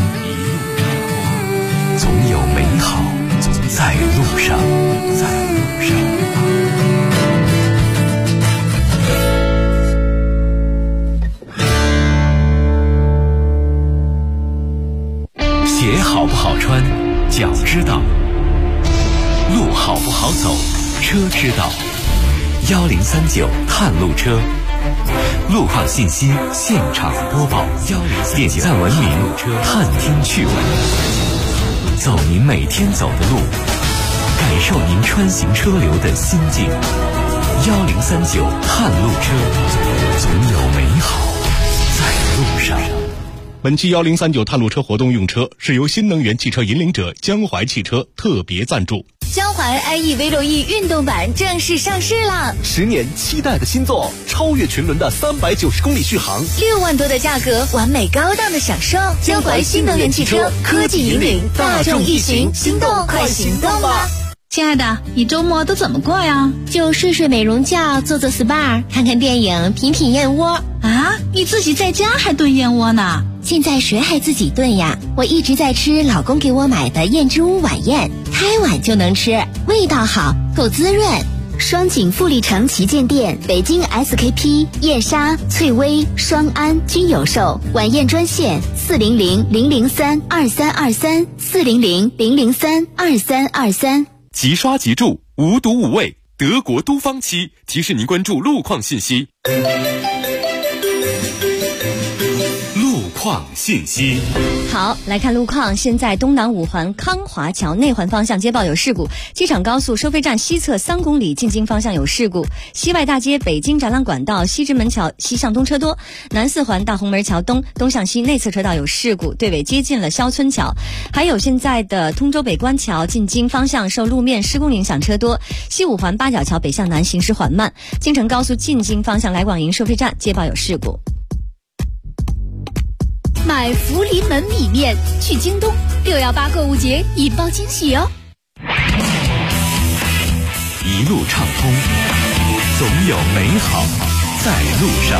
总有美好在路上。鞋好不好穿，脚知道；路好不好走，车知道。1039探路车，路况信息现场播报。点赞文明，探听趣闻，走您每天走的路，感受您穿行车流的心境。1039探路车，总有美好在路上。 本期1039探路车活动用车是由新能源汽车引领者江淮汽车特别赞助。 江淮 iE V6E 运动版正式上市了 ，10年期待的新作，超越群伦的390公里续航 ，6万多的价格，完美高档的享受。江淮新能源汽车，科技引领大众一行，心动快行动吧！ 亲爱的，你周末都怎么过呀？ 就睡美容觉，做 SPA， 看看电影，品燕窝。 啊，你自己在家还炖燕窝呢？ 现在谁还自己炖呀？我一直在吃老公给我买的燕之屋晚宴，开碗就能吃，味道好，够滋润。双井富力城旗舰店、北京 SKP、燕莎、翠微、双安均有售。晚宴专线400-003-2323，400-003-2323。 即刷即住，无毒无味，德国都方漆提示您关注路况信息。 路况信息。 好，来看路况。现在东南5环康华桥内环方向接报有事故，机场高速收费站西侧3公里进京方向有事故，西外大街北京展览馆道西直门桥西向东车多，南4环大红门桥东向西内侧车道有事故，队尾接近了肖村桥。还有现在的通州北关桥进京方向受路面施工影响车多，西5环八角桥北向南行驶缓慢，京承高速进京方向来广营收费站接报有事故。 买福临门米面去京东，618购物节引爆惊喜哦！ 一路畅通，总有美好在路上。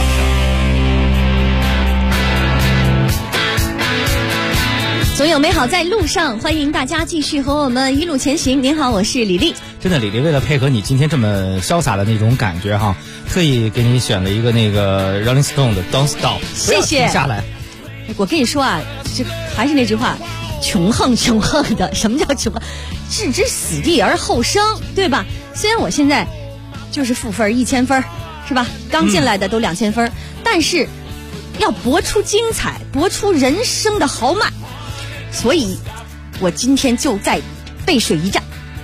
总有美好在路上，欢迎大家继续和我们一路前行。您好，我是李丽。 真的，李丽为了配合你今天这么潇洒的那种感觉哈，特意给你选了一个那个 Rolling Stone 的 Don't Stop， 谢谢。 停下来。 我跟你说啊，这还是那句话，穷横的。什么叫穷横？置之死地而后生，对吧？虽然我现在就是负分1000分，是吧？刚进来的都2000分，但是要搏出精彩，搏出人生的豪迈。所以，我今天就在背水一战，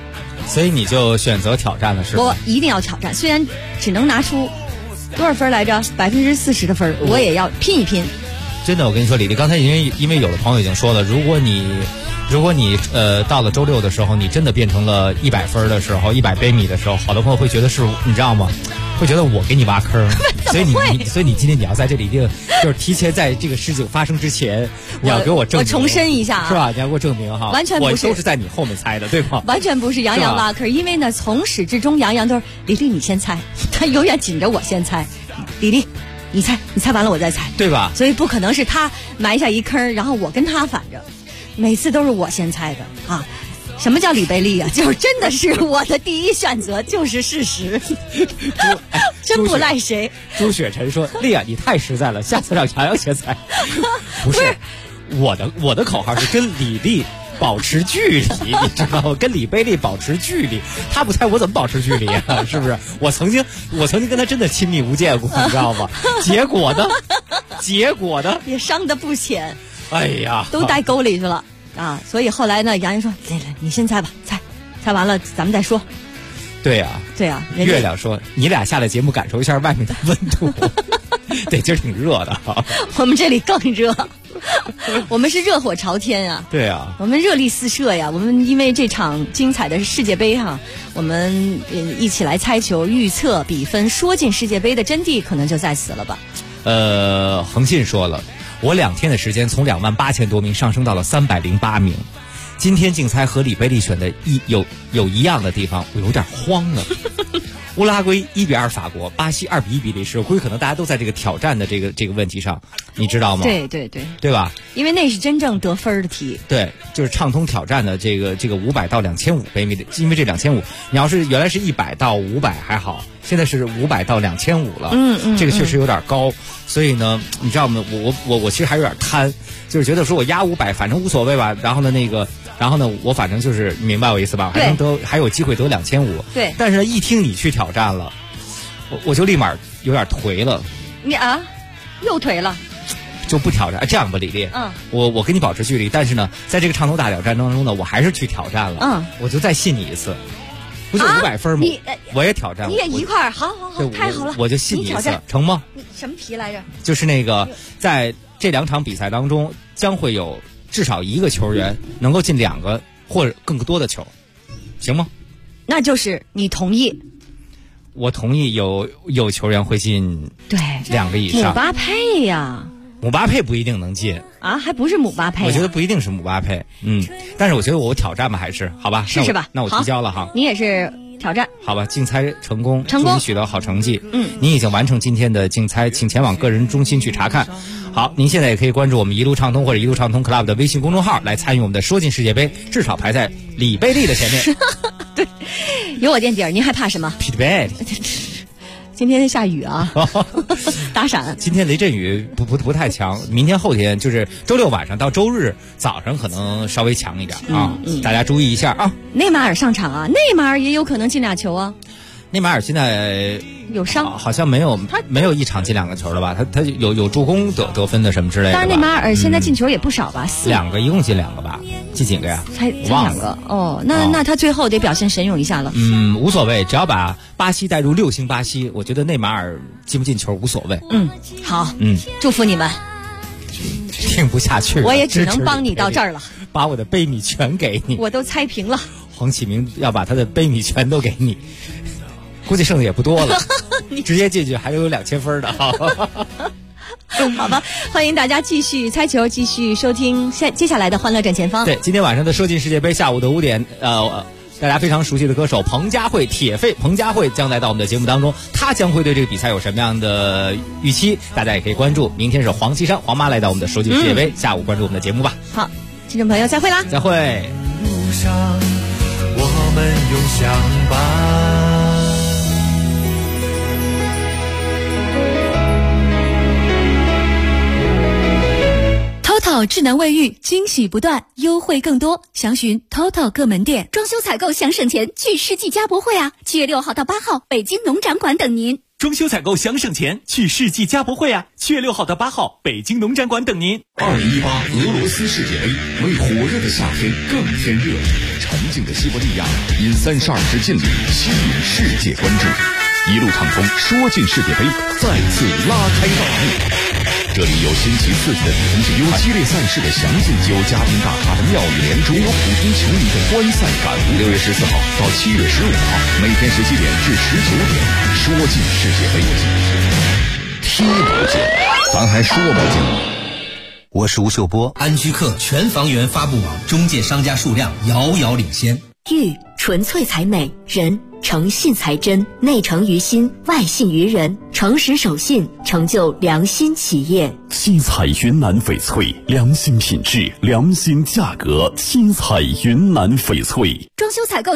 所以你就选择挑战了，是吧？ 我一定要挑战，虽然只能拿出多少分来着？40%的分，我也要拼一拼。 真的，我跟你说，李丽，刚才因为有的朋友已经说了，如果你到了周六的时候，你真的变成了100分的时候，100杯米的时候，好多朋友会觉得是，你知道吗？会觉得我给你挖坑，所以你今天你要在这里一定就是提前在这个事情发生之前，你要给我证明。 我重申一下啊， 是吧？你要给我证明哈， 完全不是， 我都是在你后面猜的，对吗？ 完全不是杨洋挖坑，因为呢，从始至终杨洋都是李丽你先猜，他永远紧着我先猜，李丽。你猜完了我再猜， 对吧？ 所以不可能是他埋下一坑，然后我跟他反着，每次都是我先猜的啊！什么叫李贝利啊？就是真的是我的第一选择就是事实，真不赖谁。 朱雪晨说：“丽啊，你太实在了，下次让杨洋先猜。”不是，我的口号是跟李丽保持距离，你知道吗？跟李贝利保持距离，他不猜我怎么保持距离啊？是不是？我曾经跟他真的亲密无间过，你知道吗？结果呢？ 也伤得不浅。 哎呀， 都带沟里去了啊！所以后来呢，杨洋说：“来，你先猜吧，猜完了咱们再说。” 对呀，月亮说：“你俩下来节目感受一下外面的温度。”对，今儿挺热的啊。 我们这里更热。我们是热火朝天啊！ 对啊， 我们热力四射呀！我们因为这场精彩的世界杯哈，我们一起来猜球、预测比分，说进世界杯的真谛可能就在此了吧？ 恒信说了，我2天的时间从28000多名上升到了308名。今天竞猜和李贝利选的有一样的地方，我有点慌了。乌拉圭1-2法国，巴西2-1比利时，我估计可能大家都在这个挑战的这个问题上，你知道吗？ 对吧？ 因为那是真正得分的题。 对，就是畅通挑战的这个500到2500杯米的，因为这2500，你要是原来是100到500还好，现在是500到2500了。这个确实有点高，所以呢，你知道吗？我其实还有点贪，就是觉得说我压500，反正无所谓吧。然后呢，我反正就是明白我意思吧，还有机会得2500。 对， 但是呢，一听你去挑战了，我就立马有点颓了。 你啊，又颓了。 就不挑战，这样吧，李丽，我跟你保持距离，但是呢，在这个畅通大挑战当中呢，我还是去挑战了，我就再信你一次，不就500分吗？我也挑战， 你也一块儿，好，太好了， 我就信你一次，成吗？ 你什么题来着？ 就是那个在这2场比赛当中，将会有至少1个球员能够进2个或者更多的球，行吗？ 那就是你同意。 我同意有球员会进2个以上。 姆巴佩呀， 姆巴佩不一定能进啊，还不是姆巴佩。 我觉得不一定是姆巴佩，但是我觉得我挑战吧，还是好吧， 试试吧。 那我提交了哈。 你也是挑战， 好吧？竞猜成功，祝你取得好成绩。你已经完成今天的竞猜，请前往个人中心去查看。好，您现在也可以关注我们一路畅通或者一路畅通 Club 的微信公众号，来参与我们的说进世界杯，至少排在李贝利的前面。 对，有我垫底儿，您还怕什么？今天下雨啊，打闪。 今天雷阵雨不太强，明天后天就是周六晚上到周日早上可能稍微强一点啊，大家注意一下啊。 内马尔上场啊，内马尔也有可能进2球啊。 内马尔现在有伤， 好像没有一场进2个球了吧？他有助攻得分的什么之类的。 但是内马尔现在进球也不少吧 ？2个，一共进2个吧？进几个呀？ 才2个哦。那他最后得表现神勇一下了。 无所谓，只要把巴西带入6星巴西，我觉得内马尔进不进球无所谓。 好，祝福你们。 听不下去了， 我也只能帮你到这儿了。 把我的杯米全给你， 我都猜平了。 黄启明要把他的杯米全都给你。估计剩的也不多了，你直接进去还有2000分的。 好吧，欢迎大家继续猜球，继续收听接下来的欢乐正前方。 对，今天晚上的说进世界杯，下午的5点，大家非常熟悉的歌手彭佳慧，铁肺彭佳慧将来到我们的节目当中，她将会对这个比赛有什么样的预期？大家也可以关注。明天是黄绮珊黄妈来到我们的说进世界杯，下午关注我们的节目吧。 好，听众朋友再会啦！ 再会。 路上我们永相伴。 TOTO 智能卫浴惊喜不断，优惠更多，详询 TOTO 各门店。 装修采购想省钱，去世纪家博会啊！7月6号到8号，北京农展馆等您。 装修采购想省钱，去世纪家博会啊！7月6号到8号，北京农展馆等您。 2018俄罗斯世界杯，为火热的夏天更添热。 沉静的西伯利亚，因32支劲旅吸引世界关注。一路畅通，说进世界杯再次拉开大幕。这里有新奇刺激的比分之有激烈赛事的详尽，有嘉宾大咖的妙语连珠，也有普通球迷的观赛感。6月14号到7月15号，每天17点至19点，说进世界杯，踢不进，咱还说不进。 我是吴秀波，安居客全房源发布网中介商家数量遥遥领先。 玉纯粹才美，人诚信才真，内诚于心，外信于人，诚实守信，成就良心企业。 七彩云南翡翠，良心品质，良心价格，七彩云南翡翠。 装修采购